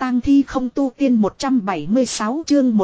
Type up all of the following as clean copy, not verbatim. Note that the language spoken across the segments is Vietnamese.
tang thi không tu tiên 176 chương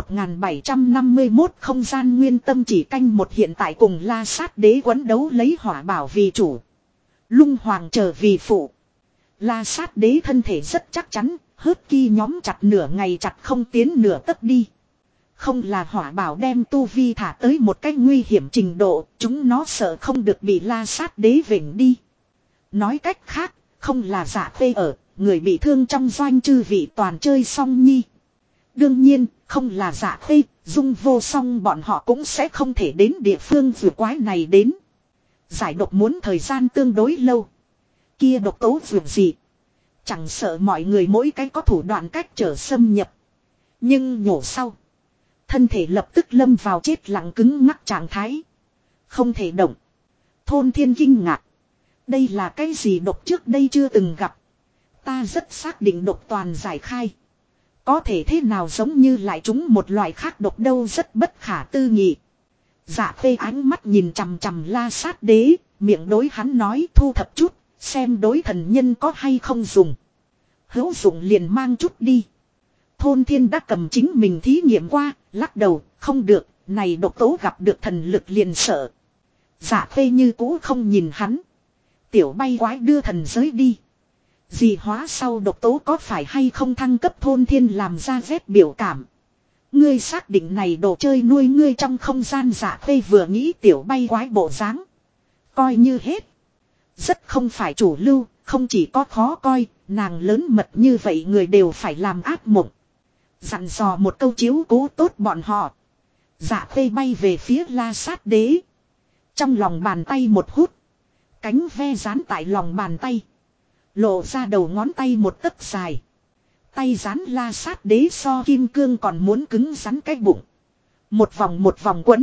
1751 không gian nguyên tâm chỉ canh một hiện tại cùng La Sát Đế quấn đấu lấy hỏa bảo vì chủ. Lung Hoàng trở vì phụ. La Sát Đế thân thể rất chắc chắn, hớt ki nhóm chặt nửa ngày chặt không tiến nửa tấc đi. Không là hỏa bảo đem tu vi thả tới một cách nguy hiểm trình độ, chúng nó sợ không được bị La Sát Đế vểnh đi. Nói cách khác, không là Dạ Khê ở, người bị thương trong doanh chư vị toàn chơi xong nhi. Đương nhiên, không là Dạ Khê, Dung Vô Song bọn họ cũng sẽ không thể đến địa phương vừa quái này đến. Giải độc muốn thời gian tương đối lâu. Kia độc tố vượt gì. Chẳng sợ mọi người mỗi cái có thủ đoạn cách trở xâm nhập. Nhưng nhổ sau. Thân thể lập tức lâm vào chết lặng cứng ngắc trạng thái. Không thể động. Thôn Thiên kinh ngạc. Đây là cái gì độc trước đây chưa từng gặp. Ta rất xác định độc toàn giải khai. Có thể thế nào giống như lại chúng một loại khác độc đâu rất bất khả tư nghị. Dạ Khê ánh mắt nhìn chằm chằm La Sát Đế, miệng đối hắn nói thu thập chút, xem đối thần nhân có hay không dùng. Hữu dụng liền mang chút đi. Thôn Thiên đã cầm chính mình thí nghiệm qua, lắc đầu, không được, này độc tố gặp được thần lực liền sợ. Dạ Khê như cũ không nhìn hắn. Tiểu bay quái đưa thần giới đi. Dị hóa sau độc tố có phải hay không thăng cấp Thôn Thiên làm ra vết biểu cảm. Ngươi xác định này đồ chơi nuôi ngươi trong không gian. Dạ Khê vừa nghĩ tiểu bay quái bộ dáng, coi như hết. Rất không phải chủ lưu, không chỉ có khó coi, nàng lớn mật như vậy người đều phải làm ác mộng. Dặn dò một câu chiếu cố tốt bọn họ. Dạ Khê bay về phía La Sát Đế. Trong lòng bàn tay một hút. Cánh ve dán tại lòng bàn tay. Lộ ra đầu ngón tay một tấc dài. Tay dán La Sát Đế so kim cương còn muốn cứng rắn cái bụng. Một vòng quấn.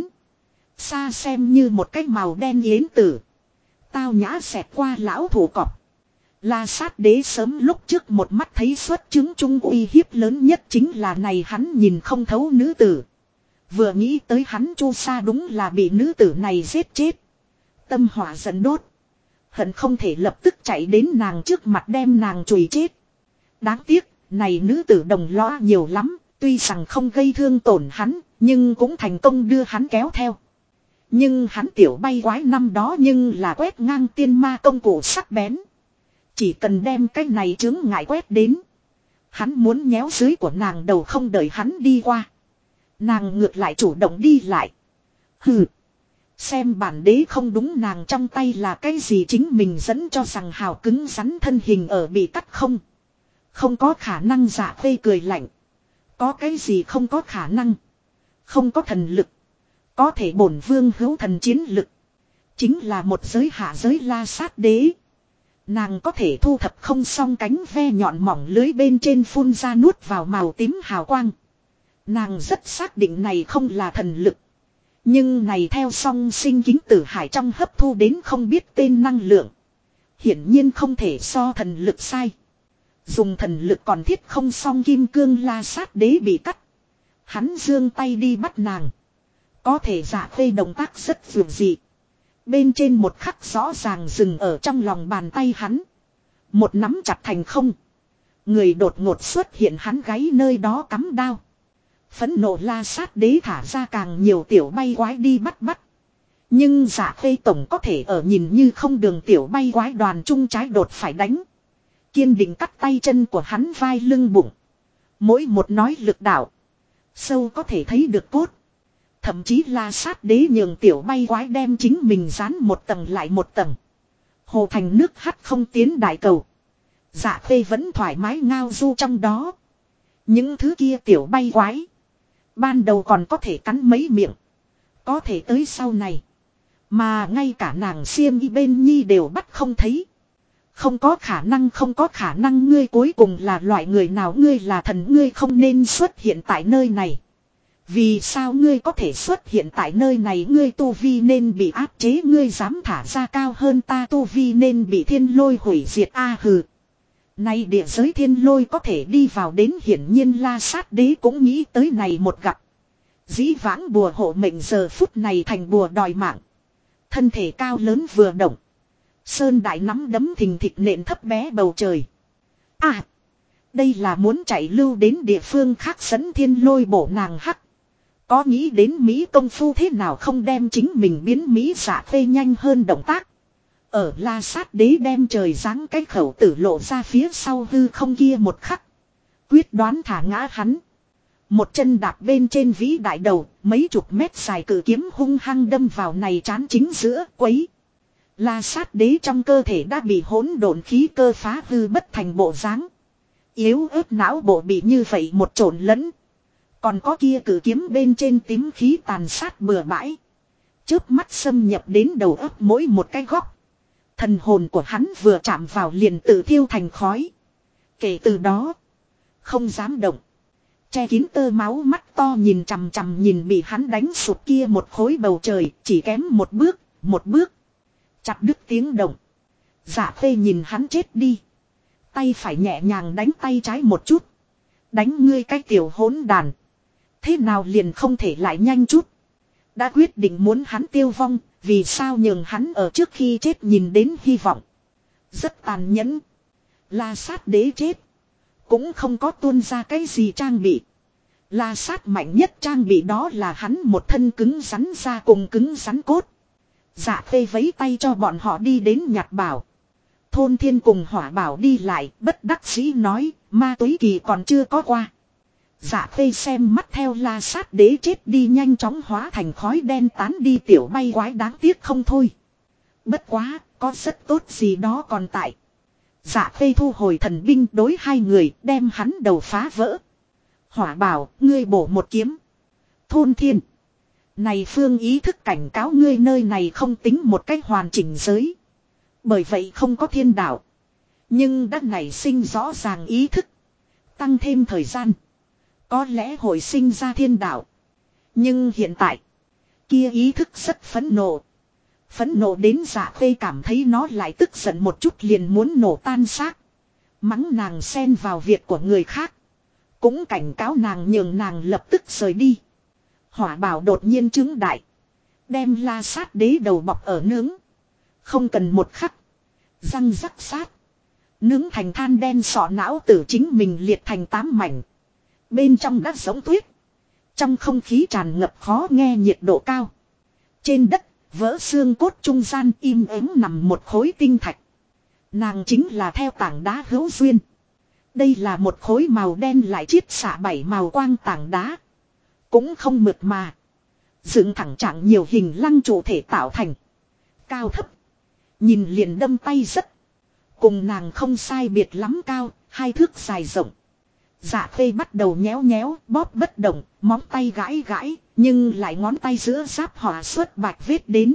Xa xem như một cái màu đen yến tử. Tao nhã xẹt qua lão thủ cọp. La Sát Đế sớm lúc trước một mắt thấy xuất chứng trung uy hiếp lớn nhất chính là này hắn nhìn không thấu nữ tử. Vừa nghĩ tới hắn Chu Sa đúng là bị nữ tử này giết chết. Tâm hỏa dần đốt. Hận không thể lập tức chạy đến nàng trước mặt đem nàng chùi chết. Đáng tiếc, này nữ tử đồng lõa nhiều lắm, tuy rằng không gây thương tổn hắn, nhưng cũng thành công đưa hắn kéo theo. Nhưng hắn tiểu bay quái năm đó nhưng là quét ngang tiên ma công cụ sắc bén. Chỉ cần đem cái này chướng ngại quét đến. Hắn muốn nhéo dưới của nàng đầu không đợi hắn đi qua. Nàng ngược lại chủ động đi lại. Hừ. Xem bản đế không đúng nàng trong tay là cái gì chính mình dẫn cho rằng hào cứng rắn thân hình ở bị cắt không. Không có khả năng. Dạ Khê cười lạnh. Có cái gì không có khả năng. Không có thần lực. Có thể bổn vương hữu thần chiến lực. Chính là một giới hạ giới La Sát Đế. Nàng có thể thu thập không xong cánh ve nhọn mỏng lưới bên trên phun ra nuốt vào màu tím hào quang. Nàng rất xác định này không là thần lực. Nhưng này theo song sinh kính tử hải trong hấp thu đến không biết tên năng lượng. Hiển nhiên không thể so thần lực sai. Dùng thần lực còn thiết không xong kim cương La Sát Đế bị cắt. Hắn giương tay đi bắt nàng. Có thể Dạ Khê động tác rất vượt dị. Bên trên một khắc rõ ràng dừng ở trong lòng bàn tay hắn. Một nắm chặt thành không. Người đột ngột xuất hiện hắn gáy nơi đó cắm đao. Phẫn nộ La Sát Đế thả ra càng nhiều tiểu bay quái đi bắt. Nhưng Dạ Khê tổng có thể ở nhìn như không đường tiểu bay quái đoàn trung trái đột phải đánh. Kiên định cắt tay chân của hắn vai lưng bụng. Mỗi một nói lực đạo. Sâu có thể thấy được cốt. Thậm chí La Sát Đế nhường tiểu bay quái đem chính mình dán một tầng lại một tầng. Hồ thành nước hắt không tiến đại cầu. Dạ Khê vẫn thoải mái ngao du trong đó. Những thứ kia tiểu bay quái. Ban đầu còn có thể cắn mấy miệng. Có thể tới sau này. Mà ngay cả nàng xiêm y bên nhi đều bắt không thấy. Không có khả năng ngươi cuối cùng là loại người nào ngươi là thần ngươi không nên xuất hiện tại nơi này. Vì sao ngươi có thể xuất hiện tại nơi này ngươi tu vi nên bị áp chế ngươi dám thả ra cao hơn ta tu vi nên bị thiên lôi hủy diệt hừ. Nay địa giới thiên lôi có thể đi vào đến hiển nhiên La Sát Đế cũng nghĩ tới này một gặp. Dĩ vãng bùa hộ mệnh giờ phút này thành bùa đòi mạng. Thân thể cao lớn vừa động. Sơn đại nắm đấm thình thịch nện thấp bé bầu trời. Đây là muốn chạy lưu đến địa phương khác dẫn thiên lôi bổ nàng hắc. Có nghĩ đến Mỹ công phu thế nào không đem chính mình biến Mỹ giả phê nhanh hơn động tác. Ở La Sát Đế đem trời giáng cái khẩu tử lộ ra phía sau hư không kia một khắc. Quyết đoán thả ngã hắn. Một chân đạp bên trên vĩ đại đầu, mấy chục mét dài cự kiếm hung hăng đâm vào này trán chính giữa quấy. La Sát Đế trong cơ thể đã bị hỗn độn khí cơ phá hư bất thành bộ dáng. Yếu ớt não bộ bị như vậy một trộn lẫn. Còn có kia cử kiếm bên trên tím khí tàn sát bừa bãi. Chớp mắt xâm nhập đến đầu óc mỗi một cái góc. Thần hồn của hắn vừa chạm vào liền tự thiêu thành khói. Kể từ đó, không dám động. Che kín tơ máu mắt to nhìn chằm chằm nhìn bị hắn đánh sụp kia một khối bầu trời, chỉ kém một bước. Chặt đứt tiếng động. Dạ phê nhìn hắn chết đi. Tay phải nhẹ nhàng đánh tay trái một chút. Đánh ngươi cái tiểu hỗn đàn. Thế nào liền không thể lại nhanh chút. Đã quyết định muốn hắn tiêu vong, vì sao nhường hắn ở trước khi chết nhìn đến hy vọng. Rất tàn nhẫn. La Sát Đế chết. Cũng không có tuôn ra cái gì trang bị. La Sát mạnh nhất trang bị đó là hắn một thân cứng rắn ra cùng cứng rắn cốt. Dạ phê vấy tay cho bọn họ đi đến nhặt bảo. Thôn Thiên cùng Hỏa Bảo đi lại, bất đắc dĩ nói, ma túy kỳ còn chưa có qua. Dạ phê xem mắt theo La Sát Đế chết đi nhanh chóng hóa thành khói đen tán đi tiểu bay quái đáng tiếc không thôi. Bất quá, có rất tốt gì đó còn tại. Dạ phê thu hồi thần binh đối hai người, đem hắn đầu phá vỡ. Hỏa Bảo, ngươi bổ một kiếm. Thôn Thiên. Này phương ý thức cảnh cáo ngươi nơi này không tính một cách hoàn chỉnh giới. Bởi vậy không có thiên đạo. Nhưng đã nảy sinh rõ ràng ý thức. Tăng thêm thời gian. Có lẽ hồi sinh ra thiên đạo. Nhưng hiện tại. Kia ý thức rất phẫn nộ. Phẫn nộ đến Dạ phê cảm thấy nó lại tức giận một chút liền muốn nổ tan xác. Mắng nàng xen vào việc của người khác. Cũng cảnh cáo nàng nhường nàng lập tức rời đi. Hỏa Bảo đột nhiên chứng đại. Đem La Sát Đế đầu bọc ở nướng. Không cần một khắc. Răng rắc sát. Nướng thành than đen sọ não tử chính mình liệt thành 8 mảnh. Bên trong đã giống tuyết. Trong không khí tràn ngập khó nghe nhiệt độ cao. Trên đất, vỡ xương cốt trung gian im ắng nằm một khối tinh thạch. Nàng chính là theo tảng đá hữu duyên. Đây là một khối màu đen lại chiết xạ 7 màu quang tảng đá. Cũng không mượt mà. Dựng thẳng trạng nhiều hình lăng trụ thể tạo thành. Cao thấp. Nhìn liền đâm tay rất. Cùng nàng không sai biệt lắm cao, 2 thước dài rộng. Dạ phê bắt đầu nhéo nhéo, bóp bất động, móng tay gãi gãi, nhưng lại ngón tay giữa giáp họa xuất bạch vết đến.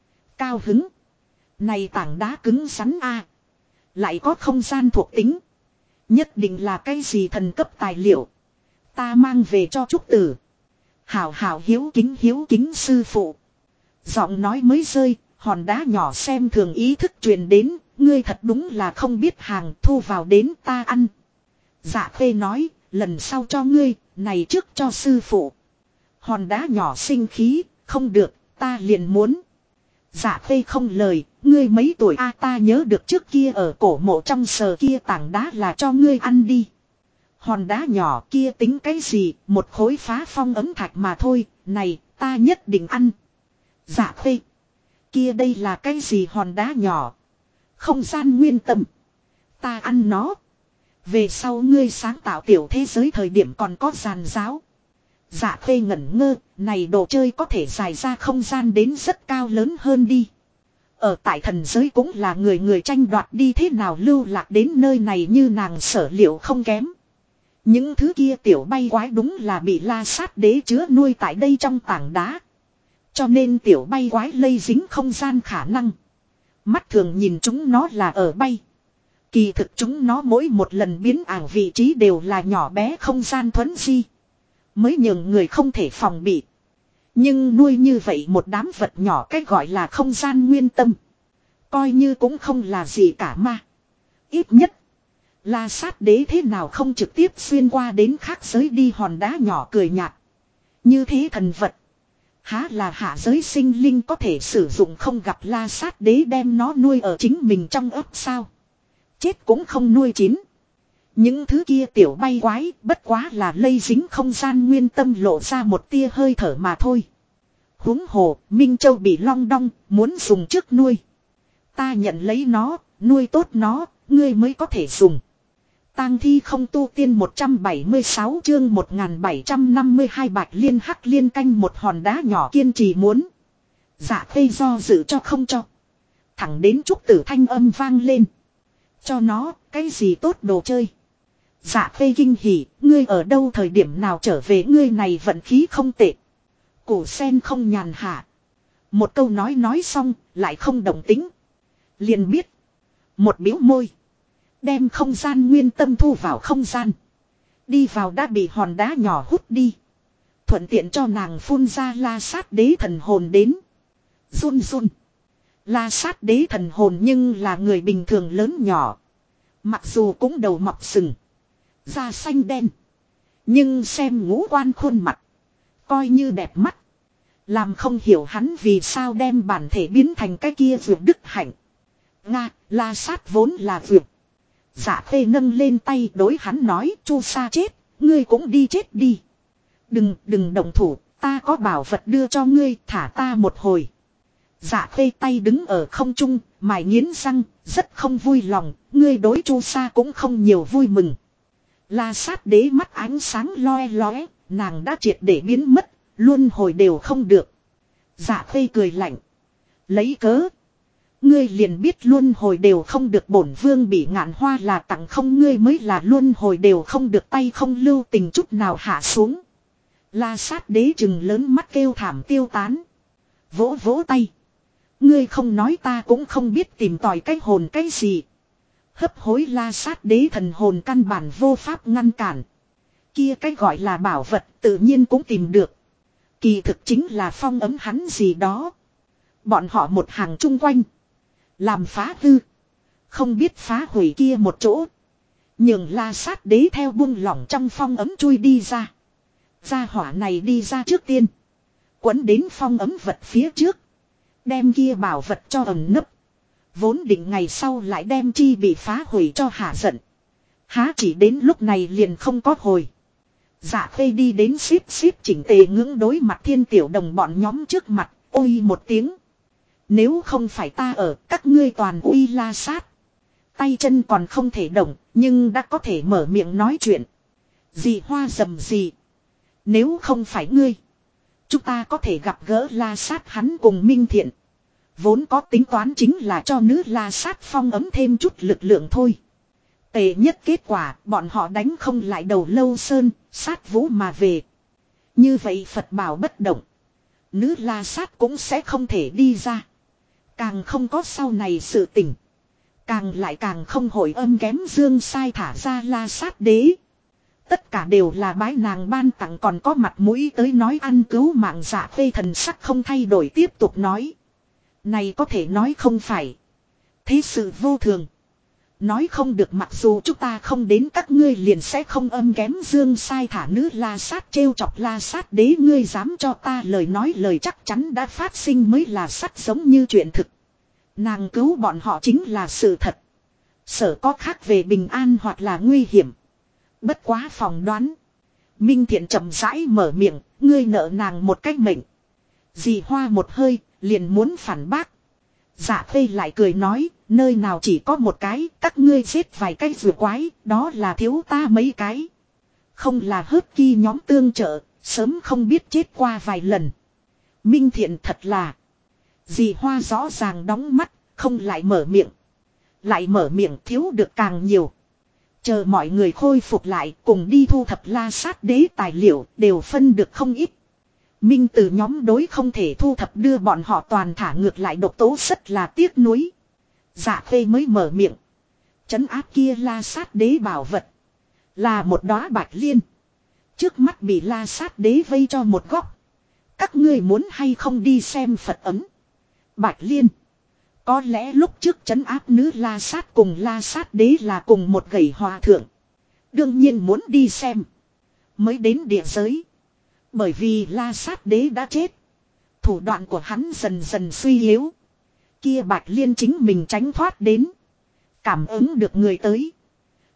Cao hứng. Này tảng đá cứng rắn a, lại có không gian thuộc tính. Nhất định là cái gì thần cấp tài liệu. Ta mang về cho Trúc Tử. Hảo hảo hiếu kính sư phụ. Giọng nói mới rơi, hòn đá nhỏ xem thường ý thức truyền đến. Ngươi thật đúng là không biết hàng thu vào đến ta ăn. Dạ phê nói, lần sau cho ngươi, này trước cho sư phụ. Hòn đá nhỏ sinh khí, không được, ta liền muốn. Dạ phê không lời, ngươi mấy tuổi a ta nhớ được trước kia ở cổ mộ trong sờ kia tảng đá là cho ngươi ăn đi. Hòn đá nhỏ kia tính cái gì, một khối phá phong ấm thạch mà thôi, này, ta nhất định ăn. Dạ phê. Kia đây là cái gì hòn đá nhỏ? Không gian nguyên tâm. Ta ăn nó. Về sau ngươi sáng tạo tiểu thế giới thời điểm còn có giàn giáo. Dạ phê ngẩn ngơ, này đồ chơi có thể dài ra không gian đến rất cao lớn hơn đi. Ở tại thần giới cũng là người người tranh đoạt đi thế nào lưu lạc đến nơi này như nàng sở liệu không kém. Những thứ kia tiểu bay quái đúng là bị La Sát Đế chứa nuôi tại đây trong tảng đá. Cho nên tiểu bay quái lây dính không gian khả năng. Mắt thường nhìn chúng nó là ở bay. Kỳ thực chúng nó mỗi một lần biến ảo vị trí đều là nhỏ bé không gian thuấn di. Mới nhường người không thể phòng bị. Nhưng nuôi như vậy một đám vật nhỏ cách gọi là không gian nguyên tâm. Coi như cũng không là gì cả mà. Ít nhất. La Sát Đế thế nào không trực tiếp xuyên qua đến khác giới đi hòn đá nhỏ cười nhạt. Như thế thần vật. Há là hạ giới sinh linh có thể sử dụng không gặp La Sát Đế đem nó nuôi ở chính mình trong ấp sao. Chết cũng không nuôi chín. Những thứ kia tiểu bay quái bất quá là lây dính không gian nguyên tâm lộ ra một tia hơi thở mà thôi. Huống hồ, Minh Châu bị long đong, muốn dùng trước nuôi. Ta nhận lấy nó, nuôi tốt nó, ngươi mới có thể dùng. Tang thi không tu tiên 176 chương 1752 bạch liên hắc liên canh một hòn đá nhỏ kiên trì muốn. Dạ Khê do dự cho không cho. Thẳng đến trúc tử thanh âm vang lên. Cho nó, cái gì tốt đồ chơi. Dạ Khê kinh hỉ, ngươi ở đâu thời điểm nào trở về ngươi này vận khí không tệ. Củ sen không nhàn hạ. Một câu nói xong, lại không động tính. Liền biết. Một biếu môi. Đem không gian nguyên tâm thu vào không gian. Đi vào đã bị hòn đá nhỏ hút đi. Thuận tiện cho nàng phun ra la sát đế thần hồn đến. Run run. La sát đế thần hồn nhưng là người bình thường lớn nhỏ. Mặc dù cũng đầu mọc sừng. Da xanh đen. Nhưng xem ngũ quan khuôn mặt. Coi như đẹp mắt. Làm không hiểu hắn vì sao đem bản thể biến thành cái kia vượt đức hạnh. Nga, la sát vốn là vượt. Dạ Khê nâng lên tay đối hắn nói Chu Sa chết, ngươi cũng đi chết đi. Đừng động thủ, ta có bảo vật đưa cho ngươi, thả ta một hồi. Dạ Khê tay đứng ở không trung, mài nghiến răng, rất không vui lòng, ngươi đối Chu Sa cũng không nhiều vui mừng. La sát đế mắt ánh sáng loe loé, nàng đã triệt để biến mất, luân hồi đều không được. Dạ Khê cười lạnh. Lấy cớ. Ngươi liền biết luân hồi đều không được bổn vương bị ngạn hoa là tặng không ngươi mới là luân hồi đều không được tay không lưu tình chút nào hạ xuống. La sát đế chừng lớn mắt kêu thảm tiêu tán. Vỗ vỗ tay. Ngươi không nói ta cũng không biết tìm tòi cái hồn cái gì. Hấp hối la sát đế thần hồn căn bản vô pháp ngăn cản. Kia cái gọi là bảo vật tự nhiên cũng tìm được. Kỳ thực chính là phong ấm hắn gì đó. Bọn họ một hàng chung quanh. Làm phá hư. Không biết phá hủy kia một chỗ. Nhường la sát đế theo buông lỏng trong phong ấm chui đi ra. Gia hỏa này đi ra trước tiên. Quấn đến phong ấm vật phía trước. Đem kia bảo vật cho ẩn nấp. Vốn định ngày sau lại đem chi bị phá hủy cho hạ giận. Há chỉ đến lúc này liền không có hồi. Dạ Khê đi đến xíp chỉnh tề ngưỡng đối mặt thiên tiểu đồng bọn nhóm trước mặt. Ôi một tiếng. Nếu không phải ta ở các ngươi toàn uy la sát. Tay chân còn không thể động. Nhưng đã có thể mở miệng nói chuyện. Dì hoa rầm gì. Nếu không phải ngươi. Chúng ta có thể gặp gỡ la sát hắn cùng Minh Thiện. Vốn có tính toán chính là cho nữ la sát phong ấm thêm chút lực lượng thôi. Tệ nhất kết quả bọn họ đánh không lại đầu lâu sơn, sát vũ mà về. Như vậy Phật bảo bất động. Nữ la sát cũng sẽ không thể đi ra. Càng không có sau này sự tình. Càng không hội âm kém dương sai thả ra la sát đế. Tất cả đều là bái nàng ban tặng còn có mặt mũi tới nói ăn cứu mạng. Dạ Khê thần sắc không thay đổi tiếp tục nói. Này có thể nói không phải. Thế sự vô thường. Nói không được mặc dù chúng ta không đến các ngươi liền sẽ không âm kém dương sai thả nữ la sát trêu chọc la sát đế ngươi dám cho ta lời nói lời chắc chắn đã phát sinh mới là sắt giống như chuyện thực. Nàng cứu bọn họ chính là sự thật. Sở có khác về bình an hoặc là nguy hiểm. Bất quá phòng đoán. Minh Thiện chậm rãi mở miệng, ngươi nợ nàng một cách mệnh. Dì hoa một hơi, liền muốn phản bác. Dạ Khê lại cười nói, nơi nào chỉ có một cái, các ngươi giết vài cái vừa quái, đó là thiếu ta mấy cái. Không là hớt ki nhóm tương trợ, sớm không biết chết qua vài lần. Minh Thiện thật là. Dì hoa rõ ràng đóng mắt, không lại mở miệng. Lại mở miệng thiếu được càng nhiều. Chờ mọi người khôi phục lại cùng đi thu thập la sát đế tài liệu đều phân được không ít. Minh từ nhóm đối không thể thu thập đưa bọn họ toàn thả ngược lại độc tố rất là tiếc nuối. Dạ Khê mới mở miệng. Trấn áp kia la sát đế bảo vật. Là một đóa bạch liên. Trước mắt bị la sát đế vây cho một góc. Các ngươi muốn hay không đi xem Phật ấm. Bạch liên. Có lẽ lúc trước trấn áp nữ la sát cùng la sát đế là cùng một gầy hòa thượng. Đương nhiên muốn đi xem. Mới đến địa giới. Bởi vì la sát đế đã chết. Thủ đoạn của hắn dần dần suy yếu. Kia bạch liên chính mình tránh thoát đến. Cảm ứng được người tới.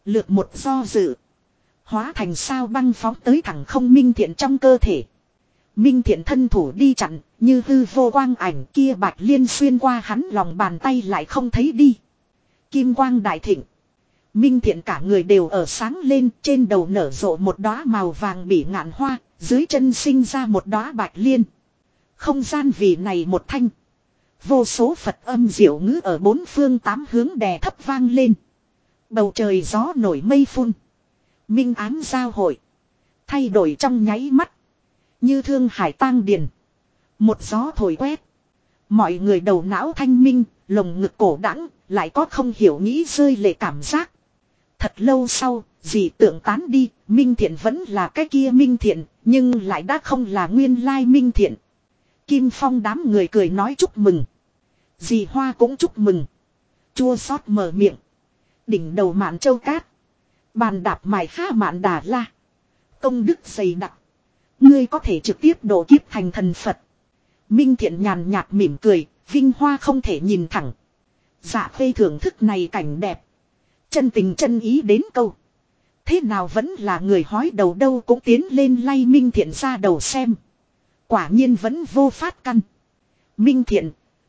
Lược một do dự. Hóa thành sao băng phóng tới thẳng không Minh Thiện trong cơ thể. Minh Thiện thân thủ đi chặn, như hư vô quang ảnh kia Bạch Liên xuyên qua hắn lòng bàn tay lại không thấy đi. Kim quang đại thịnh. Minh Thiện cả người đều ở sáng lên, trên đầu nở rộ một đóa màu vàng bỉ ngạn hoa, dưới chân sinh ra một đóa Bạch Liên. Không gian vì này một thanh. Vô số Phật âm diệu ngữ ở bốn phương tám hướng đè thấp vang lên. Bầu trời gió nổi mây phun. Minh ám giao hội. Thay đổi trong nháy mắt. Như thương hải tang điền. Một gió thổi quét. Mọi người đầu não thanh minh, lồng ngực cổ đãng, lại có không hiểu nghĩ rơi lệ cảm giác. Thật lâu sau, dị tượng tán đi, Minh Thiện vẫn là cái kia Minh Thiện, nhưng lại đã không là nguyên lai Minh Thiện. Kim Phong đám người cười nói chúc mừng. Dì Hoa cũng chúc mừng. Chua xót mở miệng. Đỉnh đầu Mạn Châu Cát. Bàn đạp mài pha Mạn Đà La. Công đức dày đặc. Ngươi có thể trực tiếp độ kiếp thành thần Phật. Minh Thiện nhàn nhạt mỉm cười, vinh hoa không thể nhìn thẳng. Dạ Khê thưởng thức này cảnh đẹp. Chân tình chân ý đến câu. Thế nào vẫn là người hói đầu đâu cũng tiến lên lay Minh Thiện ra đầu xem. Quả nhiên vẫn vô phát căn. Minh Thiện.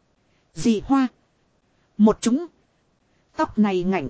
Dì Hoa. Một chúng. Tóc này ngạnh.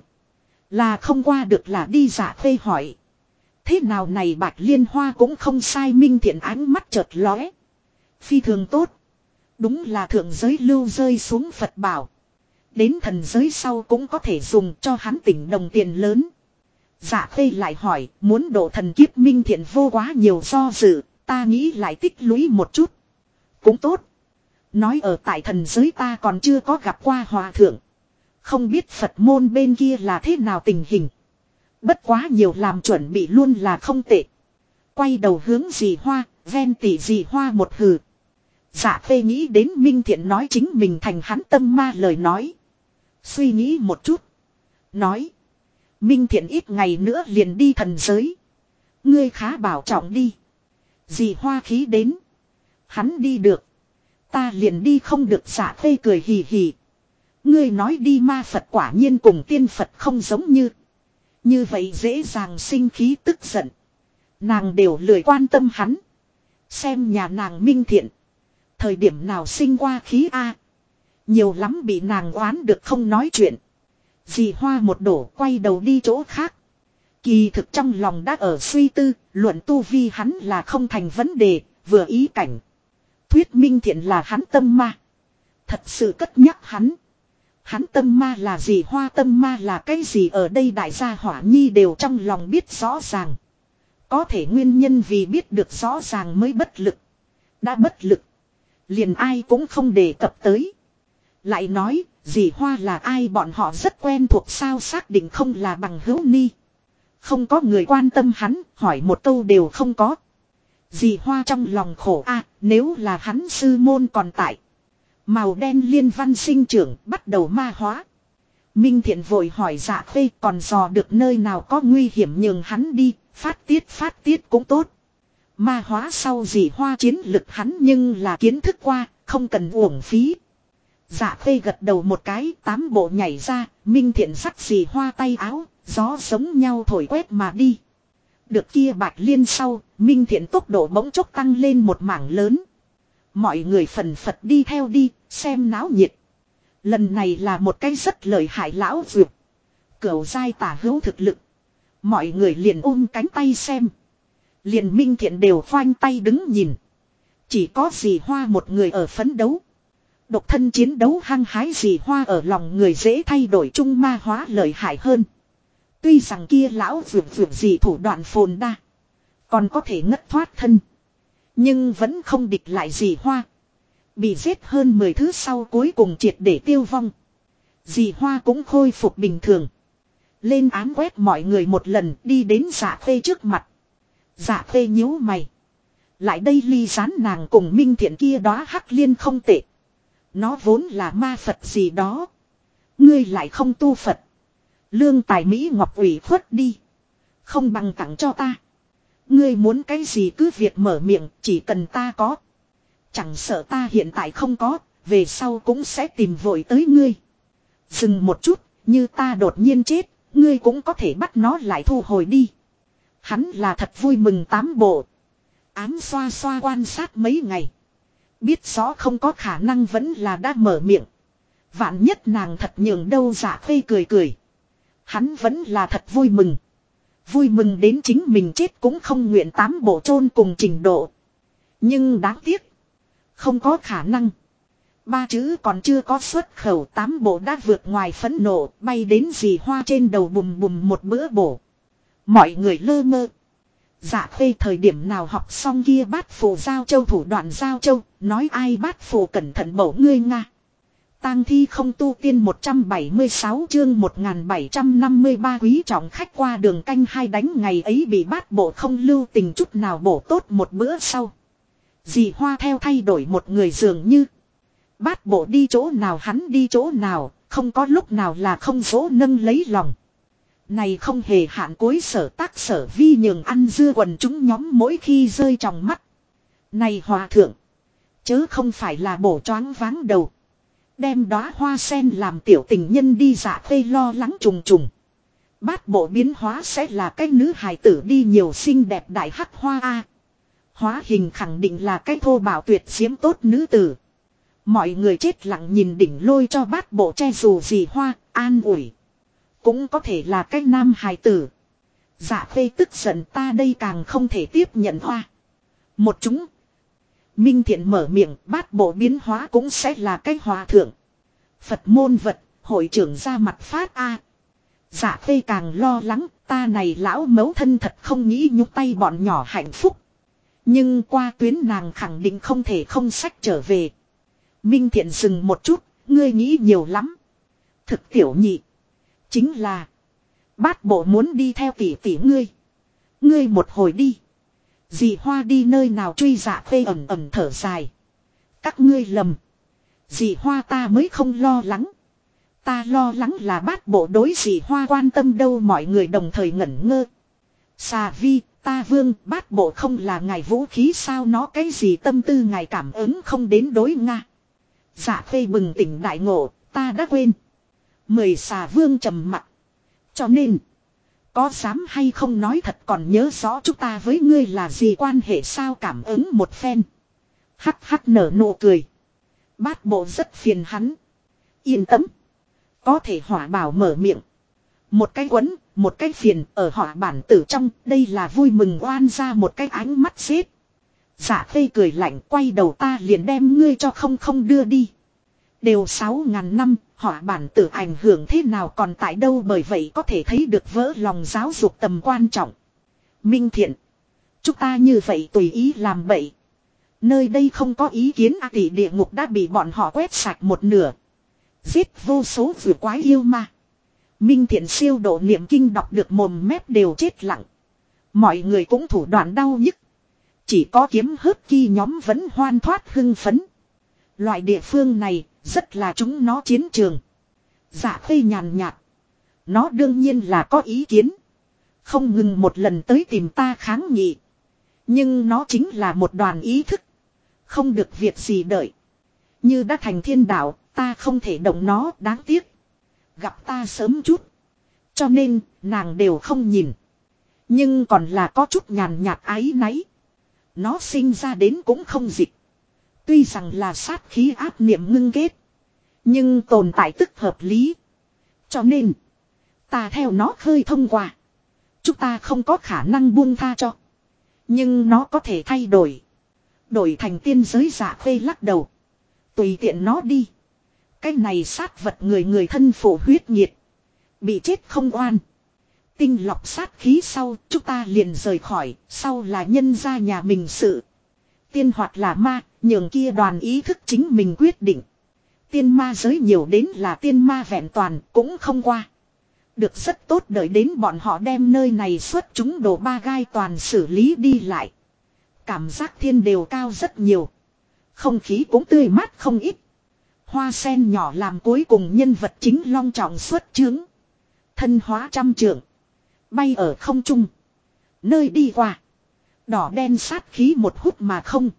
Là không qua được là đi Dạ Khê hỏi. Thế nào này Bạch Liên Hoa cũng không sai. Minh Thiện ánh mắt chợt lóe. Phi thường tốt. Đúng là thượng giới lưu rơi xuống Phật bảo. Đến thần giới sau cũng có thể dùng cho hắn tỉnh đồng tiền lớn. Dạ Khê lại hỏi, muốn độ thần kiếp Minh Thiện vô quá nhiều do dự, ta nghĩ lại tích lũy một chút. Cũng tốt. Nói ở tại thần giới ta còn chưa có gặp qua hòa thượng. Không biết Phật môn bên kia là thế nào tình hình. Bất quá nhiều làm chuẩn bị luôn là không tệ. Quay đầu hướng dì Hoa, ven tỉ dì Hoa một hừ. Dạ Khê nghĩ đến Minh Thiện nói chính mình thành hắn tâm ma lời nói. Suy nghĩ một chút. Nói. Minh Thiện ít ngày nữa liền đi thần giới. Ngươi khá bảo trọng đi. Dì Hoa khí đến. Hắn đi được. Ta liền đi không được. Dạ Khê cười hì hì. Ngươi nói đi ma Phật quả nhiên cùng tiên Phật không giống như. Như vậy dễ dàng sinh khí tức giận. Nàng đều lười quan tâm hắn. Xem nhà nàng Minh Thiện. Thời điểm nào sinh qua khí A. Nhiều lắm bị nàng oán được không nói chuyện. Dì Hoa một đổ quay đầu đi chỗ khác. Kỳ thực trong lòng đã ở suy tư. Luận tu vi hắn là không thành vấn đề. Vừa ý cảnh. Thuyết Minh Thiện là hắn tâm ma. Thật sự cất nhắc hắn. Hắn tâm ma là gì, Hoa tâm ma là cái gì, ở đây đại gia hỏa nhi đều trong lòng biết rõ ràng. Có thể nguyên nhân vì biết được rõ ràng mới bất lực. Đã bất lực. Liền ai cũng không đề cập tới. Lại nói, dì Hoa là ai bọn họ rất quen thuộc sao, xác định không là bằng hữu ni. Không có người quan tâm hắn, hỏi một câu đều không có. Dì Hoa trong lòng khổ a, nếu là hắn sư môn còn tại. Màu đen liên văn sinh trưởng bắt đầu ma hóa. Minh Thiện vội hỏi Dạ Khê còn dò được nơi nào có nguy hiểm nhường hắn đi, phát tiết cũng tốt. Ma hóa sau dì Hoa chiến lực hắn nhưng là kiến thức qua, không cần uổng phí. Dạ Khê gật đầu một cái, 8 bộ nhảy ra, Minh Thiện dắt dì Hoa tay áo, gió giống nhau thổi quét mà đi. Được kia Bạch Liên sau, Minh Thiện tốc độ bỗng chốc tăng lên một mảng lớn. Mọi người phần phật đi theo đi, xem náo nhiệt. Lần này là một cái rất lợi hại lão dược. Cửu giai tả hữu thực lực. Mọi người liền ôm cánh tay xem. Liền Minh Thiện đều khoanh tay đứng nhìn. Chỉ có dì Hoa một người ở phấn đấu. Độc thân chiến đấu hăng hái, dì Hoa ở lòng người dễ thay đổi trung ma hóa lợi hại hơn. Tuy rằng kia lão dược gì thủ đoạn phồn đa. Còn có thể ngất thoát thân. Nhưng vẫn không địch lại dì Hoa. Bị giết hơn 10 thứ sau cuối cùng triệt để tiêu vong. Dì Hoa cũng khôi phục bình thường. Lên ám quét mọi người một lần, đi đến Dạ Khê trước mặt. Dạ Khê nhíu mày. Lại đây ly gián nàng cùng Minh Thiện kia đó hắc liên không tệ. Nó vốn là ma Phật gì đó. Ngươi lại không tu Phật. Lương tài Mỹ Ngọc ủy khuất đi. Không bằng tặng cho ta. Ngươi muốn cái gì cứ việc mở miệng, chỉ cần ta có. Chẳng sợ ta hiện tại không có, về sau cũng sẽ tìm vội tới ngươi. Dừng một chút, như ta đột nhiên chết, Ngươi cũng có thể bắt nó lại thu hồi đi. Hắn là thật vui mừng tám bộ. Ám xoa xoa quan sát mấy ngày. Biết rõ không có khả năng vẫn là đã mở miệng. Vạn nhất nàng thật nhường đâu Dạ Khê cười cười. Hắn vẫn là thật vui mừng. Vui mừng đến chính mình chết cũng không nguyện tám bộ chôn cùng trình độ. Nhưng đáng tiếc. Không có khả năng. Ba chữ còn chưa có xuất khẩu tám bộ đã vượt ngoài phẫn nộ bay đến dì Hoa trên đầu bùm bùm một bữa bổ. Mọi người lơ mơ. Dạ Khê thời điểm nào học xong kia bát phù giao châu thủ đoạn giao châu, nói ai bát phù cẩn thận bổ ngươi Nga. Tang thi không tu tiên 176 chương 1753 quý trọng khách qua đường canh hai đánh ngày ấy bị bát bộ không lưu tình chút nào bổ tốt một bữa sau. Dì Hoa theo thay đổi một người dường như. Bát bộ đi chỗ nào hắn đi chỗ nào, không có lúc nào là không dỗ nâng lấy lòng. Này không hề hạn cuối sở tác sở vi nhường ăn dưa quần chúng nhóm mỗi khi rơi trong mắt. Này hòa thượng, chớ không phải là bổ choáng váng đầu. Đem đóa hoa sen làm tiểu tình nhân đi Dạ Khê lo lắng trùng trùng. Bát bộ biến hóa sẽ là cái nữ hài tử đi nhiều xinh đẹp đại hắc hoa a. Hóa hình khẳng định là cái thô bảo tuyệt diễm tốt nữ tử. Mọi người chết lặng nhìn đỉnh lôi cho bát bộ che dù gì Hoa, an ủi. Cũng có thể là cái nam hài tử. Dạ Khê tức giận ta đây càng không thể tiếp nhận Hoa. Một chúng. Minh Thiện mở miệng bát bộ biến hóa cũng sẽ là cái hòa thượng. Phật môn vật, hội trưởng ra mặt phát a. Dạ Khê càng lo lắng ta này lão mấu thân thật không nghĩ nhúc tay bọn nhỏ hạnh phúc. Nhưng qua tuyến nàng khẳng định không thể không sách trở về. Minh Thiện dừng một chút, ngươi nghĩ nhiều lắm. Thực tiểu nhị. Chính là. Bát bộ muốn đi theo tỷ tỷ ngươi. Ngươi một hồi đi. Dì Hoa đi nơi nào truy Dạ Khê ẩm ẩm thở dài. Các ngươi lầm. Dì Hoa ta mới không lo lắng. Ta lo lắng là bát bộ đối dì Hoa quan tâm đâu mọi người đồng thời ngẩn ngơ. Xà vi, ta vương, bát bộ không là ngài vũ khí sao nó cái gì tâm tư ngài cảm ứng không đến đối Nga. Dạ Khê bừng tỉnh đại ngộ, ta đã quên. 10 xà vương trầm mặt. Cho nên, có dám hay không nói thật còn nhớ rõ chúng ta với ngươi là gì quan hệ sao cảm ứng một phen. Hắc hắc nở nụ cười. Bát bộ rất phiền hắn. Yên tâm. Có thể hỏa bảo mở miệng. Một cái quấn, một cái phiền ở họ bản tử trong, đây là vui mừng oan ra một cái ánh mắt xếp. Dạ Khê cười lạnh quay đầu ta liền đem ngươi cho không đưa đi. Đều 6.000 năm, họ bản tử ảnh hưởng thế nào còn tại đâu bởi vậy có thể thấy được vỡ lòng giáo dục tầm quan trọng. Minh Thiện. Chúng ta như vậy tùy ý làm bậy. Nơi đây không có ý kiến tỷ địa ngục đã bị bọn họ quét sạch một nửa. Giết vô số vừa quái yêu ma. Minh Thiện siêu độ niệm kinh đọc được mồm mép đều chết lặng. Mọi người cũng thủ đoạn đau nhức. Chỉ có kiếm hớt ki nhóm vẫn hoan thoát hưng phấn. Loại địa phương này rất là chúng nó chiến trường. Dạ Khê nhàn nhạt. Nó đương nhiên là có ý kiến. Không ngừng một lần tới tìm ta kháng nghị. Nhưng nó chính là một đoàn ý thức. Không được việc gì đợi. Như đã thành thiên đạo, ta không thể động nó đáng tiếc. Gặp ta sớm chút. Cho nên, nàng đều không nhìn. Nhưng còn là có chút nhàn nhạt áy náy. Nó sinh ra đến cũng không dịch. Tuy rằng là sát khí áp niệm ngưng kết. Nhưng tồn tại tức hợp lý. Cho nên, ta theo nó khơi thông qua. Chúng ta không có khả năng buông tha cho. Nhưng nó có thể thay đổi. Đổi thành tiên giới Dạ Khê lắc đầu. Tùy tiện nó đi. Cái này sát vật người người thân phổ huyết nhiệt. Bị chết không oan. Tinh lọc sát khí sau chúng ta liền rời khỏi. Sau là nhân ra nhà mình sự. Tiên hoặc là ma. Nhường kia đoàn ý thức chính mình quyết định. Tiên ma giới nhiều đến là tiên ma vẹn toàn cũng không qua. Được rất tốt đợi đến bọn họ đem nơi này xuất chúng đồ ba gai toàn xử lý đi lại. Cảm giác thiên đều cao rất nhiều. Không khí cũng tươi mát không ít. Hoa sen nhỏ làm cuối cùng nhân vật chính long trọng xuất chướng. Thân hóa trăm trượng. Bay ở không trung. Nơi đi qua. Đỏ đen sát khí một hút mà không.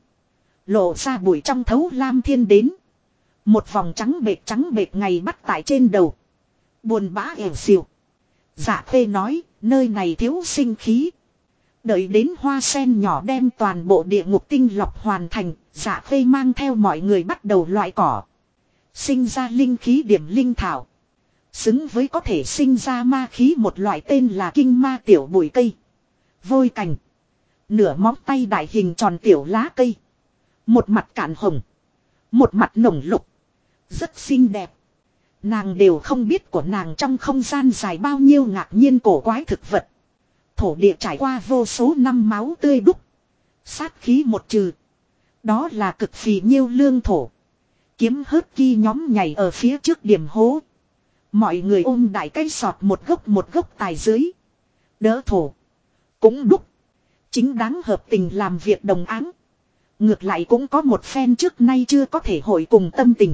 Lộ ra bụi trong thấu lam thiên đến. Một vòng trắng bệt ngày bắt tại trên đầu. Buồn bã ẻo xìu. Dạ Khê nói, nơi này thiếu sinh khí. Đợi đến hoa sen nhỏ đem toàn bộ địa ngục tinh lọc hoàn thành, Dạ Khê mang theo mọi người bắt đầu loại cỏ. Sinh ra linh khí điểm linh thảo. Xứng với có thể sinh ra ma khí một loại tên là kinh ma tiểu bụi cây. Vôi cành. Nửa móng tay đại hình tròn tiểu lá cây. Một mặt cạn hồng. Một mặt nồng lục. Rất xinh đẹp. Nàng đều không biết của nàng trong không gian dài bao nhiêu ngạc nhiên cổ quái thực vật. Thổ địa trải qua vô số năm máu tươi đúc. Sát khí một trừ. Đó là cực phì nhiêu lương thổ. Kiếm hớt ki nhóm nhảy ở phía trước điểm hố. Mọi người ôm đại cây sọt một gốc tài dưới. Đỡ thổ. Cũng đúc. Chính đáng hợp tình làm việc đồng áng. Ngược lại cũng có một phen trước nay chưa có thể hội cùng tâm tình.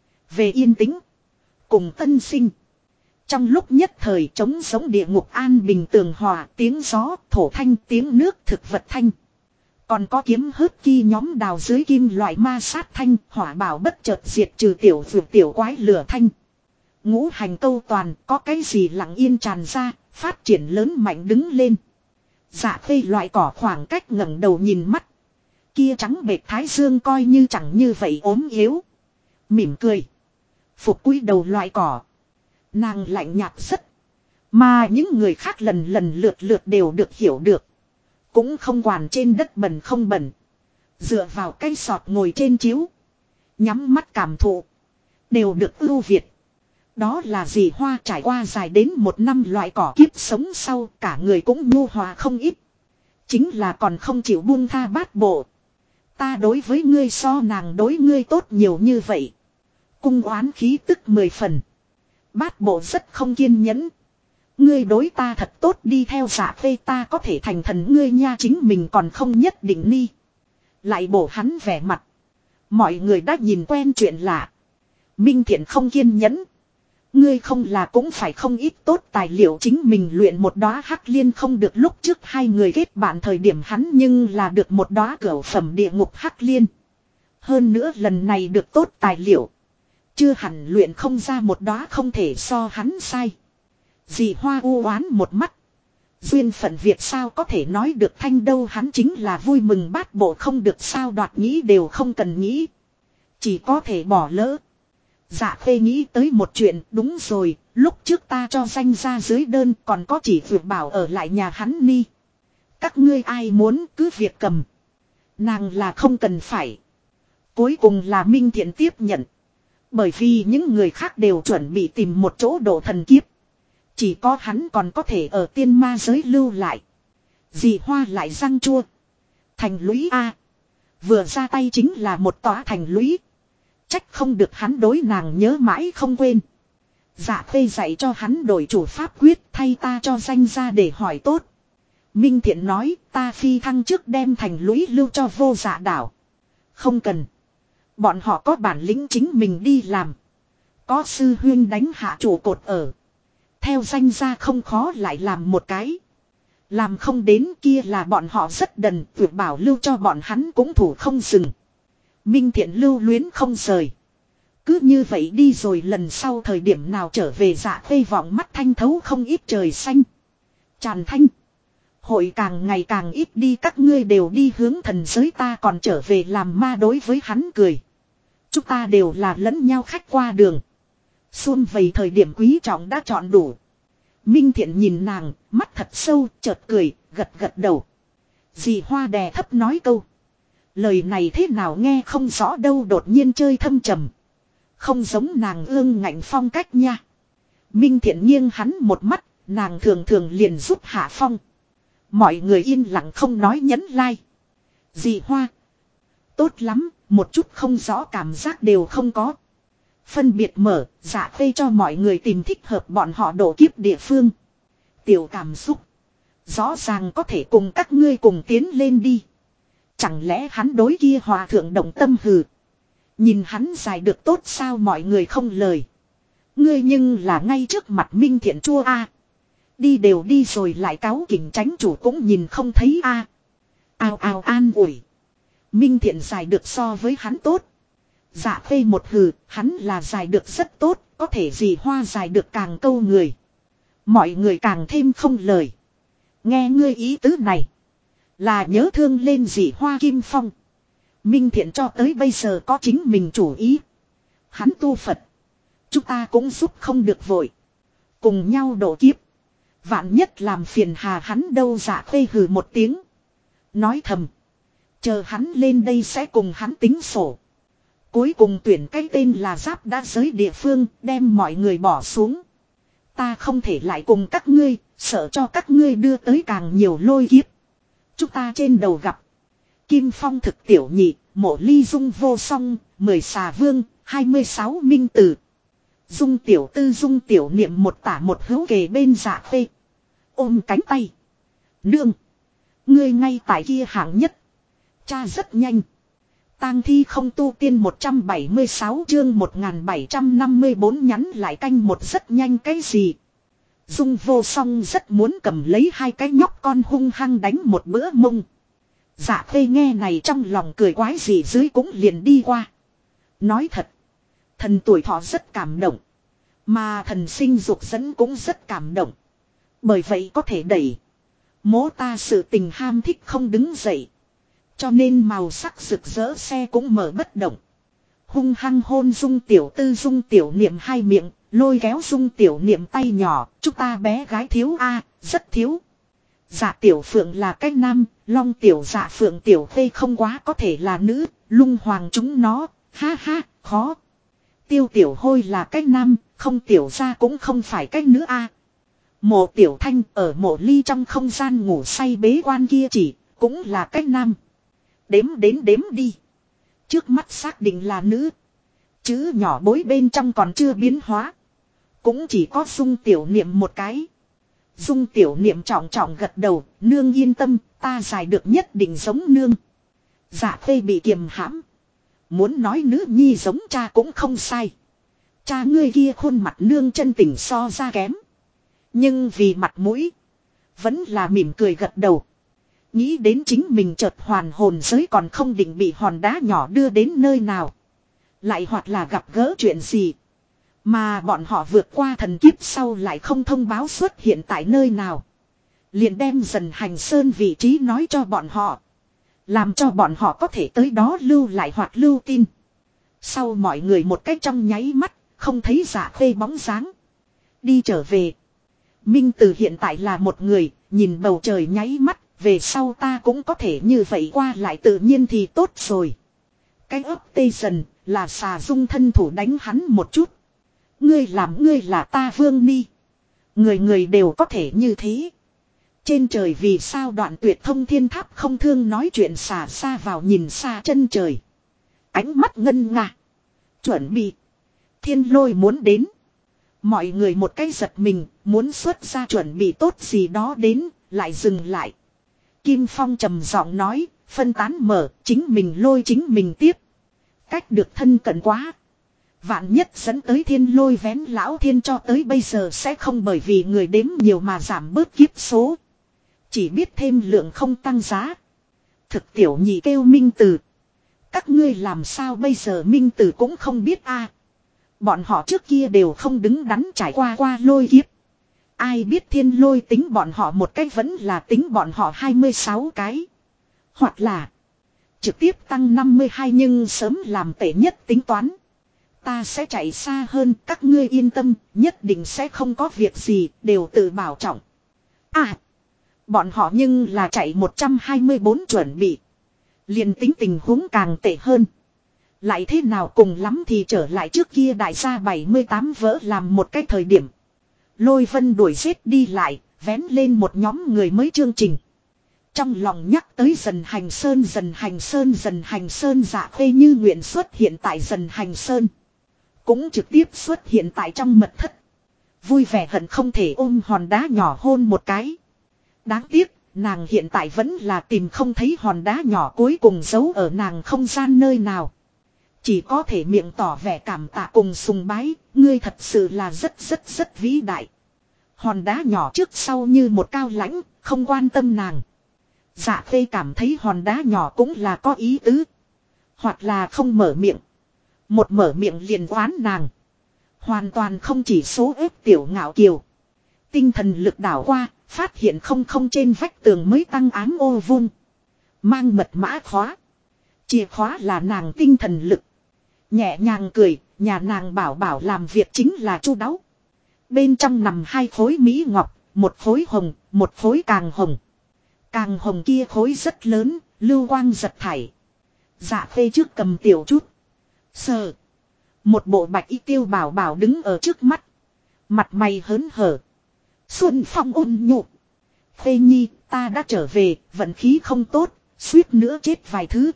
Về yên tĩnh. Cùng tân sinh. Trong lúc nhất thời trống sống địa ngục an bình tường hòa, tiếng gió, thổ thanh, tiếng nước, thực vật thanh. Còn có kiếm hớt ki nhóm đào dưới kim loại ma sát thanh, hỏa bảo bất chợt diệt trừ tiểu vượt tiểu quái lửa thanh. Ngũ hành câu toàn, có cái gì lặng yên tràn ra, phát triển lớn mạnh đứng lên. Dạ Khê loại cỏ khoảng cách ngẩng đầu nhìn mắt. Kia trắng bệt thái dương coi như chẳng như vậy ốm yếu. Mỉm cười. Phục cúi đầu loại cỏ. Nàng lạnh nhạt rất. Mà những người khác lần lần lượt lượt đều được hiểu được. Cũng không quản trên đất bẩn không bẩn. Dựa vào cây sọt ngồi trên chiếu. Nhắm mắt cảm thụ. Đều được ưu việt. Đó là gì hoa trải qua dài đến một năm loại cỏ kiếp sống sau cả người cũng nhu hòa không ít. Chính là còn không chịu buông tha bát bộ. Ta đối với ngươi so nàng đối ngươi tốt nhiều như vậy. Cung oán khí tức 10 phần. Bát bộ rất không kiên nhẫn. Ngươi đối ta thật tốt đi theo Dạ Khê ta có thể thành thần ngươi nha chính mình còn không nhất định ni. Lại bổ hắn vẻ mặt. Mọi người đã nhìn quen chuyện lạ. Minh Thiện không kiên nhẫn. Ngươi không là cũng phải không ít tốt tài liệu chính mình luyện một đóa hắc liên không được lúc trước hai người kết bạn thời điểm hắn nhưng là được một đóa cửu phẩm địa ngục hắc liên. Hơn nữa lần này được tốt tài liệu. Chưa hẳn luyện không ra một đóa không thể so hắn sai. Dì Hoa u oán một mắt. Duyên phận việc sao có thể nói được thanh đâu hắn chính là vui mừng bát bộ không được sao đoạt nghĩ đều không cần nghĩ. Chỉ có thể bỏ lỡ. Dạ Khê nghĩ tới một chuyện đúng rồi, lúc trước ta cho danh ra dưới đơn còn có chỉ việc bảo ở lại nhà hắn ni. Các ngươi ai muốn cứ việc cầm. Nàng là không cần phải. Cuối cùng là Minh Thiện tiếp nhận. Bởi vì những người khác đều chuẩn bị tìm một chỗ độ thần kiếp. Chỉ có hắn còn có thể ở tiên ma giới lưu lại. Dì Hoa lại răng chua. Thành lũy A. Vừa ra tay chính là một tòa thành lũy. Trách không được hắn đối nàng nhớ mãi không quên. Dạ Khê dạy cho hắn đổi chủ pháp quyết thay ta cho danh ra để hỏi tốt. Minh Thiện nói ta phi thăng trước đem thành lũy lưu cho Vô Dạ đảo. Không cần. Bọn họ có bản lĩnh chính mình đi làm. Có sư huyên đánh hạ trụ cột ở. Theo danh ra không khó lại làm một cái. Làm không đến kia là bọn họ rất đần. Việc bảo lưu cho bọn hắn cũng thủ không dừng. Minh Thiện lưu luyến không rời. Cứ như vậy đi rồi lần sau thời điểm nào trở về Dạ Khê vọng mắt thanh thấu không ít trời xanh. Tràn thanh. Hội càng ngày càng ít đi các ngươi đều đi hướng thần giới ta còn trở về làm ma đối với hắn cười. Chúng ta đều là lẫn nhau khách qua đường. Xuân vầy thời điểm quý trọng đã chọn đủ. Minh Thiện nhìn nàng, mắt thật sâu, chợt cười, gật gật đầu. Dì Hoa đè thấp nói câu. Lời này thế nào nghe không rõ đâu đột nhiên chơi thâm trầm. Không giống nàng ương ngạnh phong cách nha. Minh Thiện nghiêng hắn một mắt, nàng thường thường liền giúp hạ phong. Mọi người yên lặng không nói nhấn like. Dì Hoa. Tốt lắm, một chút không rõ cảm giác đều không có. Phân biệt mở, Dạ Khê cho mọi người tìm thích hợp bọn họ độ kiếp địa phương. Tiểu cảm xúc. Rõ ràng có thể cùng các ngươi cùng tiến lên đi. Chẳng lẽ hắn đối kia hòa thượng động tâm hừ. Nhìn hắn dài được tốt sao mọi người không lời. Ngươi nhưng là ngay trước mặt Minh Thiện chua a. Đi đều đi rồi lại cáu kỉnh tránh chủ cũng nhìn không thấy a. Ao ao an ủi. Minh Thiện dài được so với hắn tốt. Dạ Khê một hừ, hắn là dài được rất tốt, có thể gì Hoa dài được càng câu người. Mọi người càng thêm không lời. Nghe ngươi ý tứ này. Là nhớ thương lên Dị Hoa Kim Phong. Minh Thiện cho tới bây giờ có chính mình chủ ý. Hắn tu Phật. Chúng ta cũng giúp không được vội. Cùng nhau độ kiếp. Vạn nhất làm phiền hà hắn đâu. Dạ Khê hừ một tiếng. Nói thầm. Chờ hắn lên đây sẽ cùng hắn tính sổ. Cuối cùng tuyển cái tên là Giáp Đa Giới địa phương, đem mọi người bỏ xuống. Ta không thể lại cùng các ngươi, sợ cho các ngươi đưa tới càng nhiều lôi kiếp. Chúng ta trên đầu gặp. Kim Phong thực tiểu nhị, Mộ Ly Dung vô song, 10 xà vương, 26 minh tử. Dung tiểu tư Dung tiểu niệm một tả một hữu kề bên Dạ Khê. Ôm cánh tay. Nương. Ngươi ngay tại kia hạng nhất. Cha rất nhanh. Tang thi không tu tiên 176 chương 1754 nhắn lại canh một rất nhanh cái gì. Dung vô song rất muốn cầm lấy hai cái nhóc con hung hăng đánh một bữa mông. Dạ Khê nghe này trong lòng cười quái gì dưới cũng liền đi qua. Nói thật. Thần tuổi thọ rất cảm động. Mà thần sinh dục dẫn cũng rất cảm động. Bởi vậy có thể đẩy. Mố ta sự tình ham thích không đứng dậy. Cho nên màu sắc rực rỡ xe cũng mở bất động. Hung hăng hôn Dung tiểu tư Dung tiểu niệm hai miệng. Lôi kéo Dung tiểu niệm tay nhỏ. Chúng ta bé gái thiếu a rất thiếu. Dạ tiểu phượng là cái nam. Long tiểu dạ phượng tiểu khê không quá có thể là nữ. Lung hoàng chúng nó. Ha ha khó. Tiêu tiểu hôi là cái nam. Không tiểu ra cũng không phải cái nữ a. Mộ tiểu thanh ở Mộ Ly trong không gian ngủ say bế quan kia chỉ. Cũng là cái nam. Đếm đi. Trước mắt xác định là nữ. Chữ nhỏ bối bên trong còn chưa biến hóa. Cũng chỉ có Dung tiểu niệm một cái. Dung tiểu niệm trọng trọng gật đầu. Nương yên tâm, ta giải được nhất định giống nương. Dạ Khê bị kiềm hãm. Muốn nói nữ nhi giống cha cũng không sai. Cha ngươi kia khuôn mặt nương chân tình so ra kém. Nhưng vì mặt mũi. Vẫn là mỉm cười gật đầu. Nghĩ đến chính mình chợt hoàn hồn giới còn không định bị hòn đá nhỏ đưa đến nơi nào. Lại hoặc là gặp gỡ chuyện gì. Mà bọn họ vượt qua thần kiếp sau lại không thông báo xuất hiện tại nơi nào. Liền đem Dần Hành Sơn vị trí nói cho bọn họ. Làm cho bọn họ có thể tới đó lưu lại hoặc lưu tin. Sau mọi người một cách trong nháy mắt, không thấy Dạ Khê bóng dáng. Đi trở về. Minh Từ hiện tại là một người, nhìn bầu trời nháy mắt. Về sau ta cũng có thể như vậy qua lại tự nhiên thì tốt rồi. Cái ấp tê dần là xà Dung thân thủ đánh hắn một chút. Ngươi là ta Vương Ni. Người đều có thể như thế. Trên trời vì sao đoạn tuyệt thông thiên tháp không thương nói chuyện xà xa vào nhìn xa chân trời. Ánh mắt ngân nga. Chuẩn bị. Thiên lôi muốn đến. Mọi người một cái giật mình muốn xuất ra chuẩn bị tốt gì đó đến lại dừng lại. Kim Phong trầm giọng nói, phân tán mở, chính mình lôi chính mình tiếp. Cách được thân cận quá. Vạn nhất dẫn tới thiên lôi vén lão thiên cho tới bây giờ sẽ không bởi vì người đếm nhiều mà giảm bớt kiếp số. Chỉ biết thêm lượng không tăng giá. Thực tiểu nhị kêu Minh Từ. Các ngươi làm sao bây giờ Minh Từ cũng không biết a. Bọn họ trước kia đều không đứng đắn trải qua lôi kiếp. Ai biết thiên lôi tính bọn họ một cách vẫn là tính bọn họ 26 cái. Hoặc là trực tiếp tăng 52 nhưng sớm làm tệ nhất tính toán. Ta sẽ chạy xa hơn, các ngươi yên tâm, nhất định sẽ không có việc gì, đều tự bảo trọng. À, bọn họ nhưng là chạy 124 chuẩn bị. Liền tính tình huống càng tệ hơn. Lại thế nào cùng lắm thì trở lại trước kia đại gia 78 vỡ làm một cái thời điểm. Lôi Vân đuổi giết đi lại, vén lên một nhóm người mới chương trình. Trong lòng nhắc tới Dần Hành Sơn Dạ Khê như nguyện xuất hiện tại Dần Hành Sơn. Cũng trực tiếp xuất hiện tại trong mật thất. Vui vẻ hận không thể ôm hòn đá nhỏ hôn một cái. Đáng tiếc, nàng hiện tại vẫn là tìm không thấy hòn đá nhỏ cuối cùng giấu ở nàng không gian nơi nào. Chỉ có thể miệng tỏ vẻ cảm tạ cùng sùng bái, ngươi thật sự là rất vĩ đại. Hòn đá nhỏ trước sau như một cao lãnh, không quan tâm nàng. Dạ Khê cảm thấy hòn đá nhỏ cũng là có ý tứ. Hoặc là không mở miệng. Một mở miệng liền oán nàng. Hoàn toàn không chỉ số ép tiểu ngạo kiều. Tinh thần lực đảo qua, phát hiện không trên vách tường mới tăng ám ô vuông. Mang mật mã khóa. Chìa khóa là nàng tinh thần lực. Nhẹ nhàng cười, nhà nàng bảo bảo làm việc chính là chu đáo. Bên trong nằm 2 khối mỹ ngọc, 1 khối hồng, 1 khối càng hồng. Càng hồng kia khối rất lớn, lưu quang giật thảy. Dạ Khê trước cầm tiểu chút. Sờ. Một bộ bạch y Tiêu Bảo Bảo đứng ở trước mắt. Mặt mày hớn hở. Xuân phong ôn nhu. Khê Nhi, ta đã trở về, vận khí không tốt, suýt nữa chết vài thứ.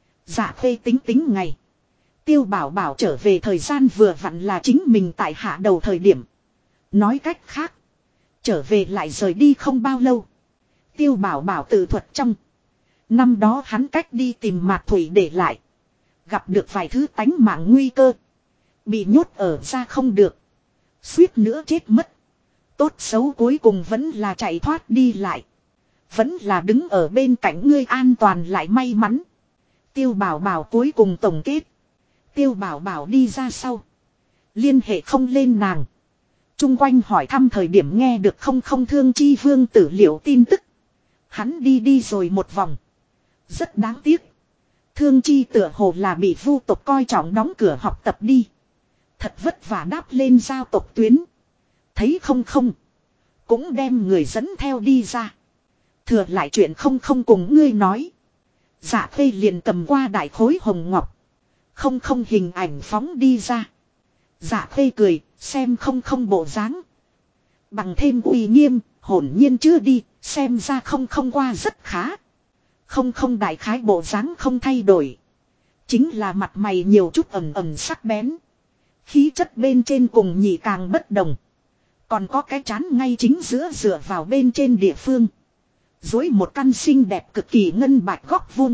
Dạ Khê tính ngày. Tiêu Bảo Bảo trở về thời gian vừa vặn là chính mình tại hạ đầu thời điểm. Nói cách khác. Trở về lại rời đi không bao lâu. Tiêu Bảo Bảo tự thuật trong. Năm đó hắn cách đi tìm Mạc Thủy để lại. Gặp được vài thứ tánh mạng nguy cơ. Bị nhốt ở ra không được. Suýt nữa chết mất. Tốt xấu cuối cùng vẫn là chạy thoát đi lại. Vẫn là đứng ở bên cạnh ngươi an toàn lại may mắn. Tiêu Bảo Bảo cuối cùng tổng kết. Tiêu Bảo Bảo đi ra sau. Liên hệ không lên nàng. Trung quanh hỏi thăm thời điểm nghe được không Thương Chi Vương tử liệu tin tức. Hắn đi rồi một vòng. Rất đáng tiếc. Thương Chi tựa hồ là bị vu tộc coi trọng đóng cửa học tập đi. Thật vất vả đáp lên giao tộc tuyến. Thấy không. Cũng đem người dẫn theo đi ra. Thừa lại chuyện không cùng ngươi nói. Dạ Khê liền cầm qua đại khối hồng ngọc. Không hình ảnh phóng đi ra. Dạ Khê cười, xem không bộ dáng. Bằng thêm uy nghiêm, hồn nhiên chưa đi, xem ra không qua rất khá. Không đại khái bộ dáng không thay đổi. Chính là mặt mày nhiều chút ẩm sắc bén. Khí chất bên trên cùng nhị càng bất đồng. Còn có cái trán ngay chính giữa dựa vào bên trên địa phương. Dối một căn xinh đẹp cực kỳ ngân bạch góc vuông.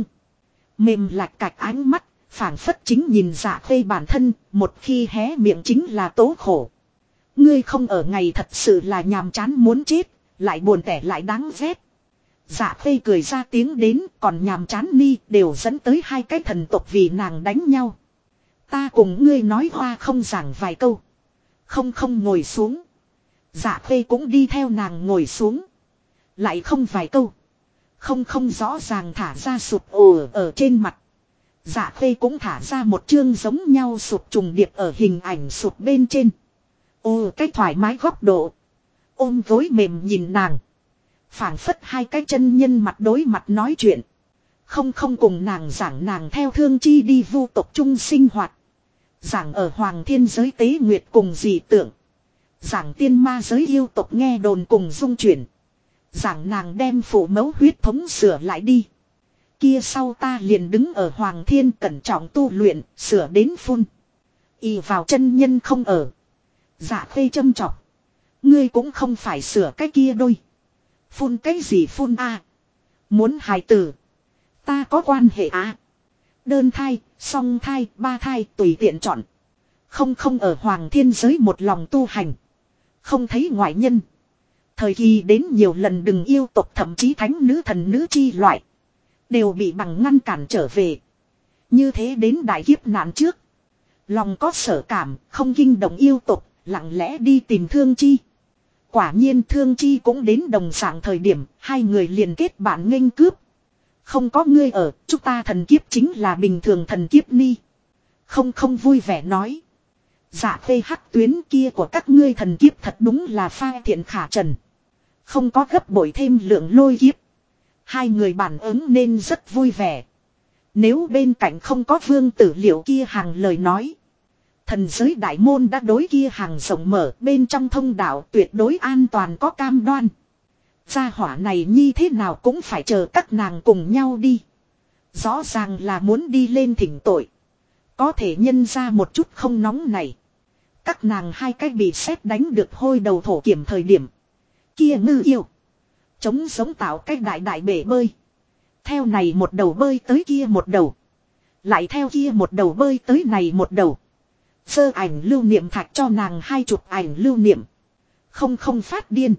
Mềm lạch cạch ánh mắt, phảng phất chính nhìn Dạ Khê bản thân, một khi hé miệng chính là tố khổ. Ngươi không ở ngày thật sự là nhàm chán muốn chết, lại buồn tẻ lại đáng ghét. Dạ Khê cười ra tiếng đến, còn nhàm chán ni đều dẫn tới 2 cái thần tộc vì nàng đánh nhau. Ta cùng ngươi nói hoa không giảng vài câu. Không ngồi xuống. Dạ Khê cũng đi theo nàng ngồi xuống. Lại không vài câu. Không rõ ràng thả ra sụp ồ ở trên mặt. Dạ Khê cũng thả ra một chương giống nhau sụp trùng điệp ở hình ảnh sụp bên trên. Ồ cái thoải mái góc độ. Ôm gối mềm nhìn nàng. Phảng phất 2 cái chân nhân mặt đối mặt nói chuyện. Không cùng nàng giảng nàng theo Thương Chi đi vu tộc chung sinh hoạt. Giảng ở Hoàng Thiên giới tế nguyệt cùng dị tượng. Giảng tiên ma giới yêu tộc nghe đồn cùng dung chuyển. Giảng nàng đem phụ mẫu huyết thống sửa lại đi. Kia sau ta liền đứng ở Hoàng Thiên cẩn trọng tu luyện, sửa đến phun. Y vào chân nhân không ở. Dạ Khê châm chọc. Ngươi cũng không phải sửa cái kia đôi. Phun cái gì phun a? Muốn hài tử. Ta có quan hệ a. Đơn thai, song thai, 3 thai tùy tiện chọn. Không ở Hoàng Thiên giới một lòng tu hành. Không thấy ngoại nhân. Thời kỳ đến nhiều lần đừng yêu tộc thậm chí thánh nữ thần nữ chi loại. Đều bị bằng ngăn cản trở về. Như thế đến đại kiếp nạn trước. Lòng có sở cảm, không kinh động yêu tộc, lặng lẽ đi tìm Thương Chi. Quả nhiên Thương Chi cũng đến đồng dạng thời điểm, 2 người liền kết bạn nghênh cướp. Không có ngươi ở, chúng ta thần kiếp chính là bình thường thần kiếp ni. Không vui vẻ nói. Dạ Khê hắc tuyến kia của các ngươi thần kiếp thật đúng là pha thiện khả trần. Không có gấp bội thêm lượng lôi kiếp. 2 người bản ứng nên rất vui vẻ. Nếu bên cạnh không có vương tử liệu kia hàng lời nói. Thần giới đại môn đã đối kia hàng rộng mở bên trong thông đạo tuyệt đối an toàn có cam đoan. Gia hỏa này như thế nào cũng phải chờ các nàng cùng nhau đi. Rõ ràng là muốn đi lên thỉnh tội. Có thể nhân ra một chút không nóng này. Các nàng 2 cái bị sét đánh được hôi đầu thổ kiểm thời điểm. Kia ngư yêu. Chống giống tạo cái đại bể bơi. Theo này một đầu bơi tới kia một đầu. Lại theo kia một đầu bơi tới này một đầu. Sơ ảnh lưu niệm thạch cho nàng 2 chục ảnh lưu niệm. Không phát điên.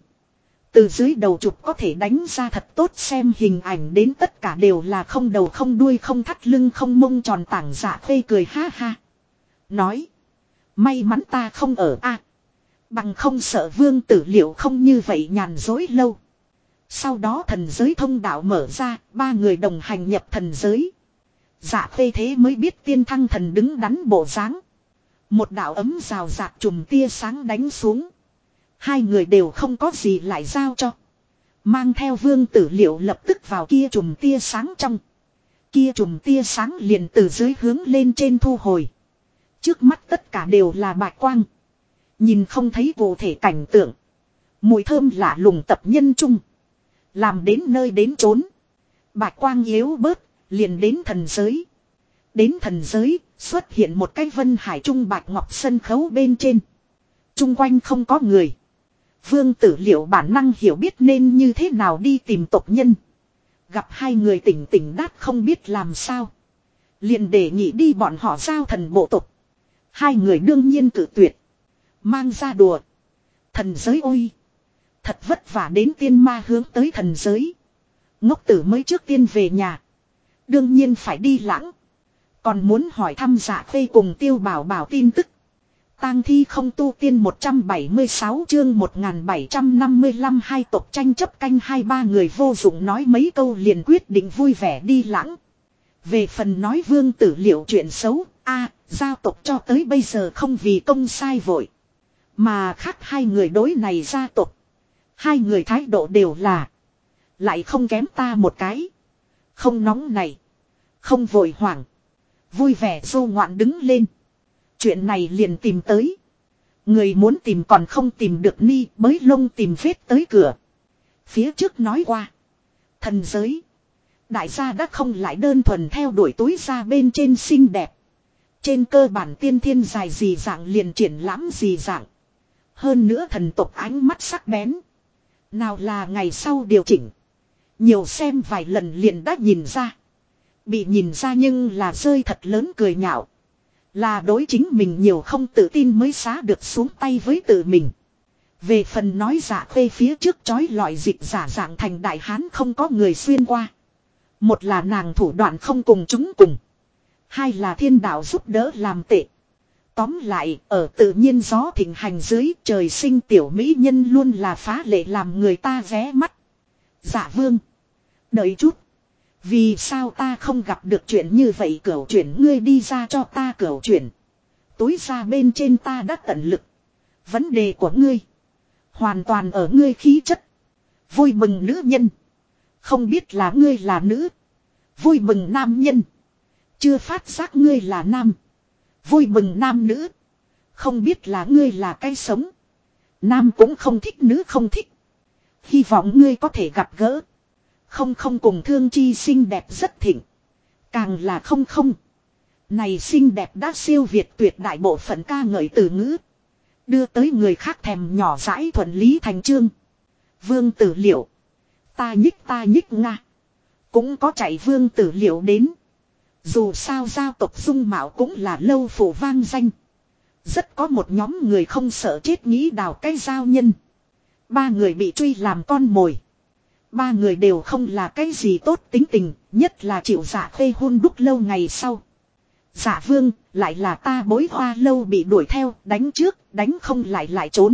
Từ dưới đầu chụp có thể đánh ra thật tốt xem hình ảnh đến tất cả đều là không đầu không đuôi không thắt lưng không mông tròn tảng. Dạ Khê cười ha ha. Nói. May mắn ta không ở a. Bằng không sợ Vương Tử Liệu không như vậy nhàn dối lâu. Sau đó thần giới thông đạo mở ra, ba người đồng hành nhập thần giới. Dạ Khê thế mới biết tiên thăng thần đứng đắn bộ dáng. Một đạo ấm rào rạc chùm tia sáng đánh xuống. Hai người đều không có gì lại giao cho. Mang theo Vương Tử Liệu lập tức vào kia chùm tia sáng trong. Kia chùm tia sáng liền từ dưới hướng lên trên thu hồi. Trước mắt tất cả đều là bạch quang. Nhìn không thấy cụ thể cảnh tượng. Mùi thơm lạ lùng tập nhân chung. Làm đến nơi đến chốn. Bạch quang yếu bớt, liền đến thần giới. Đến thần giới, xuất hiện một cái vân hải trung bạch ngọc sân khấu bên trên. Trung quanh không có người. Vương Tử Liệu bản năng hiểu biết nên như thế nào đi tìm tộc nhân. Gặp hai người tỉnh tỉnh đát không biết làm sao. Liền đề nghị đi bọn họ giao thần bộ tộc. Hai người đương nhiên cự tuyệt. Mang ra đùa. Thần giới ôi. Thật vất vả đến tiên ma hướng tới thần giới. Ngốc tử mới trước tiên về nhà. Đương nhiên phải đi lãng. Còn muốn hỏi thăm Dạ Khê cùng Tiêu Bảo Bảo tin tức. Tang thi không tu tiên 176 chương 1755 hai tộc tranh chấp canh hai ba người vô dụng nói mấy câu liền quyết định vui vẻ đi lãng. Về phần nói Vương Tử Liệu chuyện xấu, giao tộc cho tới bây giờ không vì công sai vội. Mà khác hai người đối này gia tộc. Hai người thái độ đều là. Lại không kém ta một cái. Không nóng này. Không vội hoảng. Vui vẻ du ngoạn đứng lên. Chuyện này liền tìm tới. Người muốn tìm còn không tìm được ni bới lông tìm vết tới cửa. Phía trước nói qua. Thần giới. Đại gia đã không lại đơn thuần theo đuổi túi ra bên trên xinh đẹp. Trên cơ bản tiên thiên dài gì dạng liền triển lãm gì dạng. Hơn nữa thần tộc ánh mắt sắc bén. Nào là ngày sau điều chỉnh. Nhiều xem vài lần liền đã nhìn ra. Bị nhìn ra nhưng là rơi thật lớn cười nhạo. Là đối chính mình nhiều không tự tin mới xá được xuống tay với tự mình. Về phần nói Dạ Khê phía trước chói lọi dịch giả dạng thành đại hán không có người xuyên qua. Một là nàng thủ đoạn không cùng chúng cùng. Hai là thiên đạo giúp đỡ làm tệ. Tóm lại, ở tự nhiên gió thịnh hành dưới trời sinh tiểu mỹ nhân luôn là phá lệ làm người ta ghé mắt. Dạ Vương. Đợi chút. Vì sao ta không gặp được chuyện như vậy cửu chuyển ngươi đi ra cho ta cửu chuyển. Túi ra bên trên ta đã tận lực. Vấn đề của ngươi. Hoàn toàn ở ngươi khí chất. Vui mừng nữ nhân. Không biết là ngươi là nữ. Vui mừng nam nhân. Chưa phát giác ngươi là nam. Vui mừng nam nữ. Không biết là ngươi là cái sống. Nam cũng không thích nữ không thích. Hy vọng ngươi có thể gặp gỡ. Không không cùng thương chi xinh đẹp rất thịnh. Càng là không không. Này xinh đẹp đã siêu việt tuyệt đại bộ phận ca ngợi từ ngữ. Đưa tới người khác thèm nhỏ dãi thuận lý thành chương. Vương Tử Liệu. Ta nhích nga. Cũng có chạy Vương Tử Liệu đến. Dù sao giao tộc dung mạo cũng là lâu phủ vang danh. Rất có một nhóm người không sợ chết nghĩ đào cái giao nhân. Ba người bị truy làm con mồi. Ba người đều không là cái gì tốt tính tình, nhất là chịu Dạ Khê hôn đúc lâu ngày sau. Dạ Vương, lại là ta bối hoa lâu bị đuổi theo, đánh trước, đánh không lại trốn.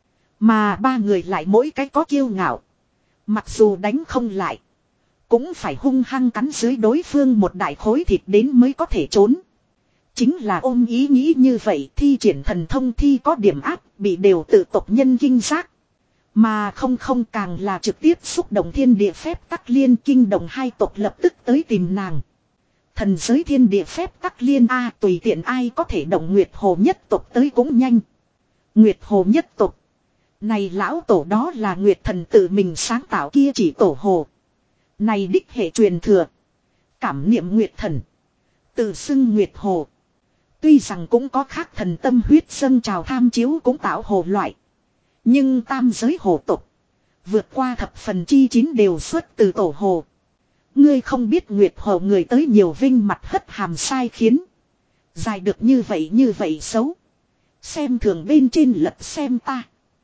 Mà ba người lại mỗi cái có kiêu ngạo. Mặc dù đánh không lại, cũng phải hung hăng cắn dưới đối phương một đại khối thịt đến mới có thể trốn. Chính là ôm ý nghĩ như vậy thi triển thần thông thi có điểm áp, bị đều tự tộc nhân kinh giác. Mà không càng là trực tiếp xúc động thiên địa phép tắc liên kinh động hai tộc lập tức tới tìm nàng. Thần giới thiên địa phép tắc liên tùy tiện ai có thể động Nguyệt Hồ nhất tộc tới cũng nhanh. Nguyệt Hồ nhất tộc. Này lão tổ đó là Nguyệt thần tự mình sáng tạo kia chỉ tổ hồ. Này đích hệ truyền thừa. Cảm niệm Nguyệt thần. Tự xưng Nguyệt Hồ. Tuy rằng cũng có khác thần tâm huyết dâng trào tham chiếu cũng tạo hồ loại. Nhưng tam giới hồ tục. Vượt qua thập phần chi 9 đều xuất từ tổ hồ. Ngươi không biết Nguyệt Hồ người tới nhiều vinh mặt hất hàm sai khiến. Dài được như vậy xấu. Xem thường bên trên lật xem ta.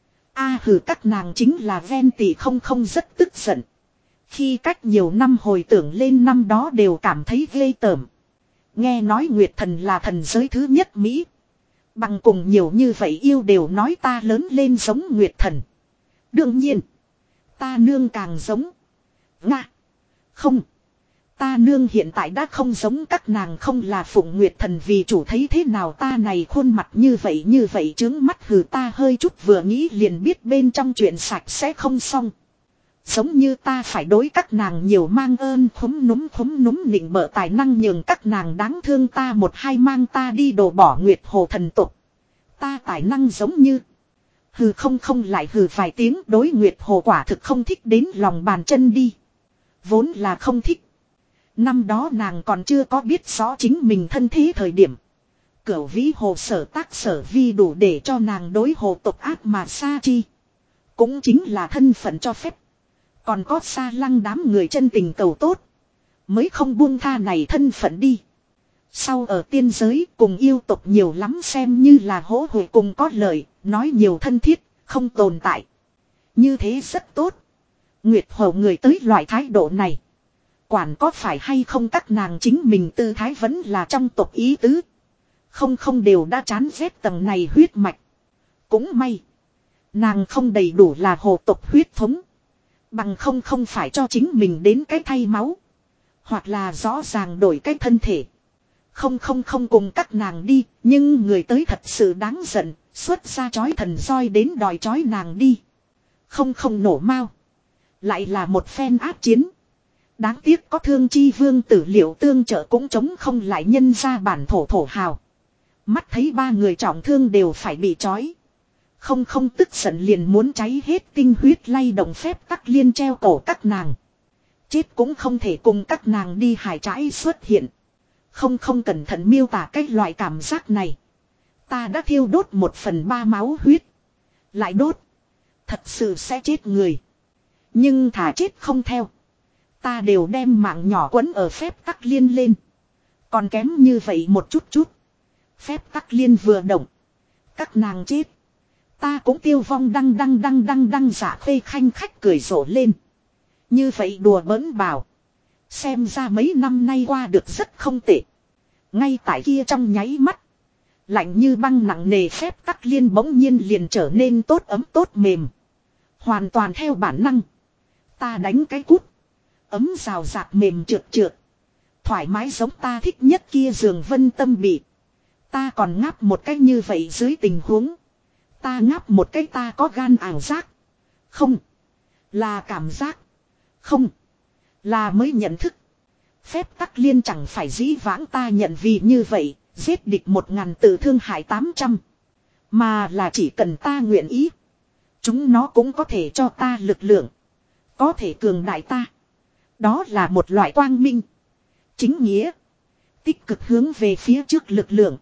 Hừ các nàng chính là ven tỷ không rất tức giận. Khi cách nhiều năm hồi tưởng lên năm đó đều cảm thấy ghê tởm. Nghe nói Nguyệt thần là thần giới thứ nhất Mỹ. Bằng cùng nhiều như vậy yêu đều nói ta lớn lên giống Nguyệt Thần. Đương nhiên. Ta nương càng giống. Nga. Không. Ta nương hiện tại đã không giống các nàng không là Phụng Nguyệt Thần vì chủ thấy thế nào ta này khuôn mặt như vậy trướng mắt hừ ta hơi chút vừa nghĩ liền biết bên trong chuyện sạch sẽ không xong. Giống như ta phải đối các nàng nhiều mang ơn khúm núm nịnh bợ tài năng nhường các nàng đáng thương ta một hai mang ta đi đổ bỏ Nguyệt Hồ thần tục. Ta tài năng giống như. Hừ không lại hừ vài tiếng đối Nguyệt Hồ quả thực không thích đến lòng bàn chân đi. Vốn là không thích. Năm đó nàng còn chưa có biết rõ chính mình thân thế thời điểm. Cửu vĩ hồ sở tác sở vi đủ để cho nàng đối hồ tộc ác mà xa chi. Cũng chính là thân phận cho phép. Còn có xa lăng đám người chân tình cầu tốt. Mới không buông tha này thân phận đi. Sau ở tiên giới cùng yêu tộc nhiều lắm xem như là hỗ hội cùng có lợi. Nói nhiều thân thiết, không tồn tại. Như thế rất tốt. Nguyệt Hồ người tới loại thái độ này. Quản có phải hay không các nàng chính mình tư thái vẫn là trong tộc ý tứ. Không đều đã chán ghét tầng này huyết mạch. Cũng may. Nàng không đầy đủ là hồ tộc huyết thống. Bằng không phải cho chính mình đến cái thay máu. Hoặc là rõ ràng đổi cái thân thể. Không cùng các nàng đi. Nhưng người tới thật sự đáng giận. Xuất ra chói thần roi đến đòi chói nàng đi. Không nổ mau. Lại là một phen áp chiến. Đáng tiếc có Thương Chi Vương tử liệu tương trợ cũng chống không lại nhân ra bản thổ hào. Mắt thấy ba người trọng thương đều phải bị trói. Không tức giận liền muốn cháy hết tinh huyết lay động phép tắc liên treo cổ các nàng. Chết cũng không thể cùng các nàng đi hải trãi xuất hiện. Không cẩn thận miêu tả cái loại cảm giác này. Ta đã thiêu đốt 1/3 máu huyết. Lại đốt. Thật sự sẽ chết người. Nhưng thả chết không theo. Ta đều đem mạng nhỏ quấn ở phép tắc liên lên. Còn kém như vậy một chút. Phép tắc liên vừa động. Các nàng chết. Ta cũng tiêu vong đăng giả khê khanh khách cười rộ lên. Như vậy đùa bỡn bảo. Xem ra mấy năm nay qua được rất không tệ. Ngay tại kia trong nháy mắt. Lạnh như băng nặng nề phép tắc liên bỗng nhiên liền trở nên tốt ấm tốt mềm. Hoàn toàn theo bản năng. Ta đánh cái cút. Ấm rào rạc mềm trượt. Thoải mái giống ta thích nhất kia giường vân tâm bị. Ta còn ngáp một cách như vậy dưới tình huống. Ta ngáp một cách ta có gan ảo giác. Không. Là cảm giác. Không. Là mới nhận thức. Phép tắc liên chẳng phải dĩ vãng ta nhận vì như vậy. Giết địch 1000 tự thương hại 800. Mà là chỉ cần ta nguyện ý. Chúng nó cũng có thể cho ta lực lượng. Có thể cường đại ta. Đó là một loại quang minh. Chính nghĩa. Tích cực hướng về phía trước lực lượng.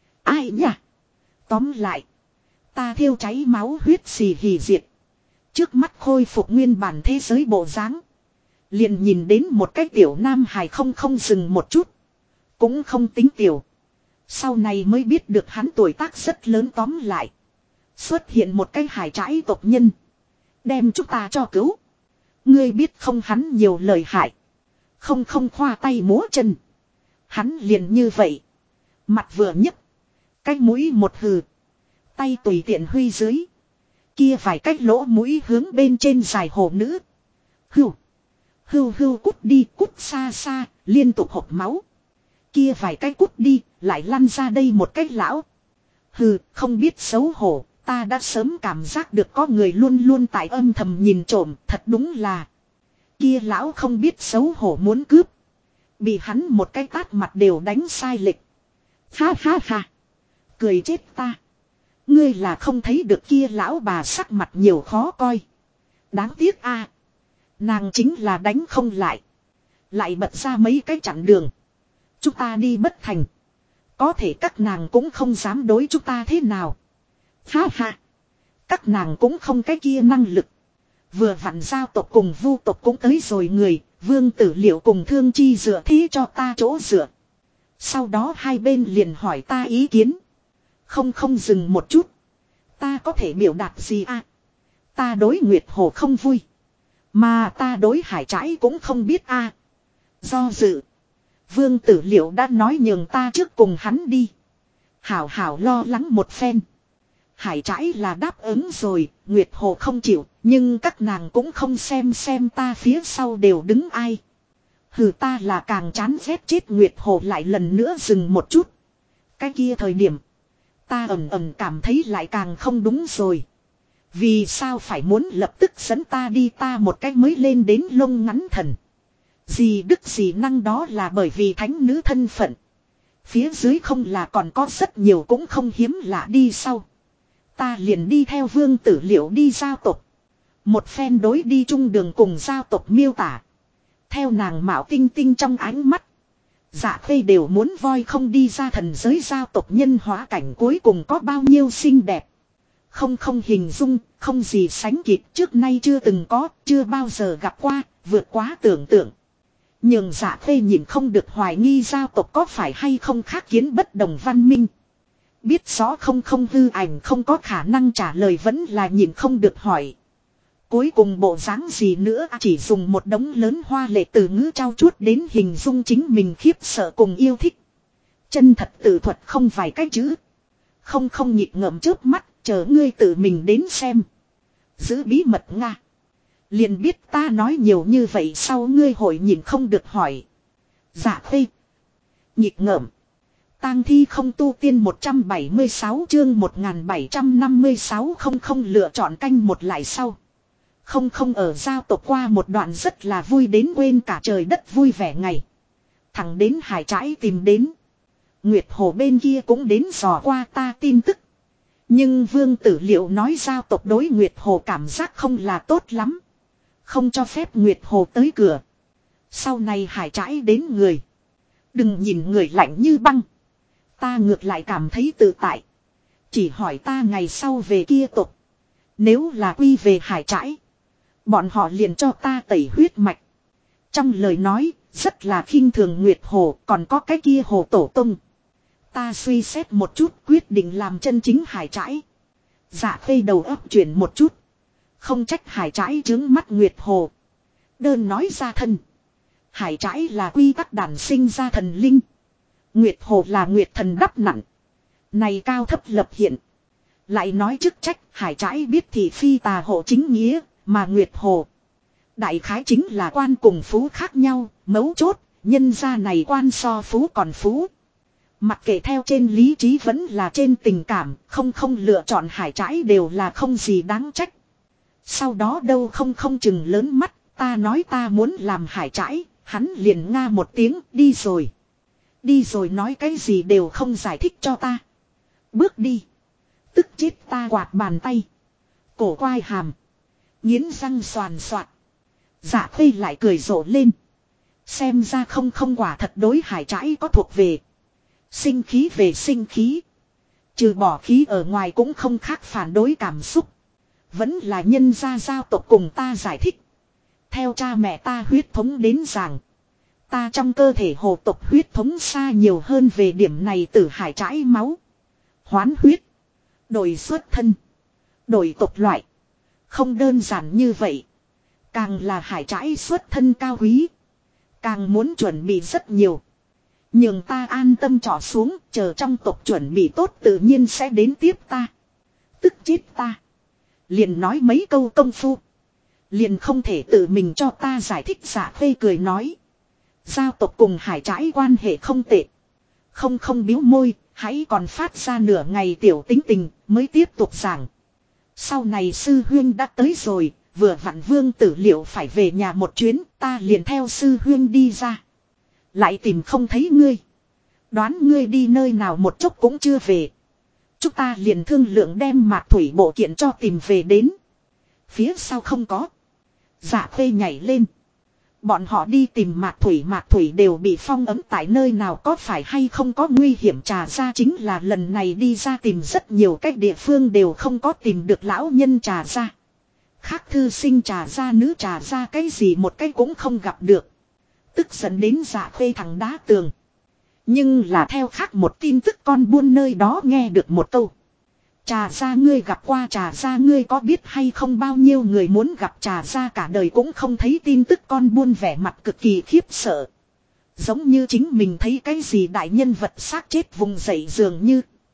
Ai nhỉ? Tóm lại. Ta thiêu cháy máu huyết xì hì diệt. Trước mắt khôi phục nguyên bản thế giới bộ dáng. Liền nhìn đến một cái tiểu nam hài không dừng một chút. Cũng không tính tiểu. Sau này mới biết được hắn tuổi tác rất lớn tóm lại. Xuất hiện một cái hải trãi tộc nhân. Đem chúng ta cho cứu. Ngươi biết không hắn nhiều lời hại. Không khoa tay múa chân. Hắn liền như vậy. Mặt vừa nhấc. Cái mũi một hừ. Tay tùy tiện huy dưới. Kia vài cách lỗ mũi hướng bên trên dài hồ nữ. Hưu cút đi cút xa. Liên tục hộc máu. Kia vài cái cút đi. Lại lăn ra đây một cái lão. Hừ không biết xấu hổ. Ta đã sớm cảm giác được có người luôn tại âm thầm nhìn trộm. Thật đúng là. Kia lão không biết xấu hổ muốn cướp. Bị hắn một cái tát mặt đều đánh sai lệch. Ha. Cười chết ta. Ngươi là không thấy được kia lão bà sắc mặt nhiều khó coi. Đáng tiếc a. Nàng chính là đánh không lại. Lại bật ra mấy cái chặn đường. Chúng ta đi bất thành. Có thể các nàng cũng không dám đối chúng ta thế nào. Ha. Các nàng cũng không cái kia năng lực. Vừa vặn giao tộc cùng vu tộc cũng tới rồi người. Vương Tử Liệu cùng Thương Chi dựa thế cho ta chỗ dựa. Sau đó hai bên liền hỏi ta ý kiến. Không dừng một chút. Ta có thể biểu đạt gì à? Ta đối Nguyệt Hồ không vui. Mà ta đối hải trãi cũng không biết a. Do dự. Vương Tử Liệu đã nói nhường ta trước cùng hắn đi. Hảo hảo lo lắng một phen. Hải Trãi là đáp ứng rồi, Nguyệt Hồ không chịu, nhưng các nàng cũng không xem ta phía sau đều đứng ai. Hừ, ta là càng chán ghét chết. Nguyệt Hồ lại lần nữa dừng một chút. Cái kia thời điểm, ta ầm ầm cảm thấy lại càng không đúng rồi. Vì sao phải muốn lập tức dẫn ta đi, ta một cách mới lên đến lông ngắn thần. Gì đức gì năng, đó là bởi vì thánh nữ thân phận. Phía dưới không là còn có rất nhiều cũng không hiếm lạ đi sau. Ta liền đi theo Vương Tử Liệu đi giao tộc. Một phen đối đi chung đường cùng giao tộc miêu tả. Theo nàng mạo tinh tinh trong ánh mắt. Dạ Khê đều muốn voi không đi ra thần giới giao tộc nhân hóa cảnh cuối cùng có bao nhiêu xinh đẹp. Không hình dung, không gì sánh kịp, trước nay chưa từng có, chưa bao giờ gặp qua, vượt quá tưởng tượng. Nhưng Dạ Khê nhìn không được hoài nghi giao tộc có phải hay không khác kiến bất đồng văn minh. Biết rõ không hư ảnh không có khả năng trả lời, vẫn là nhìn không được hỏi. Cuối cùng bộ dáng gì nữa, chỉ dùng một đống lớn hoa lệ từ ngữ trao chuốt đến hình dung chính mình khiếp sợ cùng yêu thích. Chân thật tự thuật không vài cái chữ. Không nhịp ngậm chớp mắt, chờ ngươi tự mình đến xem. Giữ bí mật Nga. Liền biết ta nói nhiều như vậy sau ngươi hội nhìn không được hỏi. Dạ Khê. Nhịp ngợm. Tang thi không tu tiên 176 chương 1756 không lựa chọn canh một lại sau. Không ở giao tộc qua một đoạn rất là vui đến quên cả trời đất vui vẻ ngày. Thẳng đến Hải Trãi tìm đến. Nguyệt Hồ bên kia cũng đến dò qua ta tin tức. Nhưng Vương Tử Liệu nói giao tộc đối Nguyệt Hồ cảm giác không là tốt lắm. Không cho phép Nguyệt Hồ tới cửa. Sau này Hải Trãi đến người. Đừng nhìn người lạnh như băng. Ta ngược lại cảm thấy tự tại. Chỉ hỏi ta ngày sau về kia tộc. Nếu là quy về Hải Trãi, bọn họ liền cho ta tẩy huyết mạch. Trong lời nói, rất là khinh thường Nguyệt Hồ, còn có cái kia Hồ Tổ Tông. Ta suy xét một chút, quyết định làm chân chính Hải Trãi. Dạ Khê đầu óc chuyển một chút. Không trách Hải Trãi trướng mắt Nguyệt Hồ. Đơn nói ra thân. Hải Trãi là quy tắc đản sinh ra thần linh. Nguyệt Hồ là Nguyệt thần đắp nặng. Này cao thấp lập hiện. Lại nói chức trách, Hải Trãi biết thị phi tà hộ chính nghĩa, mà Nguyệt Hồ đại khái chính là quan cùng phú khác nhau, mấu chốt, nhân gia này quan so phú còn phú. Mặc kệ theo trên lý trí vẫn là trên tình cảm, không lựa chọn Hải Trãi đều là không gì đáng trách. Sau đó đâu không chừng lớn mắt, ta nói ta muốn làm Hải Trãi, hắn liền nga một tiếng, đi rồi. Đi rồi nói cái gì đều không giải thích cho ta. Bước đi. Tức chết ta quạt bàn tay. Cổ quai hàm. Nghiến răng xoàn xoạt. Dạ Khê lại cười rộ lên. Xem ra không quả thật đối Hải Trãi có thuộc về. Sinh khí về sinh khí. Trừ bỏ khí ở ngoài cũng không khác phản đối cảm xúc. Vẫn là nhân gia giao tộc cùng ta giải thích. Theo cha mẹ ta huyết thống đến giảng. Ta trong cơ thể hồ tộc huyết thống xa nhiều hơn về điểm này từ Hải Trãi máu. Hoán huyết. Đổi xuất thân. Đổi tộc loại. Không đơn giản như vậy. Càng là Hải Trãi xuất thân cao quý. Càng muốn chuẩn bị rất nhiều. Nhưng ta an tâm trỏ xuống, chờ trong tộc chuẩn bị tốt tự nhiên sẽ đến tiếp ta. Tức chết ta. Liền nói mấy câu công phu. Liền không thể tự mình cho ta giải thích. Dạ Khê cười nói. Giao tộc cùng Hải Trãi quan hệ không tệ. Không biếu môi, hãy còn phát ra nửa ngày tiểu tính tình mới tiếp tục giảng. Sau này sư huyên đã tới rồi, vừa vặn Vương Tử Liệu phải về nhà một chuyến, ta liền theo sư huyên đi ra. Lại tìm không thấy ngươi. Đoán ngươi đi nơi nào một chốc cũng chưa về. Chúng ta liền thương lượng đem Mạc Thủy bộ kiện cho tìm về đến. Phía sau không có. Dạ Khê nhảy lên. Bọn họ đi tìm Mạc Thủy đều bị phong ấm tại nơi nào, có phải hay không có nguy hiểm. Trà ra chính là lần này đi ra tìm rất nhiều cách địa phương đều không có tìm được lão nhân Trà ra. Khác thư sinh Trà ra, nữ Trà ra, cái gì một cái cũng không gặp được. Tức giận đến Dạ Khê thẳng đá tường. Nhưng là theo khác một tin tức con buôn nơi đó nghe được một câu. Trà ra ngươi gặp qua Trà ra ngươi có biết hay không bao nhiêu người muốn gặp Trà ra cả đời cũng không thấy tin tức, con buôn vẻ mặt cực kỳ khiếp sợ. Giống như chính mình thấy cái gì đại nhân vật xác chết vùng dậy dường như.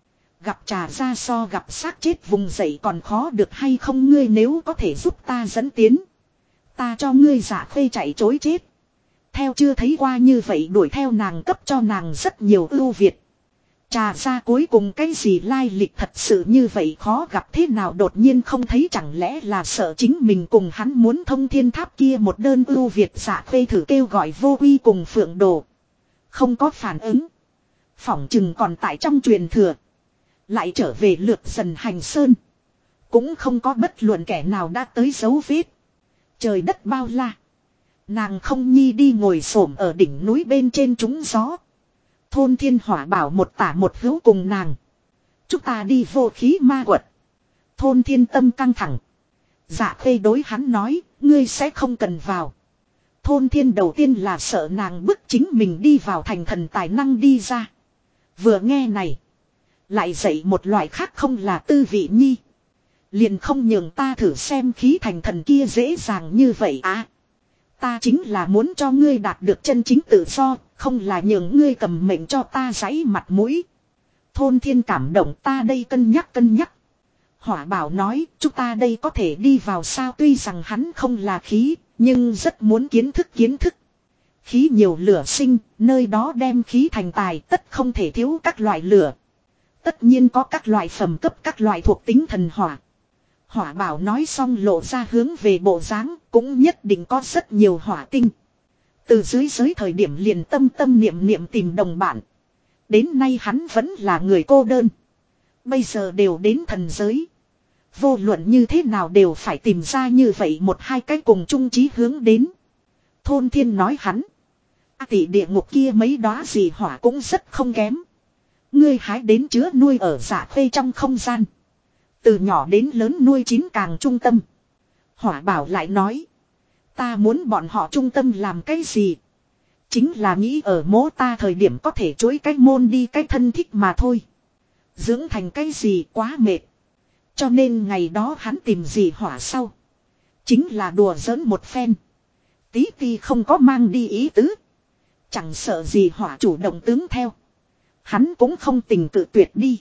Gặp trà ra so gặp xác chết vùng dậy còn khó được hay không, ngươi nếu có thể giúp ta dẫn tiến. Ta cho ngươi Dạ Khê chạy chối chết. Theo chưa thấy qua như vậy đuổi theo nàng, cấp cho nàng rất nhiều ưu việt. Trà ra cuối cùng cái gì lai lịch thật sự như vậy khó gặp thế nào đột nhiên không thấy, chẳng lẽ là sợ chính mình cùng hắn muốn thông thiên tháp kia một đơn ưu việt. Dạ Khê thử kêu gọi Vô Uy cùng Phượng Đồ. Không có phản ứng. Phỏng chừng còn tại trong truyền thừa. Lại trở về lượt dần hành sơn. Cũng không có bất luận kẻ nào đã tới dấu vết. Trời đất bao la. Nàng không nhi đi ngồi xổm ở đỉnh núi bên trên trúng gió. Thôn Thiên Hỏa Bảo một tả một hữu cùng nàng. Chúng ta đi Vô Khí Ma Quật. Thôn Thiên tâm căng thẳng. Dạ Khê đối hắn nói, ngươi sẽ không cần vào. Thôn Thiên đầu tiên là sợ nàng bức chính mình đi vào thành thần tài năng đi ra. Vừa nghe này. Lại dậy một loại khác không là tư vị nhi. Liền không nhường ta thử xem khí thành thần kia dễ dàng như vậy á. Ta chính là muốn cho ngươi đạt được chân chính tự do, không là nhường ngươi cầm mệnh cho ta giãy mặt mũi. Thôn Thiên cảm động, ta đây cân nhắc. Hỏa Bảo nói, chúng ta đây có thể đi vào sao, tuy rằng hắn không là khí, nhưng rất muốn kiến thức. Khí nhiều lửa sinh, nơi đó đem khí thành tài tất không thể thiếu các loại lửa. Tất nhiên có các loại phẩm cấp, các loại thuộc tính thần hỏa. Hỏa Bảo nói xong lộ ra hướng về bộ dáng, cũng nhất định có rất nhiều hỏa tinh. Từ dưới giới thời điểm liền tâm niệm tìm đồng bạn. Đến nay hắn vẫn là người cô đơn. Bây giờ đều đến thần giới. Vô luận như thế nào đều phải tìm ra như vậy một hai cái cùng chung chí hướng đến. Thôn Thiên nói hắn. Tỷ địa ngục kia mấy đóa gì hỏa cũng rất không kém. Ngươi hái đến chứa nuôi ở Dạ Khê trong không gian. Từ nhỏ đến lớn nuôi chín càng trung tâm. Hỏa Bảo lại nói. Ta muốn bọn họ trung tâm làm cái gì? Chính là nghĩ ở mố ta thời điểm có thể chối cái môn đi cái thân thích mà thôi. Dưỡng thành cái gì quá mệt. Cho nên ngày đó hắn tìm gì hỏa sau. Chính là đùa giỡn một phen. Tí ti không có mang đi ý tứ. Chẳng sợ gì hỏa chủ động tướng theo. Hắn cũng không tình cự tuyệt đi.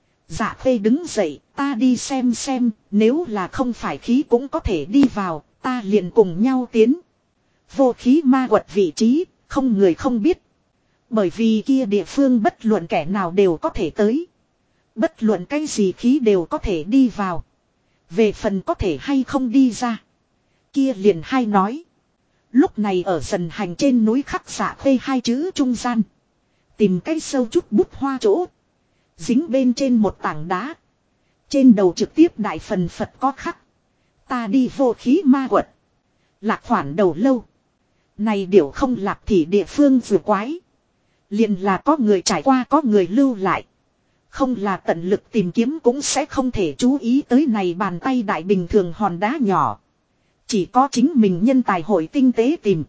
Dạ Khê đứng dậy, ta đi xem, nếu là không phải khí cũng có thể đi vào, ta liền cùng nhau tiến. Vô Khí Ma Quật vị trí, không người không biết. Bởi vì kia địa phương bất luận kẻ nào đều có thể tới. Bất luận cái gì khí đều có thể đi vào. Về phần có thể hay không đi ra. Kia liền hay nói. Lúc này ở dần hành trên núi khắc Dạ Khê hai chữ trung gian. Tìm cái sâu chút bút hoa chỗ. Dính bên trên một tảng đá. Trên đầu trực tiếp đại phần Phật có khắc. Ta đi Vô Khí Ma Quật. Lạc khoản đầu lâu. Này điểu không lạc thì địa phương vừa quái. Liền là có người trải qua có người lưu lại. Không là tận lực tìm kiếm cũng sẽ không thể chú ý tới này bàn tay đại bình thường hòn đá nhỏ. Chỉ có chính mình nhân tài hội tinh tế tìm.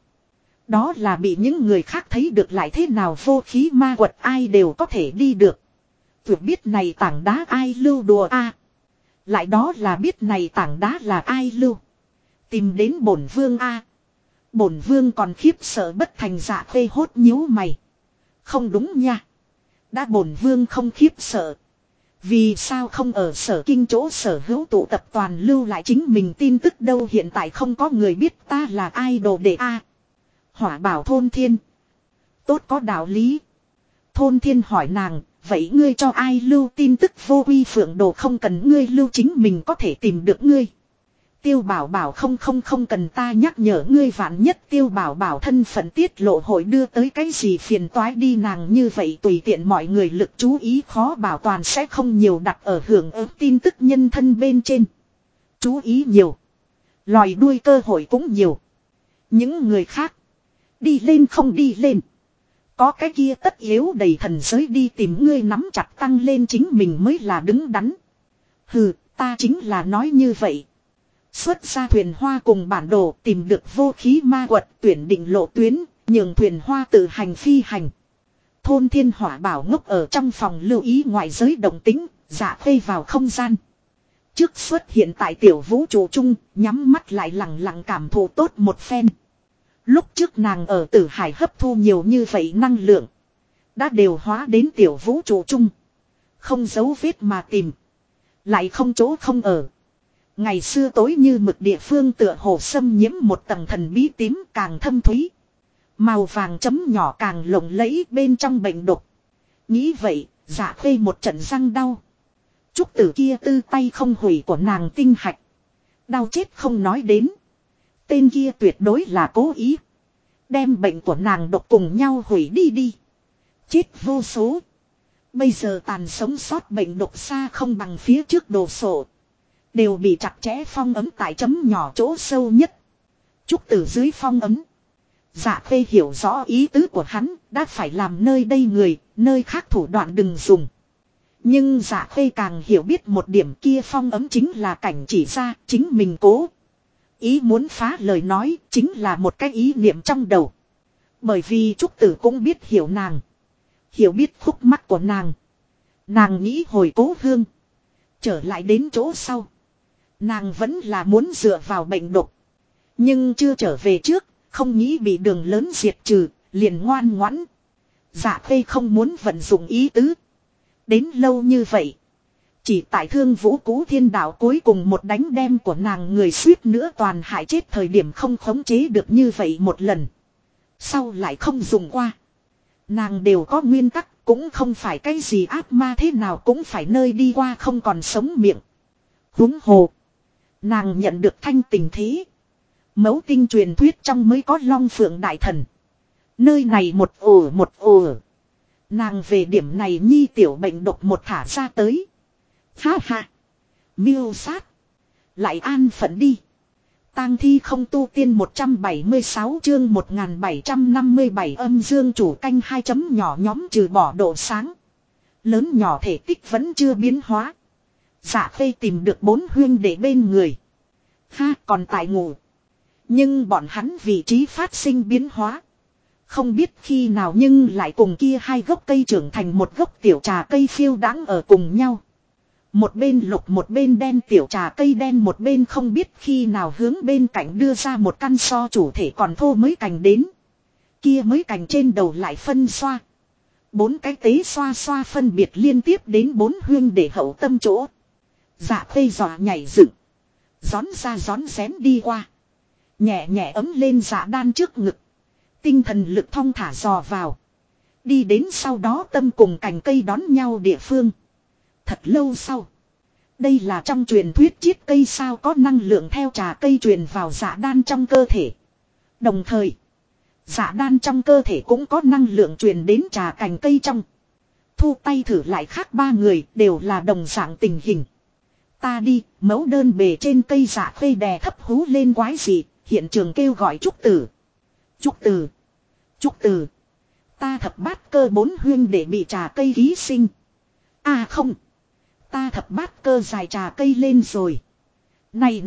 Đó là bị những người khác thấy được lại thế nào, Vô Khí Ma Quật ai đều có thể đi được. Tuyệt biết này tảng đá ai lưu đùa a. Lại đó là biết này tảng đá là ai lưu. Tìm đến bổn vương a. Bổn vương còn khiếp sợ bất thành. Dạ Khê hốt nhíu mày. Không đúng nha. Đã bổn vương không khiếp sợ. Vì sao không ở Sở Kinh chỗ sở hữu tụ tập toàn lưu lại chính mình tin tức đâu, hiện tại không có người biết ta là ai đồ đệ a. Hỏa Bảo Thôn Thiên. Tốt có đạo lý. Thôn Thiên hỏi nàng, vậy ngươi cho ai lưu tin tức? Vô Uy Phượng Đồ không cần ngươi lưu, chính mình có thể tìm được ngươi. Tiêu Bảo Bảo không cần ta nhắc nhở ngươi, vạn nhất Tiêu Bảo Bảo thân phận tiết lộ hội đưa tới cái gì phiền toái đi, nàng như vậy tùy tiện mọi người lực chú ý khó bảo toàn sẽ không nhiều đặt ở hưởng ứng tin tức nhân thân bên trên. Chú ý nhiều. Lòi đuôi cơ hội cũng nhiều. Những người khác. Đi lên không đi lên. Có cái kia tất yếu đầy thần giới đi tìm ngươi nắm chặt tăng lên chính mình mới là đứng đắn. Hừ, ta chính là nói như vậy. Xuất ra thuyền hoa cùng bản đồ tìm được Vô Khí Ma Quật, tuyển định lộ tuyến, nhường thuyền hoa tự hành phi hành. Thôn Thiên Hỏa Bảo ngốc ở trong phòng lưu ý ngoại giới động tính, Dạ Khê vào không gian. Trước xuất hiện tại tiểu vũ trụ chung, nhắm mắt lại lặng lặng cảm thụ tốt một phen. Lúc trước nàng ở Tử Hải hấp thu nhiều như vậy năng lượng. Đã đều hóa đến tiểu vũ trụ chung. Không dấu vết mà tìm. Lại không chỗ không ở. Ngày xưa tối như mực địa phương tựa hồ xâm nhiễm một tầng thần bí tím càng thâm thúy. Màu vàng chấm nhỏ càng lộng lẫy bên trong bệnh độc. Nghĩ vậy, Dạ Khê một trận răng đau. Trúc tử kia tư tay không hủy của nàng tinh hạch. Đau chết không nói đến. Tên kia tuyệt đối là cố ý. Đem bệnh của nàng độc cùng nhau hủy đi đi. Chết vô số. Bây giờ tàn sống sót bệnh độc xa không bằng phía trước đồ sộ. Đều bị chặt chẽ phong ấm tại chấm nhỏ chỗ sâu nhất. Trúc tử dưới phong ấm. Dạ Khê hiểu rõ ý tứ của hắn, đã phải làm nơi đây người, nơi khác thủ đoạn đừng dùng. Nhưng Dạ Khê càng hiểu biết một điểm kia phong ấm chính là cảnh chỉ ra, chính mình cố. Ý muốn phá lời nói, chính là một cái ý niệm trong đầu. Bởi vì Trúc tử cũng biết hiểu nàng. Hiểu biết khúc mắc của nàng. Nàng nghĩ hồi cố hương. Trở lại đến chỗ sau. Nàng vẫn là muốn dựa vào bệnh độc. Nhưng chưa trở về trước. Không nghĩ bị đường lớn diệt trừ. Liền ngoan ngoãn. Dạ Khê không muốn vận dụng ý tứ. Đến lâu như vậy. Chỉ tại Thương Vũ Cú Thiên Đạo cuối cùng một đánh đem của nàng người suýt nữa toàn hại chết thời điểm không khống chế được như vậy một lần. Sau lại không dùng qua. Nàng đều có nguyên tắc, cũng không phải cái gì ác ma thế nào cũng phải nơi đi qua không còn sống miệng. Huống hồ. Nàng nhận được thanh tình thế. Mẫu tinh truyền thuyết trong mới có Long Phượng Đại Thần. Nơi này một ổ. Nàng về điểm này nhi tiểu bệnh độc một thả ra tới. Ha ha. Miêu sát. Lại an phận đi. Tang thi không tu tiên 176 chương 1757 âm dương chủ canh 2 chấm nhỏ nhóm trừ bỏ độ sáng. Lớn nhỏ thể tích vẫn chưa biến hóa. Dạ Khê tìm được 4 huyên để bên người. Ha còn tại ngủ. Nhưng bọn hắn vị trí phát sinh biến hóa. Không biết khi nào nhưng lại cùng kia 2 gốc cây trưởng thành một gốc tiểu trà cây phiêu đãng ở cùng nhau. Một bên lục một bên đen tiểu trà cây đen một bên không biết khi nào hướng bên cạnh đưa ra một căn so chủ thể còn thô mới cành đến. Kia mới cành trên đầu lại phân xoa. 4 cái tế xoa xoa phân biệt liên tiếp đến 4 huyên để hậu tâm chỗ. Dạ Khê dọa nhảy dựng. Gión ra gión xén đi qua. Nhẹ nhẹ ấm lên dạ đan trước ngực. Tinh thần lực thong thả dò vào. Đi đến sau đó tâm cùng cành cây đón nhau địa phương. Thật lâu sau. Đây là trong truyền thuyết chiết cây sao có năng lượng theo trà cây truyền vào dạ đan trong cơ thể. Đồng thời. Dạ đan trong cơ thể cũng có năng lượng truyền đến trà cành cây trong. Thu tay thử lại khác 3 người đều là đồng dạng tình hình. Ta đi, mẫu đơn bề trên cây Dạ Khê đè thấp hú lên quái gì, hiện trường kêu gọi Trúc tử. Trúc tử. Trúc tử. Ta thập bát cơ 4 huyên để bị trà cây ký sinh. À không. Ta thập bát cơ dài trà cây lên rồi. Này.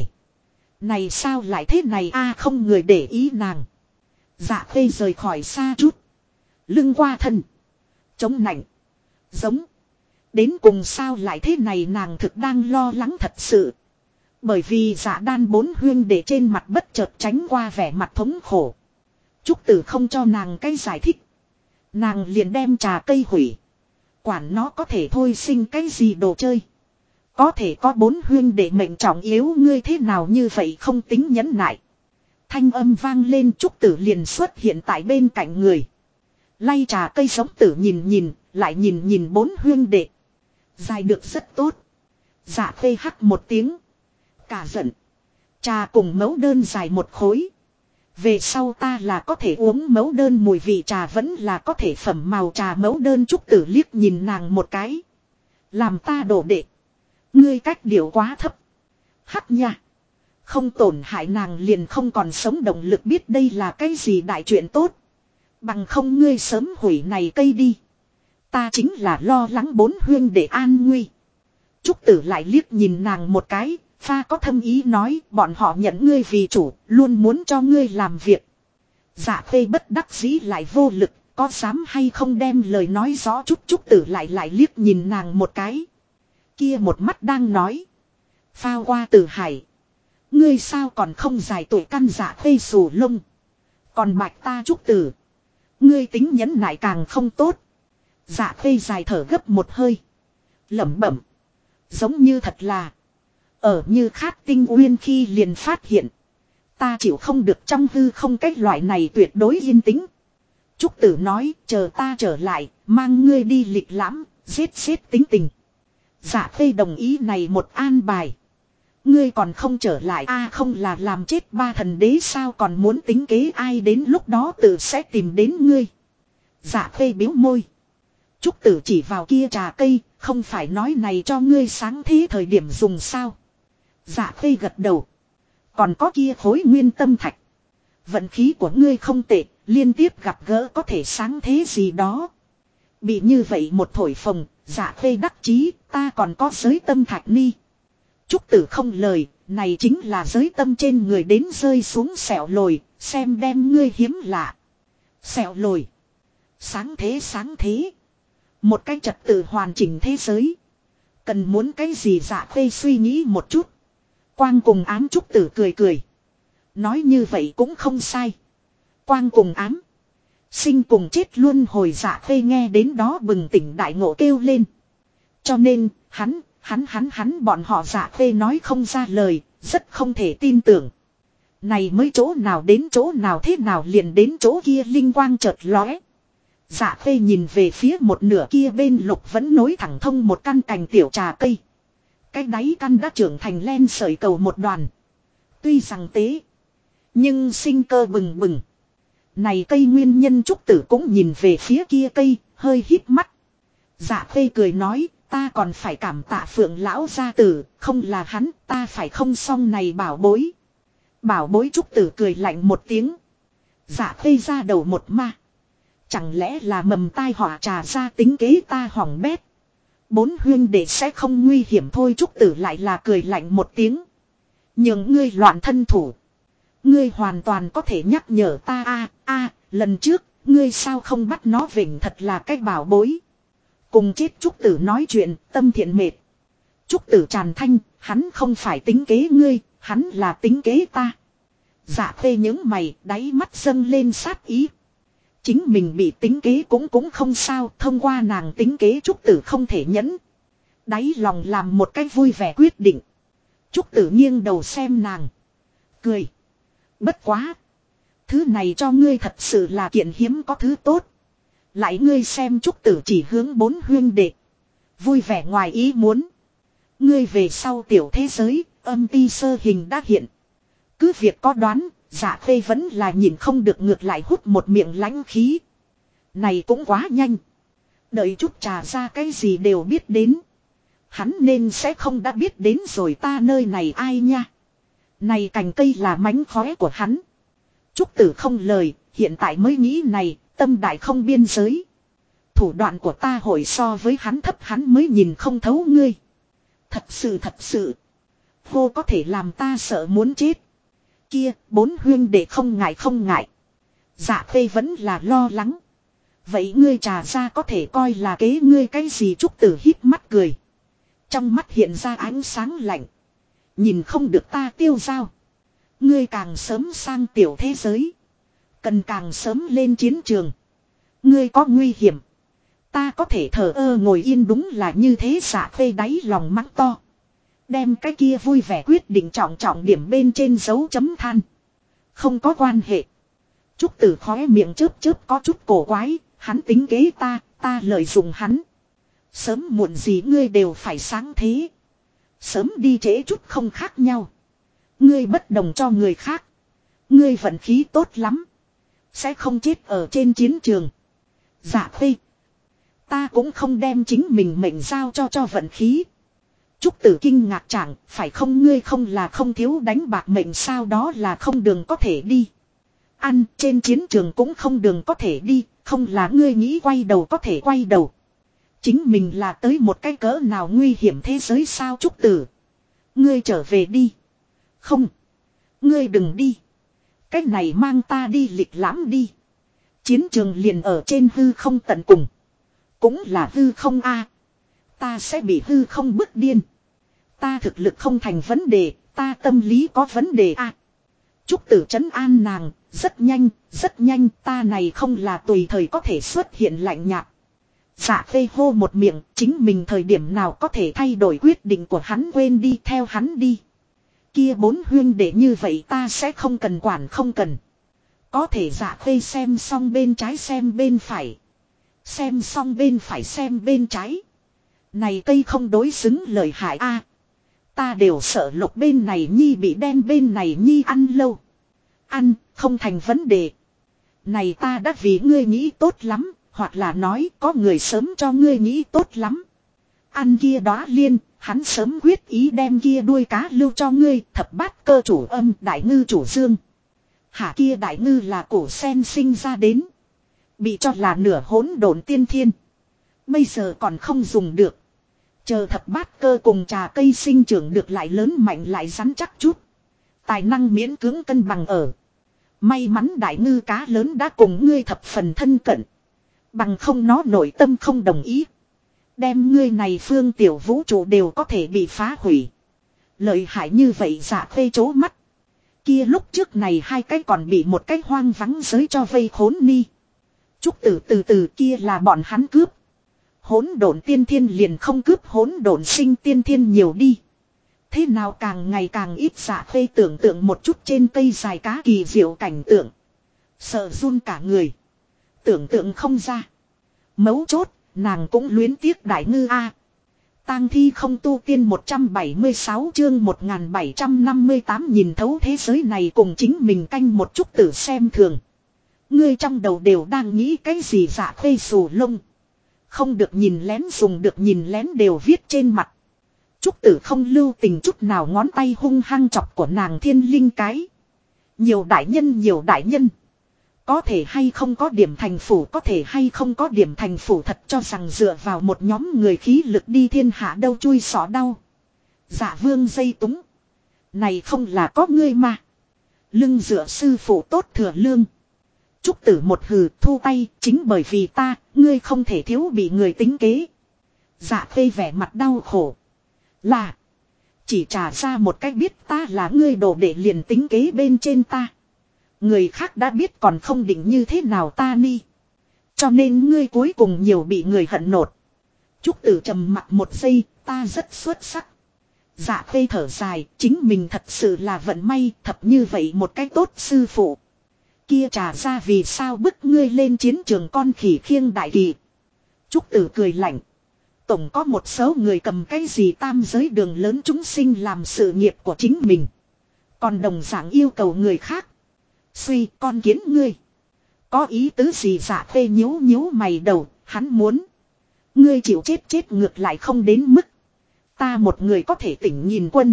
Này sao lại thế này a không người để ý nàng. Dạ Khê rời khỏi xa chút. Lưng qua thân. Chống nạnh. Giống. Đến cùng sao lại thế này nàng thực đang lo lắng thật sự. Bởi vì dạ đan 4 huyên để trên mặt bất chợt tránh qua vẻ mặt thống khổ. Trúc tử không cho nàng cái giải thích. Nàng liền đem trà cây hủy. Quản nó có thể thôi sinh cái gì đồ chơi. Có thể có 4 huyên để mệnh trọng yếu ngươi thế nào như vậy không tính nhẫn nại. Thanh âm vang lên Trúc tử liền xuất hiện tại bên cạnh người. Lay trà cây sống tử nhìn lại nhìn 4 huyên đệ. Dài được rất tốt. Dạ Khê hắc một tiếng. Cả giận. Trà cùng mẫu đơn dài một khối. Về sau ta là có thể uống mẫu đơn mùi vị trà vẫn là có thể phẩm màu trà mẫu đơn Trúc tử liếc nhìn nàng một cái. Làm ta đổ đệ. Ngươi cách điều quá thấp. Hắc nha. Không tổn hại nàng liền không còn sống động lực biết đây là cái gì đại chuyện tốt. Bằng không ngươi sớm hủy này cây đi. Ta chính là lo lắng 4 huyên để an nguy. Trúc tử lại liếc nhìn nàng một cái. Pha có thâm ý nói bọn họ nhận ngươi vì chủ, luôn muốn cho ngươi làm việc. Dạ Khê bất đắc dĩ lại vô lực, có dám hay không đem lời nói rõ chút Trúc tử lại liếc nhìn nàng một cái. Kia một mắt đang nói. Phao qua Tử Hải. Ngươi sao còn không giải tuổi căn Dạ Khê xù lông. Còn bạch ta Trúc tử. Ngươi tính nhẫn nại càng không tốt. Dạ Khê dài thở gấp một hơi. Lẩm bẩm. Giống như thật là. Ở như khát tinh uyên khi liền phát hiện. Ta chịu không được trong hư không cách loại này tuyệt đối yên tĩnh. Trúc Tử nói chờ ta trở lại, mang ngươi đi lịch lãm, giết tính tình. Dạ Khê đồng ý này một an bài. Ngươi còn không trở lại không là làm chết ba thần đế sao còn muốn tính kế ai đến lúc đó tự sẽ tìm đến ngươi. Dạ Khê biếu môi. Trúc Tử chỉ vào kia trà cây, không phải nói này cho ngươi sáng thế thời điểm dùng sao. Dạ Khê gật đầu. Còn có kia khối nguyên tâm thạch. Vận khí của ngươi không tệ, liên tiếp gặp gỡ có thể sáng thế gì đó. Bị như vậy một thổi phồng, Dạ Khê đắc chí, ta còn có giới tâm thạch ni. Trúc Tử không lời, này chính là giới tâm trên người đến rơi xuống sẹo lồi, xem đem ngươi hiếm lạ. Sẹo lồi. Sáng thế. Một cái trật tự hoàn chỉnh thế giới. Cần muốn cái gì Dạ Khê suy nghĩ một chút. Quang cùng ám Trúc Tử cười. Nói như vậy cũng không sai. Quang cùng ám. Sinh cùng chết luôn hồi Dạ Khê nghe đến đó bừng tỉnh đại ngộ kêu lên. Cho nên, hắn bọn họ Dạ Khê nói không ra lời, rất không thể tin tưởng. Này mới chỗ nào đến chỗ nào thế nào liền đến chỗ kia linh quang chợt lóe. Dạ Khê nhìn về phía một nửa kia bên lục vẫn nối thẳng thông một căn cành tiểu trà cây. Cái đáy căn đã trưởng thành len sợi cầu một đoàn. Tuy rằng tế, nhưng sinh cơ bừng bừng. Này cây nguyên nhân Trúc Tử cũng nhìn về phía kia cây, hơi hít mắt. Dạ Khê cười nói, ta còn phải cảm tạ Phượng lão gia tử, không là hắn, ta phải không xong này bảo bối. Bảo bối Trúc Tử cười lạnh một tiếng. Dạ Khê ra đầu một ma. Chẳng lẽ là mầm tai họa trà ra tính kế ta hỏng bét. Bốn huyên đệ sẽ không nguy hiểm thôi Trúc Tử lại là cười lạnh một tiếng. Nhưng ngươi loạn thân thủ. Ngươi hoàn toàn có thể nhắc nhở ta lần trước, ngươi sao không bắt nó vỉnh thật là cái bảo bối. Cùng chết Trúc Tử nói chuyện, tâm thiện mệt. Trúc Tử tràn thanh, hắn không phải tính kế ngươi, hắn là tính kế ta. Dạ Khê những mày, đáy mắt dâng lên sát ý. Chính mình bị tính kế cũng không sao, thông qua nàng tính kế Trúc Tử không thể nhẫn. Đáy lòng làm một cái vui vẻ quyết định. Trúc Tử nghiêng đầu xem nàng. Cười. Bất quá. Thứ này cho ngươi thật sự là kiện hiếm có thứ tốt. Lại ngươi xem Trúc Tử chỉ hướng bốn huyên đệ. Vui vẻ ngoài ý muốn. Ngươi về sau tiểu thế giới, âm ti sơ hình đã hiện. Cứ việc có đoán, Dạ Khê vẫn là nhìn không được ngược lại hút một miệng lãnh khí. Này cũng quá nhanh. Đợi chút trà ra cái gì đều biết đến. Hắn nên sẽ không đã biết đến rồi ta nơi này ai nha. Này cành cây là mánh khóe của hắn. Trúc Tử không lời, hiện tại mới nghĩ này, tâm đại không biên giới. Thủ đoạn của ta hội so với hắn thấp hắn mới nhìn không thấu ngươi. Thật sự. Vô có thể làm ta sợ muốn chết. Kia, bốn huyên đệ không ngại. Dạ Khê vẫn là lo lắng. Vậy ngươi trà ra có thể coi là kế ngươi cái gì Trúc Tử hít mắt cười. Trong mắt hiện ra ánh sáng lạnh. Nhìn không được ta tiêu dao. Ngươi càng sớm sang tiểu thế giới. Cần càng sớm lên chiến trường. Ngươi có nguy hiểm. Ta có thể thờ ơ ngồi yên đúng là như thế Dạ Khê đáy lòng mắng to. Đem cái kia vui vẻ quyết định trọng điểm bên trên dấu chấm than. Không có quan hệ. Trúc Tử khóe miệng chớp có chút cổ quái. Hắn tính kế ta lợi dụng hắn. Sớm muộn gì ngươi đều phải sáng thế. Sớm đi trễ chút không khác nhau. Ngươi bất đồng cho người khác. Ngươi vận khí tốt lắm. Sẽ không chết ở trên chiến trường. Dạ Khê. Ta cũng không đem chính mình mệnh giao cho vận khí. Trúc Tử kinh ngạc chẳng, phải không ngươi không là không thiếu đánh bạc mệnh sao đó là không đường có thể đi. Ăn trên chiến trường cũng không đường có thể đi, không là ngươi nghĩ quay đầu có thể quay đầu. Chính mình là tới một cái cỡ nào nguy hiểm thế giới sao Trúc Tử. Ngươi trở về đi. Không. Ngươi đừng đi. Cách này mang ta đi lịch lãm đi. Chiến trường liền ở trên hư không tận cùng. Cũng là hư không ta sẽ bị hư không bức điên. Ta thực lực không thành vấn đề, ta tâm lý có vấn đề Trúc Tử trấn an nàng, rất nhanh, ta này không là tùy thời có thể xuất hiện lạnh nhạt. Dạ Khê hô một miệng, chính mình thời điểm nào có thể thay đổi quyết định của hắn, quên đi, theo hắn đi. Kia 4 huynh đệ như vậy ta sẽ không cần quản, không cần. Có thể Dạ Khê xem xong bên trái xem bên phải. Xem xong bên phải xem bên trái. Này cây không đối xứng lời hại a. Ta đều sợ Lục bên này nhi bị đen bên này nhi ăn lâu. Ăn, không thành vấn đề. Này ta đã vì ngươi nghĩ tốt lắm, hoặc là nói có người sớm cho ngươi nghĩ tốt lắm. Ăn kia đóa liên, hắn sớm quyết ý đem kia đuôi cá lưu cho ngươi, thập bát cơ chủ âm, đại ngư chủ dương. Hả, kia đại ngư là cổ sen sinh ra đến. Bị cho là nửa hỗn độn tiên thiên. Bây giờ còn không dùng được. Chờ thập bát cơ cùng trà cây sinh trưởng được lại lớn mạnh lại rắn chắc chút. Tài năng miễn cưỡng cân bằng ở. May mắn đại ngư cá lớn đã cùng ngươi thập phần thân cận. Bằng không nó nội tâm không đồng ý. Đem ngươi này phương tiểu vũ trụ đều có thể bị phá hủy. Lợi hại như vậy Dạ Khê chố mắt. Kia lúc trước này hai cái còn bị một cái hoang vắng giới cho vây khốn ni. Trúc Tử từ kia là bọn hắn cướp. Hỗn độn tiên thiên liền không cướp hỗn độn sinh tiên thiên nhiều đi. Thế nào càng ngày càng ít. Dạ Khê tưởng tượng một chút trên cây dài cá kỳ diệu cảnh tượng. Sợ run cả người. Tưởng tượng không ra. Mấu chốt, nàng cũng luyến tiếc đại ngư a. Tang thi không tu tiên 176 chương 1758 nhìn thấu thế giới này cùng chính mình canh một chút tử xem thường. Ngươi trong đầu đều đang nghĩ cái gì? Dạ Khê xù lông. Không được nhìn lén, dùng được nhìn lén đều viết trên mặt. Trúc Tử không lưu tình chút nào, ngón tay hung hăng chọc của nàng thiên linh cái. Nhiều đại nhân. Có thể hay không có điểm thành phủ, có thể hay không có điểm thành phủ, thật cho rằng dựa vào một nhóm người khí lực đi thiên hạ đâu, chui xỏ đau. Dạ Vương dây túng. Này không là có ngươi mà. Lưng dựa sư phụ tốt thừa lương. Trúc Tử một hừ thu tay, chính bởi vì ta, ngươi không thể thiếu bị người tính kế. Dạ Khê vẻ mặt đau khổ. Là. Chỉ trả ra một cách biết ta là ngươi đồ để liền tính kế bên trên ta. Người khác đã biết còn không định như thế nào ta ni. Cho nên ngươi cuối cùng nhiều bị người hận nột. Trúc Tử trầm mặt một giây, ta rất xuất sắc. Dạ Khê thở dài, chính mình thật sự là vận may, thập như vậy một cách tốt sư phụ. Kia trả ra vì sao bức ngươi lên chiến trường con khỉ khiêng đại kỳ. Trúc Tử cười lạnh. Tổng có một số người cầm cái gì tam giới đường lớn chúng sinh làm sự nghiệp của chính mình. Còn đồng dạng yêu cầu người khác. Suy con kiến ngươi. Có ý tứ gì? Dạ Khê nhíu mày đầu, hắn muốn. Ngươi chịu chết ngược lại không đến mức. Ta một người có thể tỉnh nhìn quân.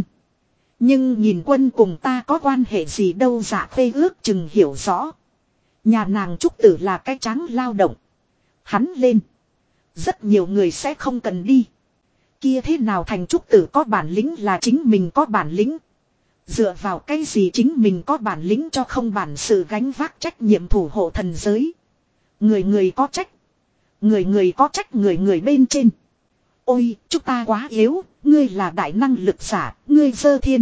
Nhưng nhìn quân cùng ta có quan hệ gì đâu? Dạ Khê ước chừng hiểu rõ. Nhà nàng Trúc Tử là cái tráng lao động. Hắn lên. Rất nhiều người sẽ không cần đi. Kia thế nào thành Trúc Tử có bản lĩnh là chính mình có bản lĩnh. Dựa vào cái gì chính mình có bản lĩnh cho không bản sự gánh vác trách nhiệm thủ hộ thần giới. Người có trách. Người có trách người bên trên. Ôi, chúng ta quá yếu, ngươi là đại năng lực giả, ngươi dơ thiên.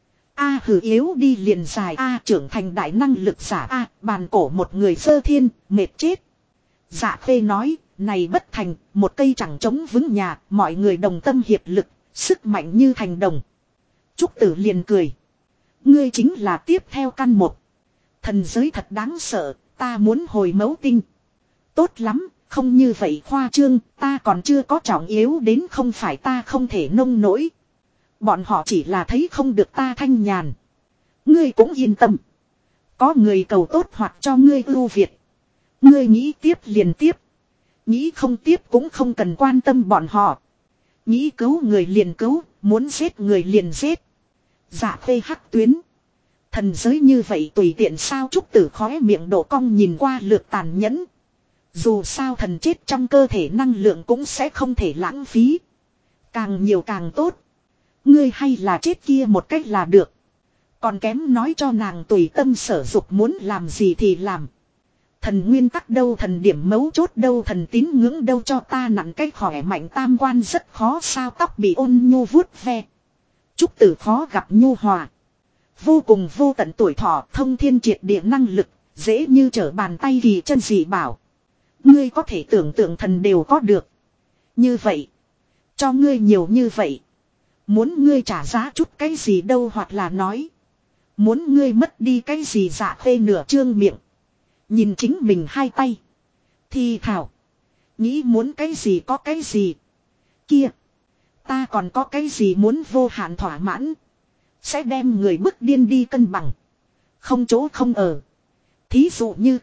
A hử yếu đi liền dài A trưởng thành đại năng lực giả A bàn cổ một người dơ thiên, mệt chết. Dạ Khê nói, này bất thành, một cây chẳng chống vững nhà, mọi người đồng tâm hiệp lực, sức mạnh như thành đồng. Trúc Tử liền cười. Ngươi chính là tiếp theo căn một. Thần giới thật đáng sợ, ta muốn hồi mẫu tinh. Tốt lắm, không như vậy khoa trương, ta còn chưa có trọng yếu đến không phải ta không thể nông nổi. Bọn họ chỉ là thấy không được ta thanh nhàn. Ngươi cũng yên tâm. Có người cầu tốt hoặc cho ngươi ưu việt. Ngươi nghĩ tiếp liền tiếp. Nghĩ không tiếp cũng không cần quan tâm bọn họ. Nghĩ cứu người liền cứu, muốn giết người liền giết. Dạ Khê hắc tuyến. Thần giới như vậy tùy tiện sao? Trúc Tử khóe miệng độ cong nhìn qua lượt tàn nhẫn. Dù sao thần chết trong cơ thể năng lượng cũng sẽ không thể lãng phí. Càng nhiều càng tốt. Ngươi hay là chết kia một cách là được. Còn kém nói cho nàng tùy tâm sở dục muốn làm gì thì làm. Thần nguyên tắc đâu, thần điểm mấu chốt đâu, thần tín ngưỡng đâu, cho ta nặng cái khỏe mạnh tam quan rất khó sao? Tóc bị ôn nhu vuốt ve. Trúc Tử khó gặp nhu hòa. Vô cùng vô tận tuổi thọ, thông thiên triệt địa năng lực, dễ như trở bàn tay kỳ chân dị bảo. Ngươi có thể tưởng tượng thần đều có được. Như vậy. Cho ngươi nhiều như vậy. Muốn ngươi trả giá chút cái gì đâu, hoặc là nói. Muốn ngươi mất đi cái gì. Dạ Khê nửa trương miệng. Nhìn chính mình hai tay. Thì thảo. Nghĩ muốn cái gì có cái gì. Kia. Ta còn có cái gì muốn vô hạn thỏa mãn. Sẽ đem người bức điên đi cân bằng. Không chỗ không ở. Thí dụ như.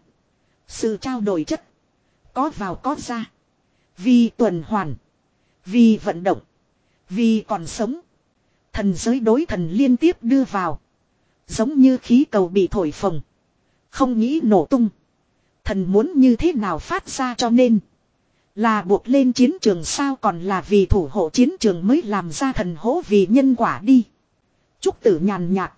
Sự trao đổi chất. Có vào có ra. Vì tuần hoàn. Vì vận động. Vì còn sống. Thần giới đối thần liên tiếp đưa vào. Giống như khí cầu bị thổi phồng. Không nghĩ nổ tung. Thần muốn như thế nào phát ra cho nên. Là buộc lên chiến trường sao, còn là vì thủ hộ chiến trường mới làm ra thần hỗ vì nhân quả đi. Trúc Tử nhàn nhạt.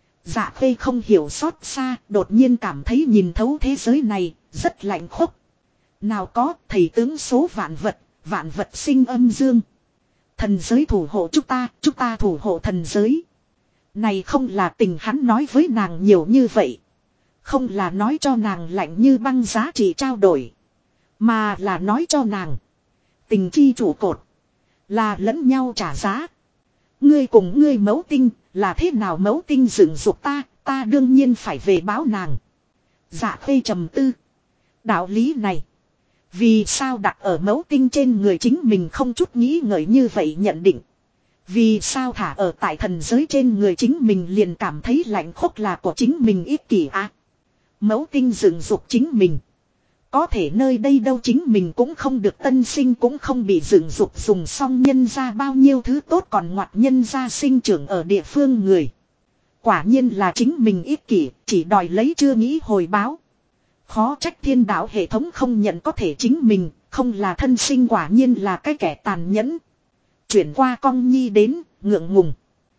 Dạ Khê không hiểu xót xa, đột nhiên cảm thấy nhìn thấu thế giới này, rất lạnh khốc. Nào có, thầy tướng số vạn vật sinh âm dương. Thần giới thủ hộ chúng ta thủ hộ thần giới. Này không là tình hắn nói với nàng nhiều như vậy. Không là nói cho nàng lạnh như băng giá trị trao đổi. Mà là nói cho nàng. Tình chi trụ cột. Là lẫn nhau trả giá. Ngươi cùng ngươi mẫu tinh. Là thế nào mẫu tinh dựng dục ta đương nhiên phải về báo nàng. Dạ Khê trầm tư. Đạo lý này. Vì sao đặt ở mẫu tinh trên người chính mình không chút nghĩ ngợi như vậy nhận định. Vì sao thả ở tại thần giới trên người chính mình liền cảm thấy lạnh khốc là của chính mình ích kỷ á. Mẫu tinh dựng dục chính mình. Có thể nơi đây đâu chính mình cũng không được tân sinh, cũng không bị dựng dục dùng xong nhân ra bao nhiêu thứ tốt, còn ngoặt nhân ra sinh trưởng ở địa phương người. Quả nhiên là chính mình ích kỷ, chỉ đòi lấy chưa nghĩ hồi báo. Khó trách thiên đạo hệ thống không nhận có thể chính mình, không là thân sinh, quả nhiên là cái kẻ tàn nhẫn. Chuyển qua Cong Nhi đến, ngượng ngùng.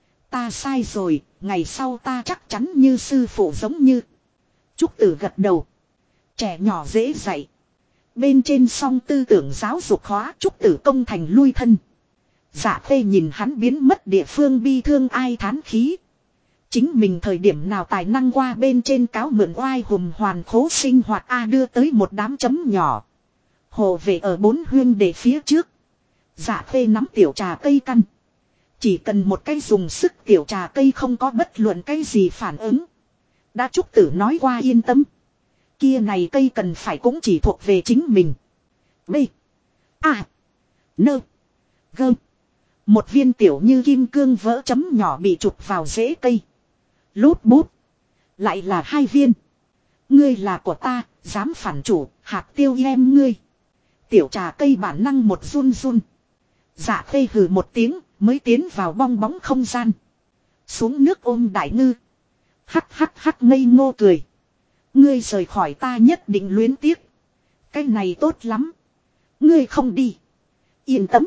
Ta sai rồi, ngày sau ta chắc chắn như sư phụ giống như. Trúc Tử gật đầu. Trẻ nhỏ dễ dạy. Bên trên song tư tưởng giáo dục khóa, Trúc Tử công thành lui thân. Dạ Khê nhìn hắn biến mất địa phương bi thương ai thán khí. Chính mình thời điểm nào tài năng qua bên trên cáo mượn oai hùm hoàn khố sinh hoạt A đưa tới một đám chấm nhỏ. Hồ về ở bốn huyên để phía trước. Dạ Khê nắm tiểu trà cây căn. Chỉ cần một cái dùng sức tiểu trà cây không có bất luận cái gì phản ứng. Đã Trúc Tử nói qua yên tâm. Kia này cây cần phải cũng chỉ thuộc về chính mình. B. A. Nơ. Gơ. Một viên tiểu như kim cương vỡ chấm nhỏ bị chụp vào rễ cây. Lút bút. Lại là hai viên. Ngươi là của ta, dám phản chủ, hạt tiêu em ngươi. Tiểu trà cây bản năng một run run. Dạ Khê hừ một tiếng, mới tiến vào bong bóng không gian. Xuống nước ôm Đại Ngư. Hắc hắc hắc ngây ngô cười. Ngươi rời khỏi ta nhất định luyến tiếc. Cái này tốt lắm. Ngươi không đi. Yên tâm.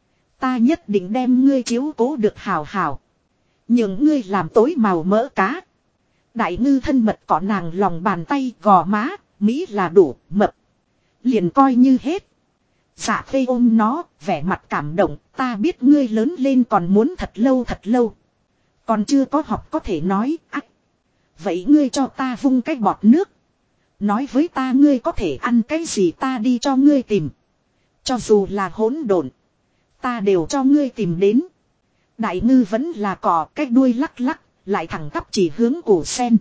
Ta nhất định đem ngươi chiếu cố được hào hào. Nhưng ngươi làm tối màu mỡ cá. Đại Ngư thân mật cỏ nàng lòng bàn tay, gò má, Mỹ là đủ, mập. Liền coi như hết. Dạ Khê ôm nó, vẻ mặt cảm động, ta biết ngươi lớn lên còn muốn thật lâu thật lâu. Còn chưa có học có thể nói, ách. Vậy ngươi cho ta vung cái bọt nước. Nói với ta ngươi có thể ăn cái gì ta đi cho ngươi tìm. Cho dù là hỗn độn, ta đều cho ngươi tìm đến. Đại Ngư vẫn là cỏ, cái đuôi lắc lắc, lại thẳng tắp chỉ hướng củ sen.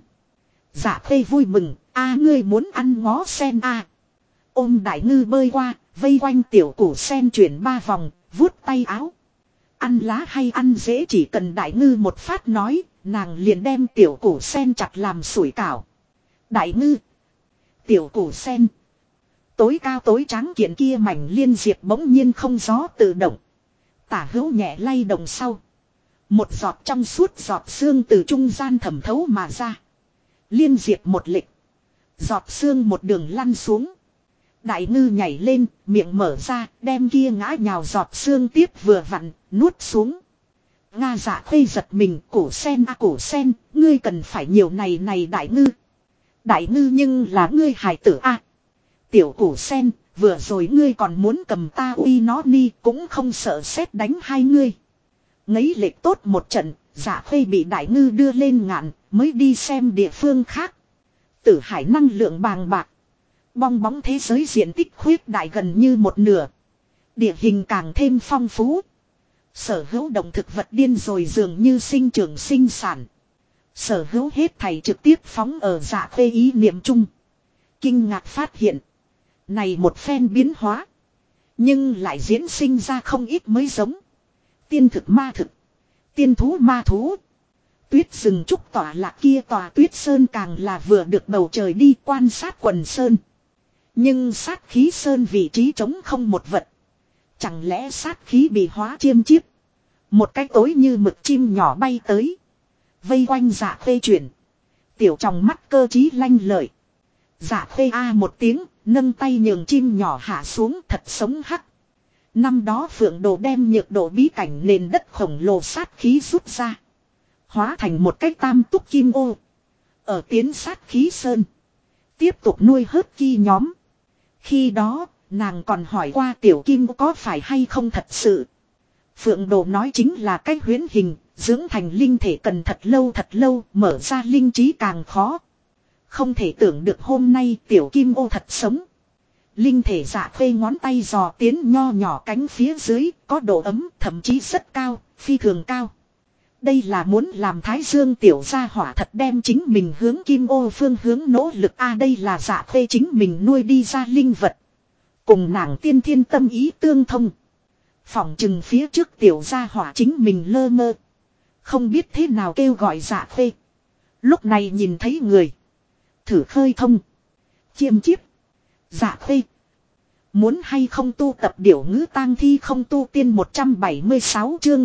Dạ Khê vui mừng, a ngươi muốn ăn ngó sen a. Ôm Đại Ngư bơi qua, vây quanh tiểu củ sen chuyển 3 vòng, vuốt tay áo. Ăn lá hay ăn dễ chỉ cần Đại Ngư một phát nói, nàng liền đem tiểu củ sen chặt làm sủi cảo. Đại Ngư. Tiểu củ sen. Tối cao tối trắng kiện kia mảnh liên diệp bỗng nhiên không gió tự động. Tả hữu nhẹ lay động sau. Một giọt trong suốt giọt sương từ trung gian thẩm thấu mà ra. Liên diệp một lịch. Giọt sương một đường lăn xuống. Đại Ngư nhảy lên, miệng mở ra, đem kia ngã nhào giọt sương tiếp vừa vặn, nuốt xuống. Nga Dạ Khê giật mình, củ sen a củ sen, ngươi cần phải nhiều này này Đại Ngư. Đại Ngư nhưng là ngươi hài tử a. Tiểu củ sen, vừa rồi ngươi còn muốn cầm ta uy nó ni, cũng không sợ sét đánh hai ngươi. Ngấy lệch tốt một trận, Dạ Khê bị Đại Ngư đưa lên ngạn, mới đi xem địa phương khác. Tử hải năng lượng bàng bạc. Bong bóng thế giới diện tích khuyết đại gần như một nửa. Địa hình càng thêm phong phú. Sở hữu động thực vật điên rồi dường như sinh trưởng sinh sản. Sở hữu hết thảy trực tiếp phóng ở Dạ Khê ý niệm chung. Kinh ngạc phát hiện. Này một phen biến hóa. Nhưng lại diễn sinh ra không ít mới giống. Tiên thực ma thực. Tiên thú ma thú. Tuyết rừng trúc tỏa lạc kia tòa tuyết sơn càng là vừa được bầu trời đi quan sát quần sơn. Nhưng sát khí sơn vị trí trống không một vật. Chẳng lẽ sát khí bị hóa chiêm chiếp. Một cái tối như mực chim nhỏ bay tới. Vây quanh Dạ Khê chuyển. Tiểu trong mắt cơ trí lanh lợi. Dạ Khê a một tiếng, nâng tay nhường chim nhỏ hạ xuống thật sống hắc. Năm đó Phượng Đồ đem nhược độ bí cảnh nền đất khổng lồ sát khí rút ra. Hóa thành một cái tam túc kim ô. Ở tiến sát khí sơn. Tiếp tục nuôi hớt chi nhóm. Khi đó, nàng còn hỏi qua tiểu kim có phải hay không thật sự. Phượng Đồ nói chính là cái huyễn hình, dưỡng thành linh thể cần thật lâu, mở ra linh trí càng khó. Không thể tưởng được hôm nay tiểu kim ô thật sống. Linh thể Dạ Khê ngón tay dò tiến nho nhỏ cánh phía dưới, có độ ấm, thậm chí rất cao, phi thường cao. Đây là muốn làm Thái Dương tiểu gia hỏa thật đem chính mình hướng kim ô phương hướng nỗ lực đây là Dạ Khê chính mình nuôi đi ra linh vật. Cùng nàng tiên thiên tâm ý tương thông. Phỏng chừng phía trước tiểu gia hỏa chính mình lơ mơ. Không biết thế nào kêu gọi Dạ Khê. Lúc này nhìn thấy người. Thử khơi thông. Chiêm chiếp. Dạ Khê. Muốn hay không tu tập điểu ngữ tang thi không tu tiên 176 chương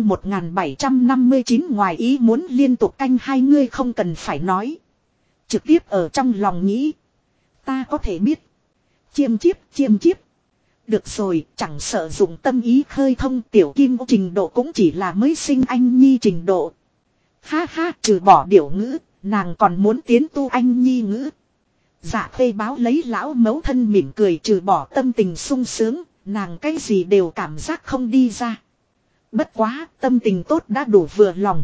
1759 ngoài ý muốn liên tục canh hai ngươi không cần phải nói. Trực tiếp ở trong lòng nghĩ. Ta có thể biết. Chiêm chiếp. Được rồi, chẳng sợ dùng tâm ý khơi thông tiểu kim trình độ cũng chỉ là mới sinh anh nhi trình độ. Ha ha, trừ bỏ điểu ngữ, nàng còn muốn tiến tu anh nhi ngữ. Dạ Khê báo lấy lão mẫu thân mỉm cười trừ bỏ tâm tình sung sướng, nàng cái gì đều cảm giác không đi ra. Bất quá, tâm tình tốt đã đủ vừa lòng.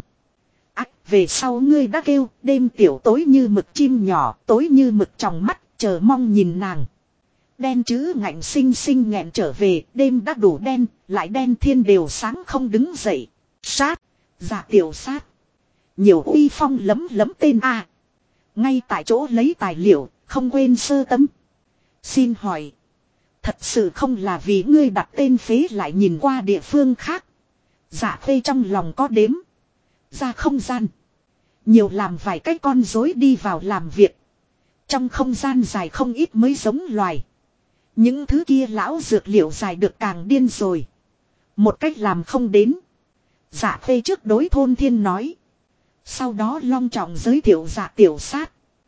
Về sau ngươi đã kêu, đêm tiểu tối như mực chim nhỏ, tối như mực trong mắt, chờ mong nhìn nàng. Đen chữ ngạnh sinh nghẹn trở về, đêm đã đủ đen, lại đen thiên đều sáng không đứng dậy. Sát, dạ tiểu sát. Nhiều uy phong lấm tên A. Ngay tại chỗ lấy tài liệu, không quên sơ tấm. Xin hỏi. Thật sự không là vì ngươi đặt tên phế lại nhìn qua địa phương khác. Dạ Khê trong lòng có đếm. Ra không gian. Nhiều làm vài cái con rối đi vào làm việc. Trong không gian dài không ít mới giống loài. Những thứ kia lão dược liệu dài được càng điên rồi. Một cách làm không đến. Dạ Khê trước đối Thôn Thiên nói. Sau đó long trọng giới thiệu Dạ tiểu sát.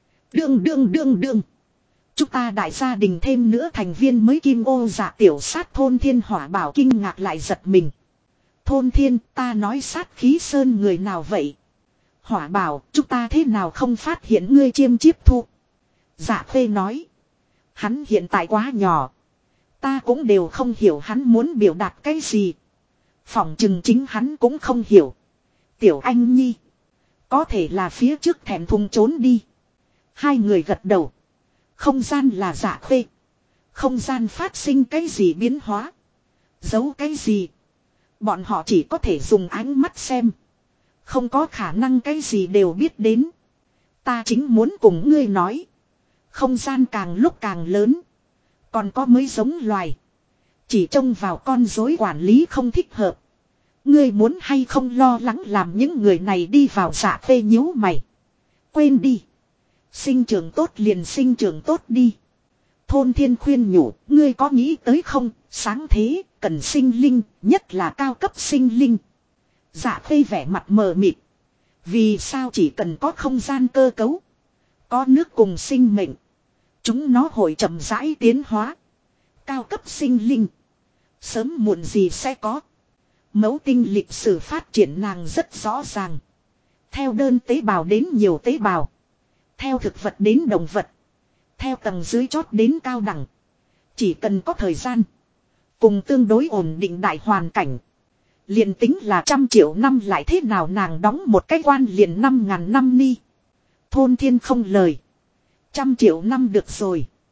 Đương. Chúng ta đại gia đình thêm nữa thành viên mới kim ô Dạ tiểu sát Thôn Thiên hỏa bảo kinh ngạc lại giật mình. Thôn Thiên ta nói sát khí sơn người nào vậy? Hỏa bảo chúng ta thế nào không phát hiện ngươi chiêm chiếp thu? Dạ Khê nói. Hắn hiện tại quá nhỏ. Ta cũng đều không hiểu hắn muốn biểu đạt cái gì. Phỏng chừng chính hắn cũng không hiểu. Tiểu anh nhi. Có thể là phía trước thèm thùng trốn đi. Hai người gật đầu. Không gian là Dạ Khê. Không gian phát sinh cái gì biến hóa. Giấu cái gì. Bọn họ chỉ có thể dùng ánh mắt xem. Không có khả năng cái gì đều biết đến. Ta chính muốn cùng ngươi nói. Không gian càng lúc càng lớn. Còn có mới giống loài. Chỉ trông vào con rối quản lý không thích hợp. Ngươi muốn hay không lo lắng làm những người này đi vào Dạ Khê nhíu mày. Quên đi. Sinh trưởng tốt liền sinh trưởng tốt đi. Thôn Thiên khuyên nhủ, ngươi có nghĩ tới không, sáng thế, cần sinh linh, nhất là cao cấp sinh linh. Dạ Khê vẻ mặt mờ mịt. Vì sao chỉ cần có không gian cơ cấu. Có nước cùng sinh mệnh. Chúng nó hội chậm rãi tiến hóa. Cao cấp sinh linh. Sớm muộn gì sẽ có. Mẫu tinh lịch sử phát triển nàng rất rõ ràng. Theo đơn tế bào đến nhiều tế bào. Theo thực vật đến động vật. Theo tầng dưới chót đến cao đẳng. Chỉ cần có thời gian. Cùng tương đối ổn định đại hoàn cảnh. Liền tính là 100 triệu năm lại thế nào nàng đóng một cái quan liền 5.000 năm ni. Thôn Thiên không lời. 100 triệu năm được rồi.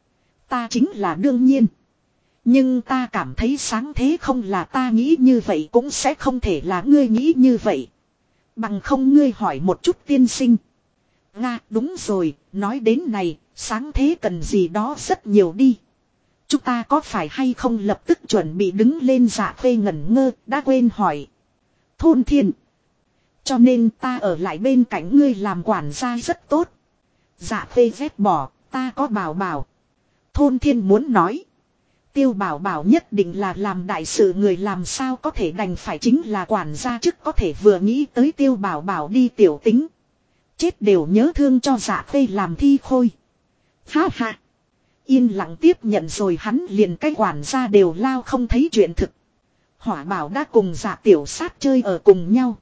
Ta chính là đương nhiên. Nhưng ta cảm thấy sáng thế không là ta nghĩ như vậy cũng sẽ không thể là ngươi nghĩ như vậy. Bằng không ngươi hỏi một chút tiên sinh. Nga đúng rồi, nói đến này, sáng thế cần gì đó rất nhiều đi. Chúng ta có phải hay không lập tức chuẩn bị đứng lên Dạ Khê ngẩn ngơ, đã quên hỏi. Thôn Thiên. Cho nên ta ở lại bên cạnh ngươi làm quản gia rất tốt. Dạ Khê ghét bỏ, ta có bảo bảo. Thôn Thiên muốn nói. Tiêu bảo bảo nhất định là làm đại sự người làm sao có thể đành phải chính là quản gia chức có thể vừa nghĩ tới tiêu bảo bảo đi tiểu tính. Chết đều nhớ thương cho Dạ Khê làm thi khôi. Ha ha. Yên lặng tiếp nhận rồi hắn liền cái quản gia đều lao không thấy chuyện thực. Hỏa bảo đã cùng Dạ Tiểu Sát chơi ở cùng nhau.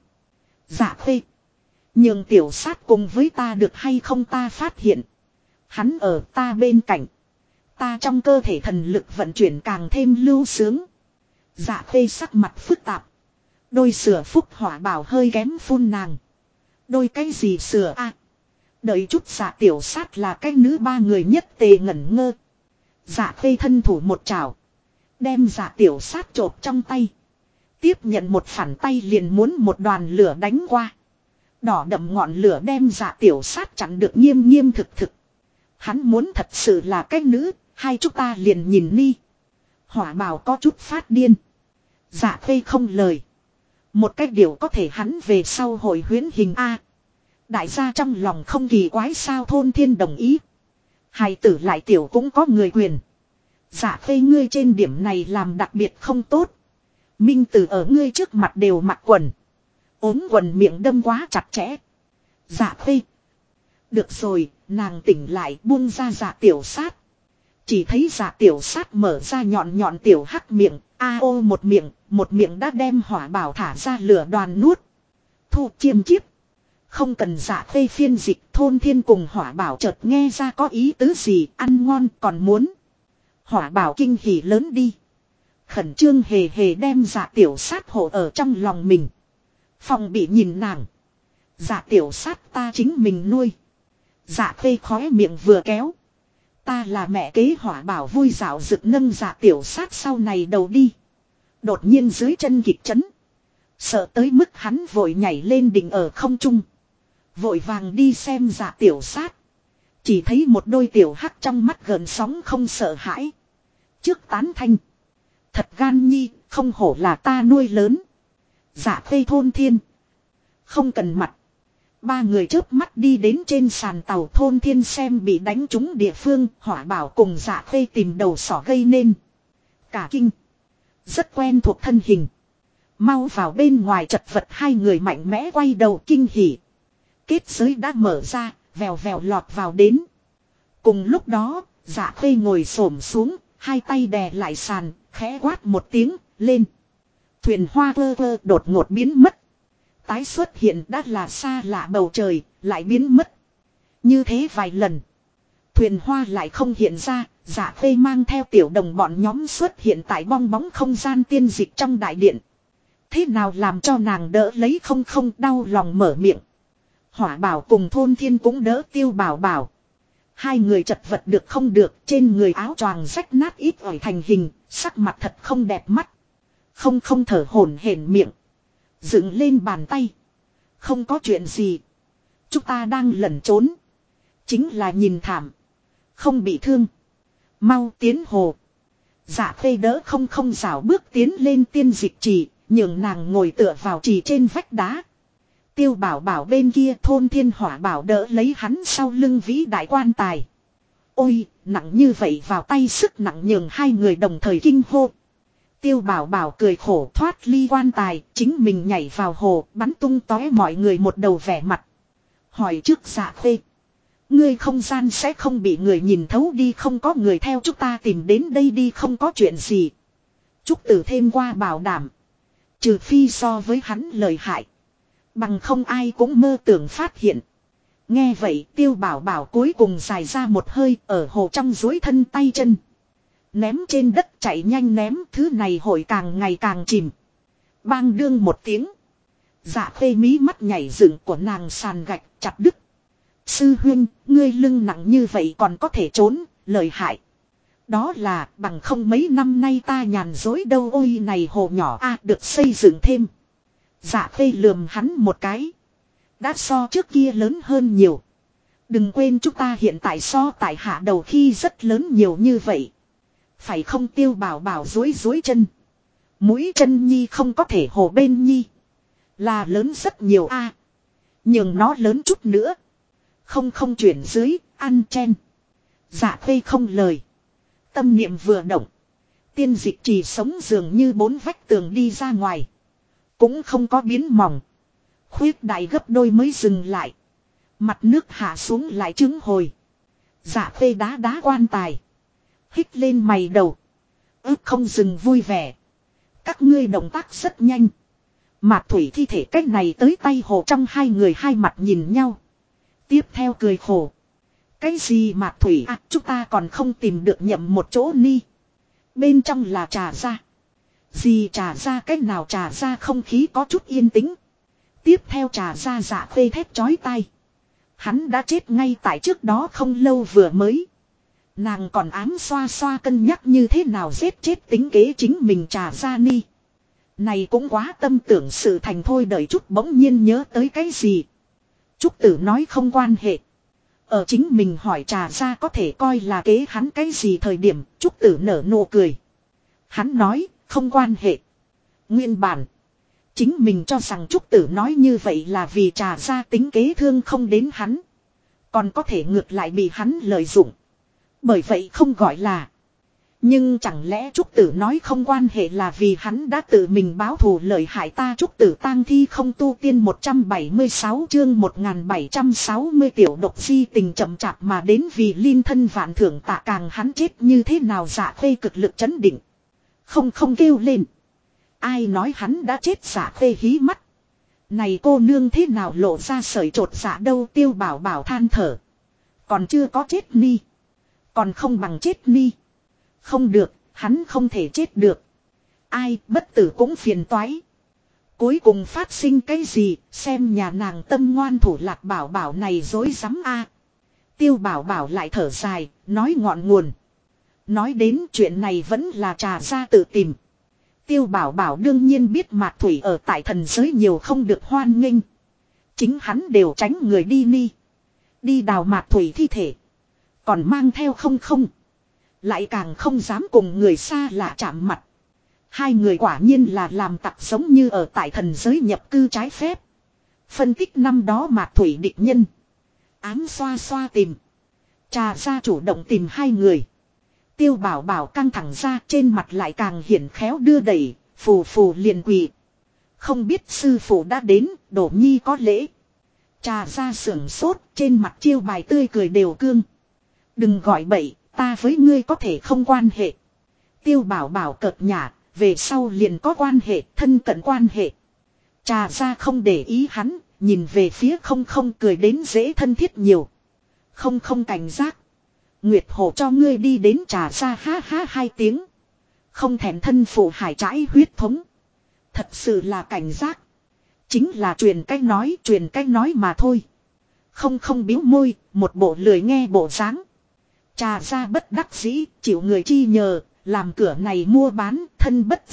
Dạ Khê. Nhưng Tiểu Sát cùng với ta được hay không ta phát hiện. Hắn ở ta bên cạnh. Ta trong cơ thể thần lực vận chuyển càng thêm lưu sướng. Dạ Khê sắc mặt phức tạp. Đôi sửa phúc hỏa bảo hơi kém phun nàng. Đôi cái gì sửa a? Đợi chút Dạ Tiểu Sát là cái nữ ba người nhất tề ngẩn ngơ. Dạ Khê thân thủ một chảo. Đem Dạ Tiểu Sát chộp trong tay. Tiếp nhận một phản tay liền muốn một đoàn lửa đánh qua. Đỏ đậm ngọn lửa đem Dạ Tiểu Sát chặn được nghiêm nghiêm thực thực. Hắn muốn thật sự là cái nữ, hai chúng ta liền nhìn ni. Hỏa bảo có chút phát điên. Dạ Khê không lời. Một cách điều có thể hắn về sau hồi huyễn hình A. Đại gia trong lòng không kỳ quái sao Thôn Thiên đồng ý. Hài tử lại tiểu cũng có người quyền. Dạ Khê ngươi trên điểm này làm đặc biệt không tốt. Minh Tử ở ngươi trước mặt đều mặc quần. Ốm quần miệng đâm quá chặt chẽ. Dạ Khê. Được rồi, nàng tỉnh lại buông ra Dạ Tiểu Sát. Chỉ thấy Dạ Tiểu Sát mở ra nhọn nhọn tiểu hắc miệng. A ô một miệng đã đem hỏa bảo thả ra lửa đoàn nuốt. Thu chiêm chiếp. Không cần Dạ Khê phiên dịch Thôn Thiên cùng hỏa bảo chợt nghe ra có ý tứ gì ăn ngon còn muốn. Hỏa bảo kinh hỉ lớn đi. Khẩn trương hề hề đem Dạ Tiểu Sát hộ ở trong lòng mình. Phòng bị nhìn nàng. Dạ Tiểu Sát ta chính mình nuôi. Dạ Khê khóe miệng vừa kéo. Ta là mẹ kế hỏa bảo vui dạo rực nâng Dạ Tiểu Sát sau này đầu đi. Đột nhiên dưới chân kịch chấn. Sợ tới mức hắn vội nhảy lên đỉnh ở không trung. Vội vàng đi xem Dạ Tiểu Sát. Chỉ thấy một đôi tiểu hắc trong mắt gần sóng không sợ hãi. Trước tán thanh. Thật gan nhi, không hổ là ta nuôi lớn. Dạ Khê Thôn Thiên. Không cần mặt. Ba người chớp mắt đi đến trên sàn tàu Thôn Thiên xem bị đánh trúng địa phương. Hỏa bảo cùng Dạ Khê tìm đầu sỏ gây nên. Cả kinh. Rất quen thuộc thân hình. Mau vào bên ngoài chật vật hai người mạnh mẽ quay đầu kinh hỉ. Kết giới đã mở ra, vèo vèo lọt vào đến. Cùng lúc đó, Dạ Khê ngồi xổm xuống, hai tay đè lại sàn, khẽ quát một tiếng, lên. Thuyền hoa vơ vơ đột ngột biến mất. Tái xuất hiện đã là xa lạ bầu trời, lại biến mất. Như thế vài lần. Thuyền hoa lại không hiện ra, Dạ Khê mang theo tiểu đồng bọn nhóm xuất hiện tại bong bóng không gian tiên dịch trong đại điện. Thế nào làm cho nàng đỡ lấy không đau lòng mở miệng. Hỏa bảo cùng Thôn Thiên cũng đỡ Tiêu Bảo Bảo. Hai người chật vật được không được, trên người áo choàng rách nát ít ỏi thành hình, sắc mặt thật không đẹp mắt. Không thở hổn hển miệng. Dựng lên bàn tay. Không có chuyện gì. Chúng ta đang lẩn trốn. Chính là nhìn thảm. Không bị thương. Mau tiến hồ. Dạ Khê đỡ không rảo bước tiến lên tiên dịch trì, nhường nàng ngồi tựa vào trì trên vách đá. Tiêu Bảo Bảo bên kia Thôn Thiên hỏa bảo đỡ lấy hắn sau lưng vĩ đại quan tài. Ôi, nặng như vậy vào tay sức nặng nhường hai người đồng thời kinh hô. Tiêu Bảo Bảo cười khổ thoát ly quan tài, chính mình nhảy vào hồ, bắn tung tóe mọi người một đầu vẻ mặt. Hỏi trước Dạ Khê. Ngươi không gian sẽ không bị người nhìn thấu đi không có người theo chúng ta tìm đến đây đi không có chuyện gì. Trúc Tử thêm qua bảo đảm. Trừ phi so với hắn lời hại. Bằng không ai cũng mơ tưởng phát hiện. Nghe vậy Tiêu Bảo Bảo cuối cùng dài ra một hơi ở hồ trong duỗi thân tay chân. Ném trên đất chạy nhanh ném thứ này hội càng ngày càng chìm. Bang đương một tiếng. Dạ Khê mí mắt nhảy dựng của nàng sàn gạch chặt đứt. Sư huynh, ngươi lưng nặng như vậy còn có thể trốn, lợi hại. Đó là bằng không mấy năm nay ta nhàn dối đâu ôi này hồ nhỏ a được xây dựng thêm. Dạ Khê lườm hắn một cái. Đã so trước kia lớn hơn nhiều. Đừng quên chúng ta hiện tại so tại hạ đầu khi rất lớn nhiều như vậy. Phải không Tiêu Bảo Bảo dối chân. Mũi chân nhi không có thể hồ bên nhi. Là lớn rất nhiều a. Nhưng nó lớn chút nữa. Không chuyển dưới, ăn chen. Dạ Khê không lời. Tâm niệm vừa động. Tiên dịch chỉ sống dường như 4 vách tường đi ra ngoài. Cũng không có biến mỏng. Khuyết đại gấp đôi mới dừng lại. Mặt nước hạ xuống lại trứng hồi. Dạ Khê đá quan tài. Hít lên mày đầu. Ước không dừng vui vẻ. Các ngươi động tác rất nhanh. Mạc Thủy thi thể cách này tới tay hồ trong hai người hai mặt nhìn nhau. Tiếp theo cười khổ. Cái gì Mạc Thủy à chúng ta còn không tìm được nhậm một chỗ ni. Bên trong là trà ra. Gì trà ra cách nào trà ra không khí có chút yên tĩnh. Tiếp theo trà ra Dạ Khê thét chói tai. Hắn đã chết ngay tại trước đó không lâu vừa mới. Nàng còn ám xoa cân nhắc như thế nào giết chết tính kế chính mình trà ra ni. Này cũng quá tâm tưởng sự thành thôi đợi chút bỗng nhiên nhớ tới cái gì. Trúc Tử nói không quan hệ. Ở chính mình hỏi trà ra có thể coi là kế hắn cái gì thời điểm Trúc Tử nở nụ cười. Hắn nói không quan hệ. Nguyên bản. Chính mình cho rằng Trúc Tử nói như vậy là vì trà ra tính kế thương không đến hắn. Còn có thể ngược lại bị hắn lợi dụng. Bởi vậy không gọi là. Nhưng chẳng lẽ Trúc Tử nói không quan hệ là vì hắn đã tự mình báo thù lợi hại ta Trúc Tử tang thi không tu tiên 176 chương 1760 tiểu độc di tình chậm chạp mà đến vì liên thân vạn thưởng tạ càng hắn chết như thế nào Dạ Khê cực lực chấn định. Không kêu lên. Ai nói hắn đã chết Dạ Khê hí mắt. Này cô nương thế nào lộ ra sởi trột dạ đâu Tiêu Bảo Bảo than thở. Còn chưa có chết ni. Còn không bằng chết ni. Không được, hắn không thể chết được. Ai bất tử cũng phiền toái. Cuối cùng phát sinh cái gì, xem nhà nàng tâm ngoan thủ lạc Bảo Bảo này dối rắm a. Tiêu Bảo Bảo lại thở dài, nói ngọn nguồn. Nói đến chuyện này vẫn là trà ra tự tìm. Tiêu Bảo Bảo đương nhiên biết Mạc Thủy ở tại thần giới nhiều không được hoan nghênh. Chính hắn đều tránh người đi ni. Đi đào Mạc Thủy thi thể. Còn mang theo không. Lại càng không dám cùng người xa lạ chạm mặt. Hai người quả nhiên là làm tặc giống như ở tại thần giới nhập cư trái phép. Phân tích năm đó Mạc Thủy địch nhân. Ám xoa tìm. Trà ra chủ động tìm hai người. Tiêu Bảo Bảo căng thẳng ra trên mặt lại càng hiển khéo đưa đẩy. Phù liền quỳ. Không biết sư phụ đã đến, Đổ Nhi có lễ. Trà ra sưởng sốt trên mặt chiêu bài tươi cười đều cương. Đừng gọi bậy. Ta với ngươi có thể không quan hệ. Tiêu Bảo Bảo cợt nhả, về sau liền có quan hệ, thân cận quan hệ. Trà ra không để ý hắn, nhìn về phía không cười đến dễ thân thiết nhiều. Không cảnh giác. Nguyệt Hồ cho ngươi đi đến trà ra ha hai tiếng. Không thèm thân phụ hải trãi huyết thống. Thật sự là cảnh giác. Chính là truyền cách nói mà thôi. Không biếu môi, một bộ lười nghe bộ dáng. Trà ra bất đắc dĩ, chịu người chi nhờ, làm cửa này mua bán, thân bất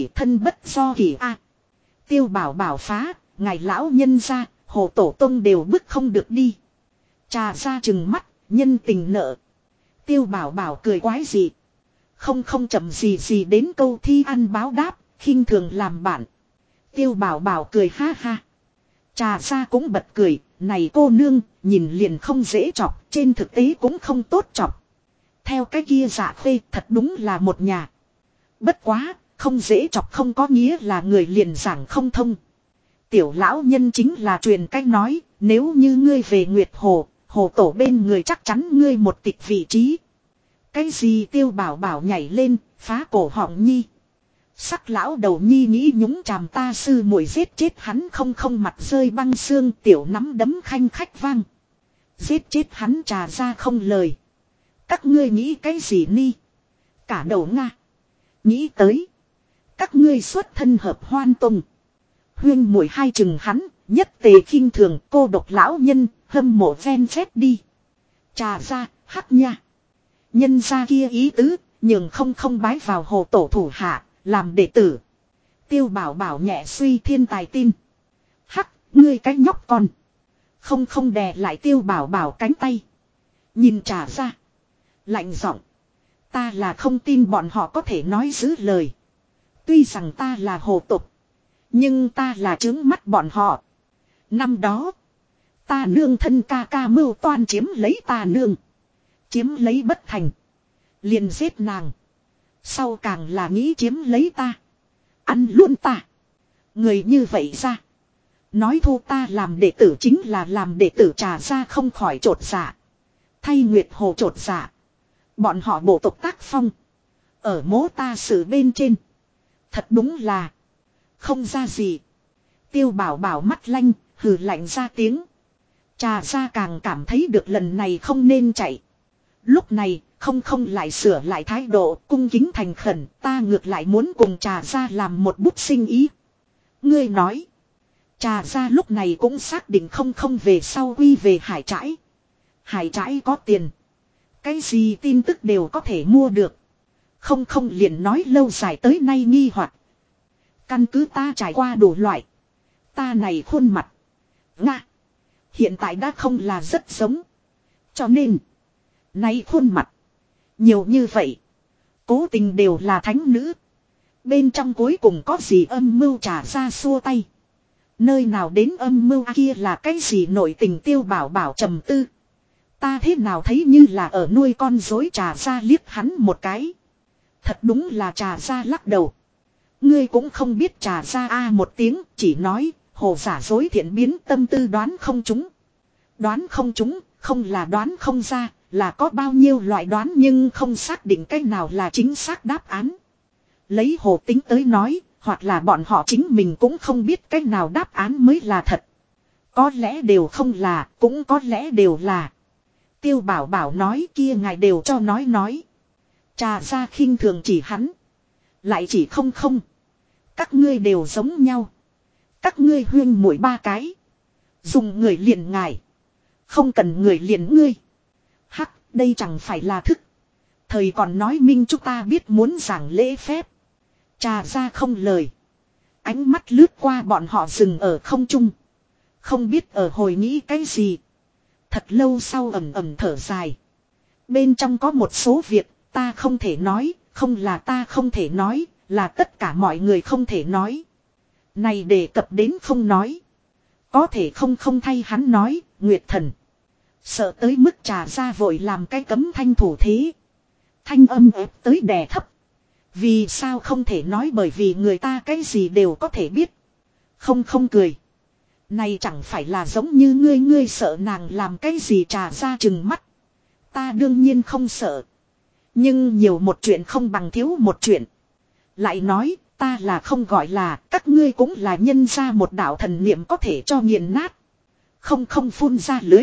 do kỷ a. Tiêu Bảo Bảo phá, ngài lão nhân ra, Hồ Tổ Tông đều bức không được đi. Trà ra chừng mắt, nhân tình nợ. Tiêu Bảo Bảo cười quái gì. Không chậm gì đến câu thi ăn báo đáp, khinh thường làm bạn. Tiêu Bảo Bảo cười ha ha. Trà ra cũng bật cười, này cô nương, nhìn liền không dễ chọc, trên thực tế cũng không tốt chọc. Theo cái kia Dạ Khê thật đúng là một nhà. Bất quá, không dễ chọc không có nghĩa là người liền giảng không thông. Tiểu lão nhân chính là truyền cách nói, nếu như ngươi về Nguyệt Hồ, Hồ Tổ bên người chắc chắn ngươi một tịch vị trí. Cái gì Tiêu Bảo Bảo nhảy lên, phá cổ họng nhi. Sắc lão đầu nhi nghĩ nhúng chàm ta sư muội giết chết hắn không mặt rơi băng xương tiểu nắm đấm khanh khách vang. Giết chết hắn trà ra không lời. Các ngươi nghĩ cái gì ni? Cả đầu Nga. Nghĩ tới. Các ngươi xuất thân hợp hoan tùng. Huyên muội hai chừng hắn, nhất tề khinh thường cô độc lão nhân, hâm mộ ven phép đi. Trà ra, hắc nha. Nhân gia kia ý tứ, nhường không bái vào hồ tổ thủ hạ, làm đệ tử. Tiêu Bảo Bảo nhẹ suy thiên tài tin. Hắc, ngươi cái nhóc con. Không đè lại Tiêu Bảo Bảo cánh tay. Nhìn Trà Gia. Lạnh giọng. Ta là không tin bọn họ có thể nói giữ lời. Tuy rằng ta là hồ tục. Nhưng ta là trướng mắt bọn họ. Năm đó. Ta nương thân ca ca mưu toan chiếm lấy ta nương. Chiếm lấy bất thành. Liền giết nàng. Sau càng là nghĩ chiếm lấy ta. Ăn luôn ta. Người như vậy ra. Nói thu ta làm đệ tử chính là làm đệ tử. Trà Gia không khỏi trột dạ. Thay Nguyệt Hồ trột dạ. Bọn họ bộ tộc tác phong. Ở mố ta sự bên trên. Thật đúng là. Không ra gì. Tiêu Bảo Bảo mắt lanh. Hừ lạnh ra tiếng. Trà Gia càng cảm thấy được lần này không nên chạy. Lúc này không lại sửa lại thái độ cung kính thành khẩn. Ta ngược lại muốn cùng Trà Gia làm một bút sinh ý. Ngươi nói. Trà Gia lúc này cũng xác định không về sau quy về Hải Trãi. Hải Trãi có tiền. Cái gì tin tức đều có thể mua được. Không liền nói lâu dài tới nay nghi hoặc. Căn cứ ta trải qua đủ loại. Ta này khuôn mặt. Nga. Hiện tại đã không là rất giống. Cho nên. Nay khuôn mặt. Nhiều như vậy. Cố tình đều là thánh nữ. Bên trong cuối cùng có gì âm mưu Trà Gia xua tay. Nơi nào đến âm mưu kia là cái gì nội tình Tiêu Bảo Bảo trầm tư. Ta thế nào thấy như là ở nuôi con dối. Trà Gia liếc hắn một cái. Thật đúng là Trà Gia lắc đầu. Ngươi cũng không biết Trà Gia a một tiếng chỉ nói hồ giả dối thiện biến tâm tư đoán không trúng. Đoán không trúng không là đoán không ra là có bao nhiêu loại đoán nhưng không xác định cách nào là chính xác đáp án. Lấy hồ tính tới nói hoặc là bọn họ chính mình cũng không biết cách nào đáp án mới là thật. Có lẽ đều không là cũng có lẽ đều là. Tiêu Bảo Bảo nói kia ngài đều cho nói. Trà Gia khinh thường chỉ hắn. Lại chỉ không. Các ngươi đều giống nhau. Các ngươi huyên muội ba cái. Dùng người liền ngài. Không cần người liền ngươi. Hắc, đây chẳng phải là thức. Thời còn nói minh chúng ta biết muốn giảng lễ phép. Trà Gia không lời. Ánh mắt lướt qua bọn họ dừng ở không trung. Không biết ở hồi nghĩ cái gì. Thật lâu sau ẩm thở dài. Bên trong có một số việc ta không thể nói. Không là ta không thể nói. Là tất cả mọi người không thể nói. Này đề cập đến không nói. Có thể không thay hắn nói. Nguyệt Thần. Sợ tới mức Trà Gia vội làm cái cấm thanh thủ thế. Thanh âm ép tới đè thấp. Vì sao không thể nói bởi vì người ta cái gì đều có thể biết. Không cười. Này chẳng phải là giống như ngươi sợ nàng làm cái gì. Trà Gia trừng mắt. Ta đương nhiên không sợ. Nhưng nhiều một chuyện không bằng thiếu một chuyện. Lại nói ta là không gọi là các ngươi cũng là nhân ra một đạo thần niệm có thể cho nghiền nát. Không phun ra lưới.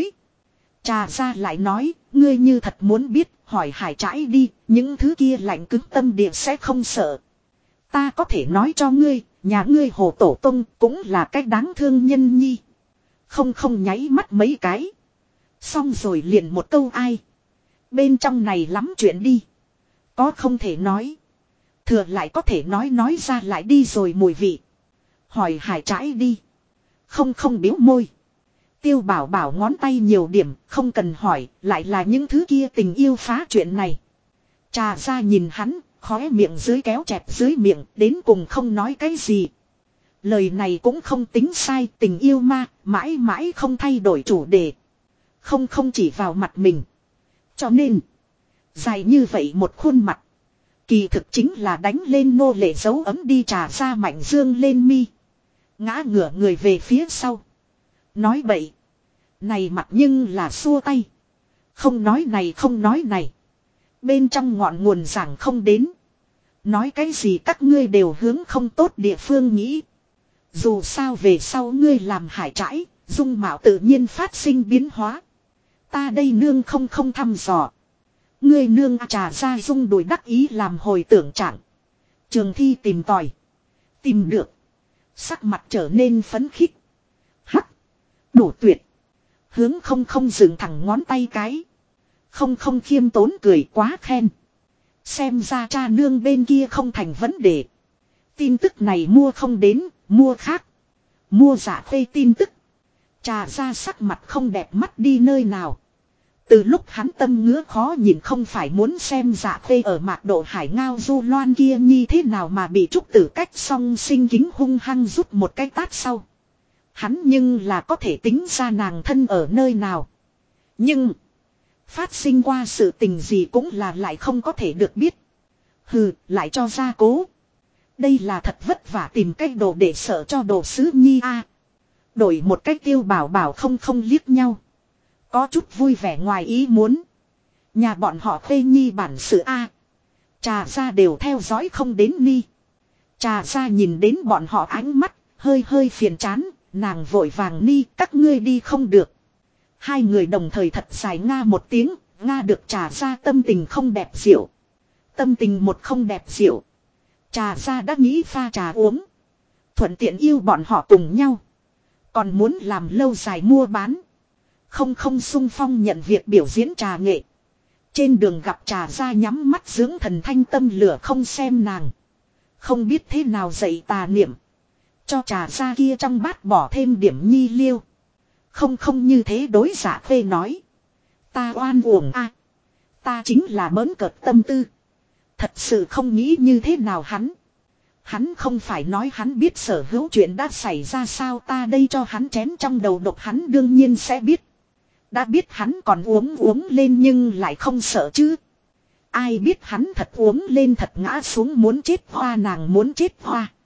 Trà Gia lại nói ngươi như thật muốn biết hỏi Hải Trãi đi. Những thứ kia lạnh cứng tâm địa sẽ không sợ. Ta có thể nói cho ngươi. Nhà ngươi Hồ Tổ Tông cũng là cách đáng thương nhân nhi. Không nháy mắt mấy cái. Xong rồi liền một câu ai. Bên trong này lắm chuyện đi. Có không thể nói. Thừa lại có thể nói ra lại đi rồi mùi vị. Hỏi Hải Trãi đi. Không biếu môi. Tiêu Bảo Bảo ngón tay nhiều điểm. Không cần hỏi. Lại là những thứ kia tình yêu phá chuyện này. Trà Gia nhìn hắn. Khóe miệng dưới kéo chẹp dưới miệng. Đến cùng không nói cái gì. Lời này cũng không tính sai. Tình yêu ma. Mãi mãi không thay đổi chủ đề. Không chỉ vào mặt mình. Cho nên. Dài như vậy một khuôn mặt. Kỳ thực chính là đánh lên nô lệ dấu ấm đi. Trà Gia mạnh dương lên mi. Ngã ngửa người về phía sau. Nói bậy. Này mặt nhưng là xua tay. Không nói này. Bên trong ngọn nguồn giảng không đến. Nói cái gì các ngươi đều hướng không tốt địa phương nghĩ. Dù sao về sau ngươi làm Hải Trãi. Dung mạo tự nhiên phát sinh biến hóa. Ta đây nương không thăm dò. Ngươi nương Trà Gia rung đùi đắc ý làm hồi tưởng trạng. Trường Thi tìm tòi. Tìm được. Sắc mặt trở nên phấn khích. Hắc. Đủ tuyệt. Hướng không dựng thẳng ngón tay cái. Không khiêm tốn cười quá khen. Xem ra cha nương bên kia không thành vấn đề. Tin tức này mua không đến, mua khác. Mua giả phê tin tức. Trà ra sắc mặt không đẹp mắt đi nơi nào. Từ lúc hắn tâm ngứa khó nhìn không phải muốn xem giả phê ở mạc độ hải ngao du loan kia như thế nào mà bị trúc tử cách song sinh kính hung hăng rút một cái tát sau. Hắn nhưng là có thể tính ra nàng thân ở nơi nào. Nhưng phát sinh qua sự tình gì cũng là lại không có thể được biết. Hừ, lại cho ra cố. Đây là thật vất vả tìm cách đồ để sợ cho đồ sứ nhi a. Đổi một cách Tiêu Bảo Bảo không liếc nhau. Có chút vui vẻ ngoài ý muốn. Nhà bọn họ Khê Nhi bản sự a. Trà ra đều theo dõi không đến ni. Trà ra nhìn đến bọn họ ánh mắt, hơi phiền chán, nàng vội vàng ni các ngươi đi không được. Hai người đồng thời thật dài nga một tiếng, nga được trà ra tâm tình không đẹp rượu. Tâm tình một không đẹp rượu. Trà ra đã nghĩ pha trà uống. Thuận tiện yêu bọn họ cùng nhau. Còn muốn làm lâu dài mua bán. Không sung phong nhận việc biểu diễn trà nghệ. Trên đường gặp trà ra nhắm mắt dưỡng thần thanh tâm lửa không xem nàng. Không biết thế nào dạy tà niệm. Cho trà ra kia trong bát bỏ thêm điểm nhi liêu. Không như thế đối giả phê nói. Ta oan uổng a. Ta chính là bỡn cợt tâm tư. Thật sự không nghĩ như thế nào hắn. Hắn không phải nói hắn biết sở hữu chuyện đã xảy ra sao ta đây cho hắn chén trong đầu độc hắn đương nhiên sẽ biết. Đã biết hắn còn uống lên nhưng lại không sợ chứ. Ai biết hắn thật uống lên thật ngã xuống muốn chết hoa nàng muốn chết hoa.